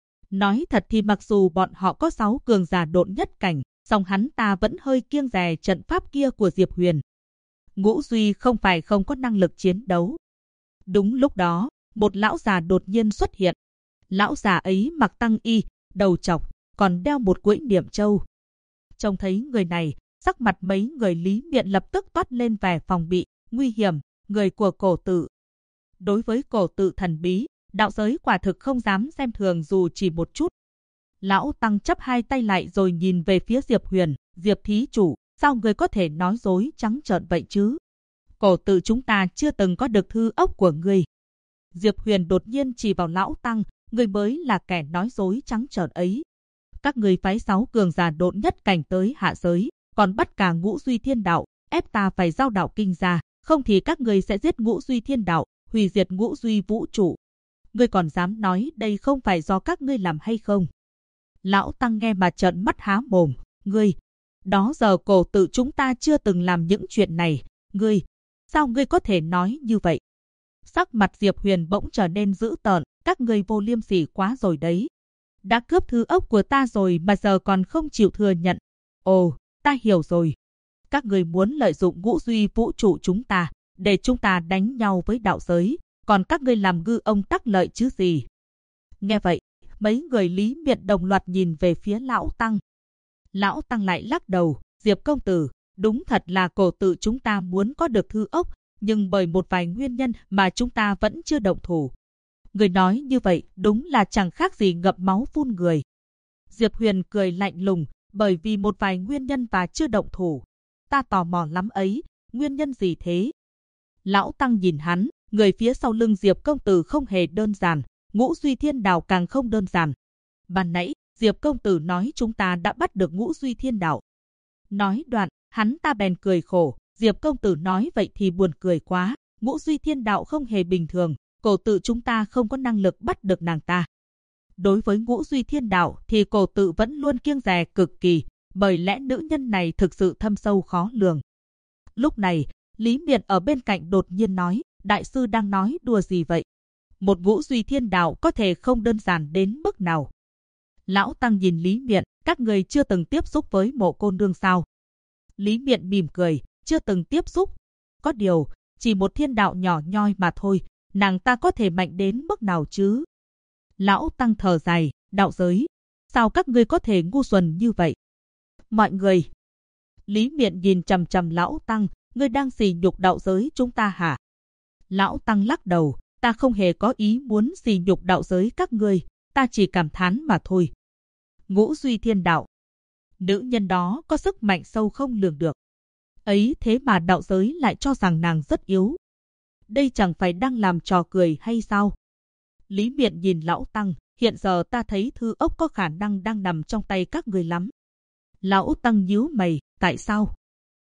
Nói thật thì mặc dù bọn họ có 6 cường giả độn nhất cảnh, song hắn ta vẫn hơi kiêng dè trận pháp kia của Diệp Huyền. Ngũ Duy không phải không có năng lực chiến đấu. Đúng lúc đó, một lão già đột nhiên xuất hiện. Lão già ấy mặc tăng y, đầu trọc, còn đeo một quỹ niệm châu. Trông thấy người này, sắc mặt mấy người Lý Miện lập tức toát lên vẻ phòng bị, nguy hiểm, người của cổ tự. Đối với cổ tự thần bí, đạo giới quả thực không dám xem thường dù chỉ một chút. Lão Tăng chắp hai tay lại rồi nhìn về phía Diệp Huyền, Diệp thí chủ, sao người có thể nói dối trắng trợn vậy chứ? Cổ tự chúng ta chưa từng có được thư ốc của ngươi. Diệp Huyền đột nhiên chỉ vào Lão Tăng, người mới là kẻ nói dối trắng trợn ấy. Các người phái 6 cường giả độn nhất cảnh tới hạ giới, còn bắt cả Ngũ Duy Thiên Đạo, ép ta phải giao đạo kinh ra, không thì các người sẽ giết Ngũ Duy Thiên Đạo, hủy diệt Ngũ Duy vũ trụ. Ngươi còn dám nói đây không phải do các ngươi làm hay không? Lão Tăng nghe mà trợn mắt há mồm, ngươi, đó giờ cổ tự chúng ta chưa từng làm những chuyện này, ngươi, sao ngươi có thể nói như vậy? Sắc mặt Diệp Huyền bỗng trở nên dữ tợn, các ngươi vô liêm sỉ quá rồi đấy. Đã cướp thư ốc của ta rồi mà giờ còn không chịu thừa nhận. Ồ, ta hiểu rồi. Các ngươi muốn lợi dụng Ngũ Duy vũ trụ chúng ta, để chúng ta đánh nhau với đạo giới, còn các ngươi làm ngư ông tắc lợi chứ gì? Nghe vậy, mấy người Lý Miện đồng loạt nhìn về phía Lão Tăng. Lão Tăng lại lắc đầu, Diệp công tử, đúng thật là cổ tự chúng ta muốn có được thư ốc, nhưng bởi một vài nguyên nhân mà chúng ta vẫn chưa động thủ. Người nói như vậy đúng là chẳng khác gì ngậm máu phun người. Diệp Huyền cười lạnh lùng, bởi vì một vài nguyên nhân và chưa động thủ. Ta tò mò lắm ấy, nguyên nhân gì thế? Lão Tăng nhìn hắn, người phía sau lưng Diệp công tử không hề đơn giản, Ngũ Duy Thiên Đạo càng không đơn giản. Ban nãy, Diệp công tử nói chúng ta đã bắt được Ngũ Duy Thiên Đạo. Nói đoạn, hắn ta bèn cười khổ, Diệp công tử nói vậy thì buồn cười quá, Ngũ Duy Thiên Đạo không hề bình thường, cổ tự chúng ta không có năng lực bắt được nàng ta. Đối với Ngũ Duy Thiên Đạo thì cổ tự vẫn luôn kiêng dè cực kỳ, bởi lẽ nữ nhân này thực sự thâm sâu khó lường. Lúc này, Lý Miện ở bên cạnh đột nhiên nói, đại sư đang nói đùa gì vậy? Một Ngũ Duy Thiên Đạo có thể không đơn giản đến mức nào? Lão Tăng nhìn Lý Miện, các người chưa từng tiếp xúc với Mộ cô nương sao? Lý Miện mỉm cười, chưa từng tiếp xúc. Có điều, chỉ một thiên đạo nhỏ nhoi mà thôi, nàng ta có thể mạnh đến mức nào chứ? Lão Tăng thở dài, đạo giới, sao các ngươi có thể ngu xuẩn như vậy? Mọi người. Lý Miện nhìn chằm chằm Lão Tăng, ngươi đang sỉ nhục đạo giới chúng ta hả? Lão Tăng lắc đầu, ta không hề có ý muốn sỉ nhục đạo giới các ngươi, ta chỉ cảm thán mà thôi. Ngũ Duy Thiên Đạo. Nữ nhân đó có sức mạnh sâu không lường được. Ấy thế mà đạo giới lại cho rằng nàng rất yếu. Đây chẳng phải đang làm trò cười hay sao? Lý Miện nhìn Lão Tăng, hiện giờ ta thấy thư ốc có khả năng đang nằm trong tay các người lắm. Lão Tăng nhíu mày, tại sao?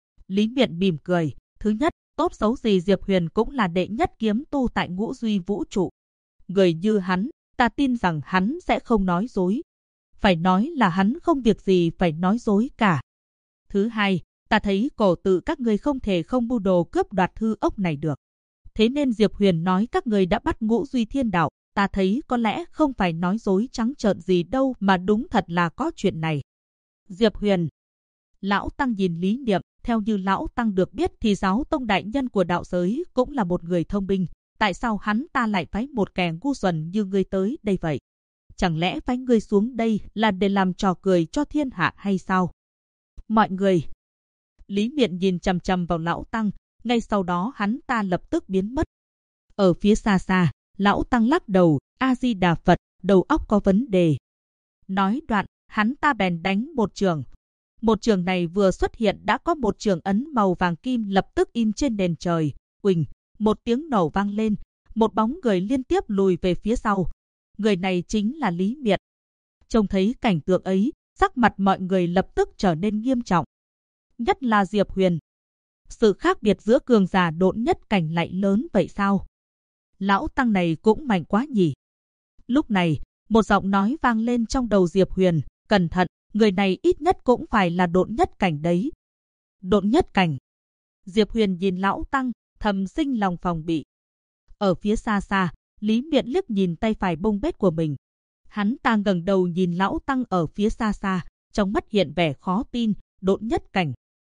Lý Miện mỉm cười, thứ nhất, tốt xấu gì Diệp Huyền cũng là đệ nhất kiếm tu tại Ngũ Duy vũ trụ. Người như hắn, ta tin rằng hắn sẽ không nói dối. Phải nói là hắn không việc gì phải nói dối cả. Thứ hai, ta thấy cổ tự các người không thể không mưu đồ cướp đoạt thư ốc này được. Thế nên Diệp Huyền nói các người đã bắt Ngũ Duy Thiên Đạo, ta thấy có lẽ không phải nói dối trắng trợn gì đâu mà đúng thật là có chuyện này. Diệp Huyền. Lão Tăng nhìn Lý Niệm, theo như Lão Tăng được biết thì giáo tông đại nhân của đạo giới cũng là một người thông minh. Tại sao hắn ta lại phái một kẻ ngu xuẩn như ngươi tới đây vậy? Chẳng lẽ phái ngươi xuống đây là để làm trò cười cho thiên hạ hay sao? Mọi người. Lý Miện nhìn chằm chằm vào Lão Tăng, ngay sau đó hắn ta lập tức biến mất. Ở phía xa xa, Lão Tăng lắc đầu, A-di-đà Phật, đầu óc có vấn đề. Nói đoạn, hắn ta bèn đánh một chưởng. Một chưởng này vừa xuất hiện đã có một chưởng ấn màu vàng kim lập tức in trên nền trời. Uỳnh, một tiếng nổ vang lên, một bóng người liên tiếp lùi về phía sau. Người này chính là Lý Miện. Trông thấy cảnh tượng ấy, sắc mặt mọi người lập tức trở nên nghiêm trọng. Nhất là Diệp Huyền. Sự khác biệt giữa cường giả độn nhất cảnh lại lớn vậy sao? Lão Tăng này cũng mạnh quá nhỉ? Lúc này, một giọng nói vang lên trong đầu Diệp Huyền, cẩn thận, người này ít nhất cũng phải là độn nhất cảnh đấy. Độn nhất cảnh. Diệp Huyền nhìn Lão Tăng, thầm sinh lòng phòng bị. Ở phía xa xa, Lý Miện liếc nhìn tay phải bông bét của mình. Hắn ta ngẩng đầu nhìn Lão Tăng ở phía xa xa, trong mắt hiện vẻ khó tin, Độn Nhất Cảnh.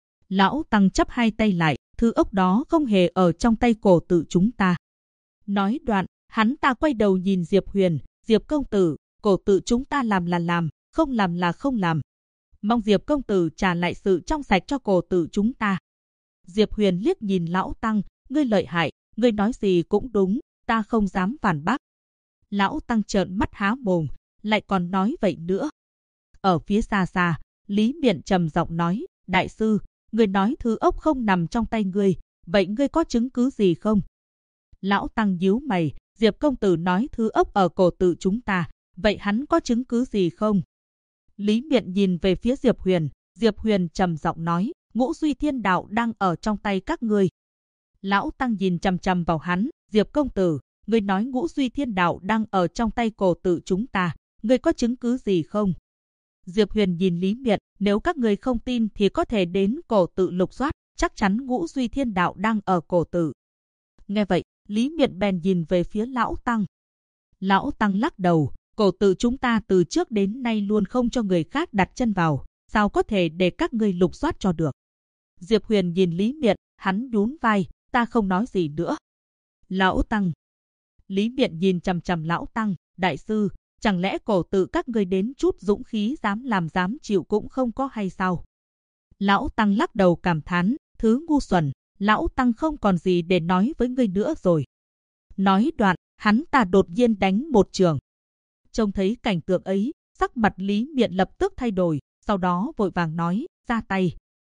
Lão Tăng chắp hai tay lại, thứ ốc đó không hề ở trong tay cổ tự chúng ta. Nói đoạn, hắn ta quay đầu nhìn Diệp Huyền, Diệp công tử, cổ tự chúng ta làm là làm, không làm là không làm. Mong Diệp công tử trả lại sự trong sạch cho cổ tự chúng ta. Diệp Huyền liếc nhìn Lão Tăng, ngươi lợi hại, ngươi nói gì cũng đúng, ta không dám phản bác. Lão Tăng trợn mắt há mồm, lại còn nói vậy nữa. Ở phía xa xa, Lý Miện trầm giọng nói, đại sư, ngươi nói thứ ốc không nằm trong tay ngươi, vậy ngươi có chứng cứ gì không? Lão Tăng nhíu mày, Diệp công tử nói thứ ốc ở cổ tự chúng ta, vậy hắn có chứng cứ gì không? Lý Miện nhìn về phía Diệp Huyền trầm giọng nói, Ngũ Duy Thiên Đạo đang ở trong tay các ngươi. Lão Tăng nhìn chằm chằm vào hắn, Diệp công tử, ngươi nói Ngũ Duy Thiên Đạo đang ở trong tay cổ tự chúng ta, ngươi có chứng cứ gì không? Diệp Huyền nhìn Lý Miện, nếu các ngươi không tin thì có thể đến cổ tự lục soát, chắc chắn Ngũ Duy Thiên Đạo đang ở cổ tự. Nghe vậy, Lý Miện bèn nhìn về phía Lão Tăng. Lão Tăng lắc đầu, cổ tự chúng ta từ trước đến nay luôn không cho người khác đặt chân vào, sao có thể để các ngươi lục soát cho được? Diệp Huyền nhìn Lý Miện, hắn nhún vai, ta không nói gì nữa. Lão Tăng. Lý Miện nhìn chằm chằm Lão Tăng, đại sư, chẳng lẽ cổ tự các ngươi đến chút dũng khí dám làm dám chịu cũng không có hay sao? Lão Tăng lắc đầu cảm thán, thứ ngu xuẩn, Lão Tăng không còn gì để nói với ngươi nữa rồi. Nói đoạn, hắn ta đột nhiên đánh một chưởng. Trông thấy cảnh tượng ấy, sắc mặt Lý Miện lập tức thay đổi, sau đó vội vàng nói, ra tay.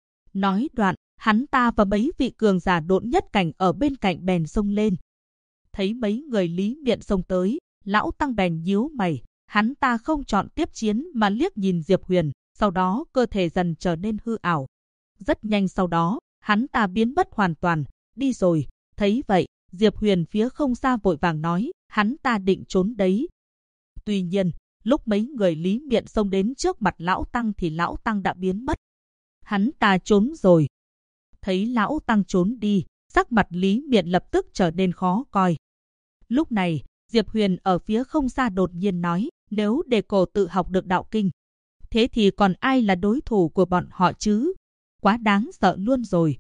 Nói đoạn, hắn ta và mấy vị cường giả Độn Nhất Cảnh ở bên cạnh bèn xông lên. Thấy mấy người Lý Miện xông tới, Lão Tăng bèn nhíu mày, hắn ta không chọn tiếp chiến mà liếc nhìn Diệp Huyền, sau đó cơ thể dần trở nên hư ảo. Rất nhanh sau đó, hắn ta biến mất hoàn toàn, đi rồi. Thấy vậy, Diệp Huyền phía không xa vội vàng nói, hắn ta định trốn đấy. Tuy nhiên, lúc mấy người Lý Miện xông đến trước mặt Lão Tăng thì Lão Tăng đã biến mất. Hắn ta trốn rồi. Thấy Lão Tăng trốn đi, sắc mặt Lý Miện lập tức trở nên khó coi. Lúc này, Diệp Huyền ở phía không xa đột nhiên nói, nếu để cổ tự học được đạo kinh, thế thì còn ai là đối thủ của bọn họ chứ? Quá đáng sợ luôn rồi.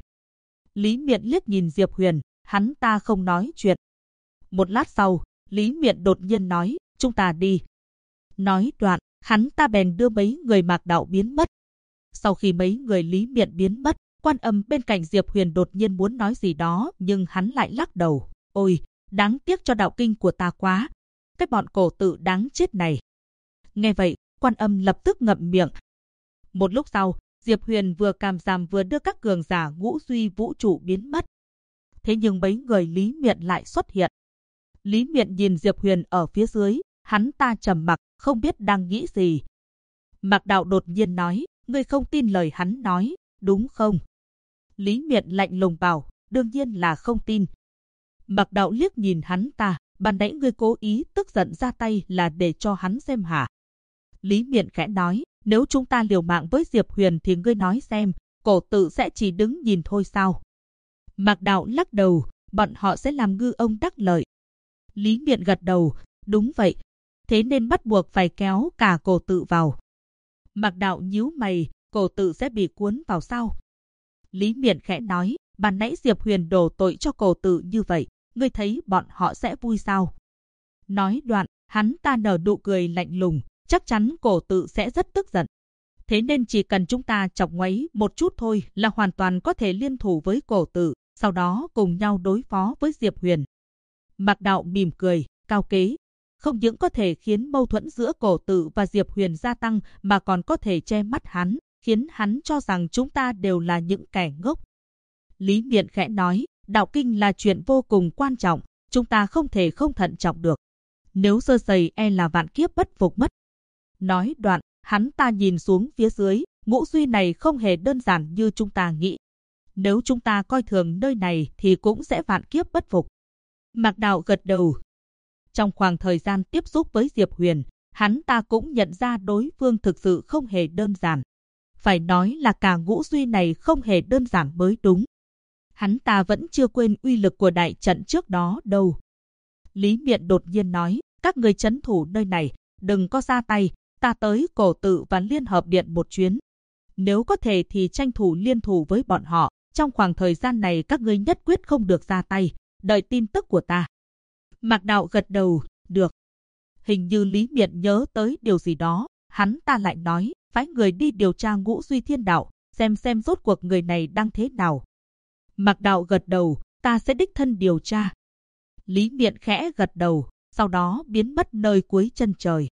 Lý Miện liếc nhìn Diệp Huyền, hắn ta không nói chuyện. Một lát sau, Lý Miện đột nhiên nói, chúng ta đi. Nói đoạn, hắn ta bèn đưa mấy người Mạc Đạo biến mất. Sau khi mấy người Lý Miện biến mất, Quan Âm bên cạnh Diệp Huyền đột nhiên muốn nói gì đó, nhưng hắn lại lắc đầu. Ôi, đáng tiếc cho đạo kinh của ta quá. Cái bọn cổ tự đáng chết này. Nghe vậy, Quan Âm lập tức ngậm miệng. Một lúc sau, Diệp Huyền vừa càm ràm vừa đưa các cường giả Ngũ Duy vũ trụ biến mất. Thế nhưng mấy người Lý Miện lại xuất hiện. Lý Miện nhìn Diệp Huyền ở phía dưới, hắn ta trầm mặc, không biết đang nghĩ gì. Mạc Đạo đột nhiên nói, ngươi không tin lời hắn nói, đúng không? Lý Miện lạnh lùng bảo, đương nhiên là không tin. Mạc Đạo liếc nhìn hắn ta, ban nãy ngươi cố ý tức giận ra tay là để cho hắn xem hả? Lý Miện khẽ nói, nếu chúng ta liều mạng với Diệp Huyền thì ngươi nói xem, cổ tự sẽ chỉ đứng nhìn thôi sao? Mạc Đạo lắc đầu, bọn họ sẽ làm ngư ông đắc lợi. Lý Miện gật đầu, đúng vậy, thế nên bắt buộc phải kéo cả cổ tự vào. Mạc Đạo nhíu mày, cổ tự sẽ bị cuốn vào sao? Lý Miện khẽ nói, ban nãy Diệp Huyền đổ tội cho cổ tự như vậy, ngươi thấy bọn họ sẽ vui sao? Nói đoạn, hắn ta nở nụ cười lạnh lùng, chắc chắn cổ tự sẽ rất tức giận. Thế nên chỉ cần chúng ta chọc ngoáy một chút thôi là hoàn toàn có thể liên thủ với cổ tự, sau đó cùng nhau đối phó với Diệp Huyền. Mạc Đạo mỉm cười, cao kế. Không những có thể khiến mâu thuẫn giữa cổ tự và Diệp Huyền gia tăng mà còn có thể che mắt hắn, khiến hắn cho rằng chúng ta đều là những kẻ ngốc. Lý Miện khẽ nói, đạo kinh là chuyện vô cùng quan trọng, chúng ta không thể không thận trọng được. Nếu sơ sẩy e là vạn kiếp bất phục mất. Nói đoạn, hắn ta nhìn xuống phía dưới, Ngũ Duy này không hề đơn giản như chúng ta nghĩ. Nếu chúng ta coi thường nơi này thì cũng sẽ vạn kiếp bất phục. Mạc Đạo gật đầu. Trong khoảng thời gian tiếp xúc với Diệp Huyền, hắn ta cũng nhận ra đối phương thực sự không hề đơn giản. Phải nói là cả Ngũ Duy này không hề đơn giản mới đúng. Hắn ta vẫn chưa quên uy lực của đại trận trước đó đâu. Lý Miện đột nhiên nói, các người trấn thủ nơi này, đừng có ra tay, ta tới Cổ Tự và Liên Hợp Điện một chuyến. Nếu có thể thì tranh thủ liên thủ với bọn họ, trong khoảng thời gian này các ngươi nhất quyết không được ra tay, đợi tin tức của ta. Mạc Đạo gật đầu, được. Hình như Lý Miện nhớ tới điều gì đó, hắn ta lại nói, phái người đi điều tra Ngũ Duy Thiên Đạo, xem rốt cuộc người này đang thế nào. Mạc Đạo gật đầu, ta sẽ đích thân điều tra. Lý Miện khẽ gật đầu, sau đó biến mất nơi cuối chân trời.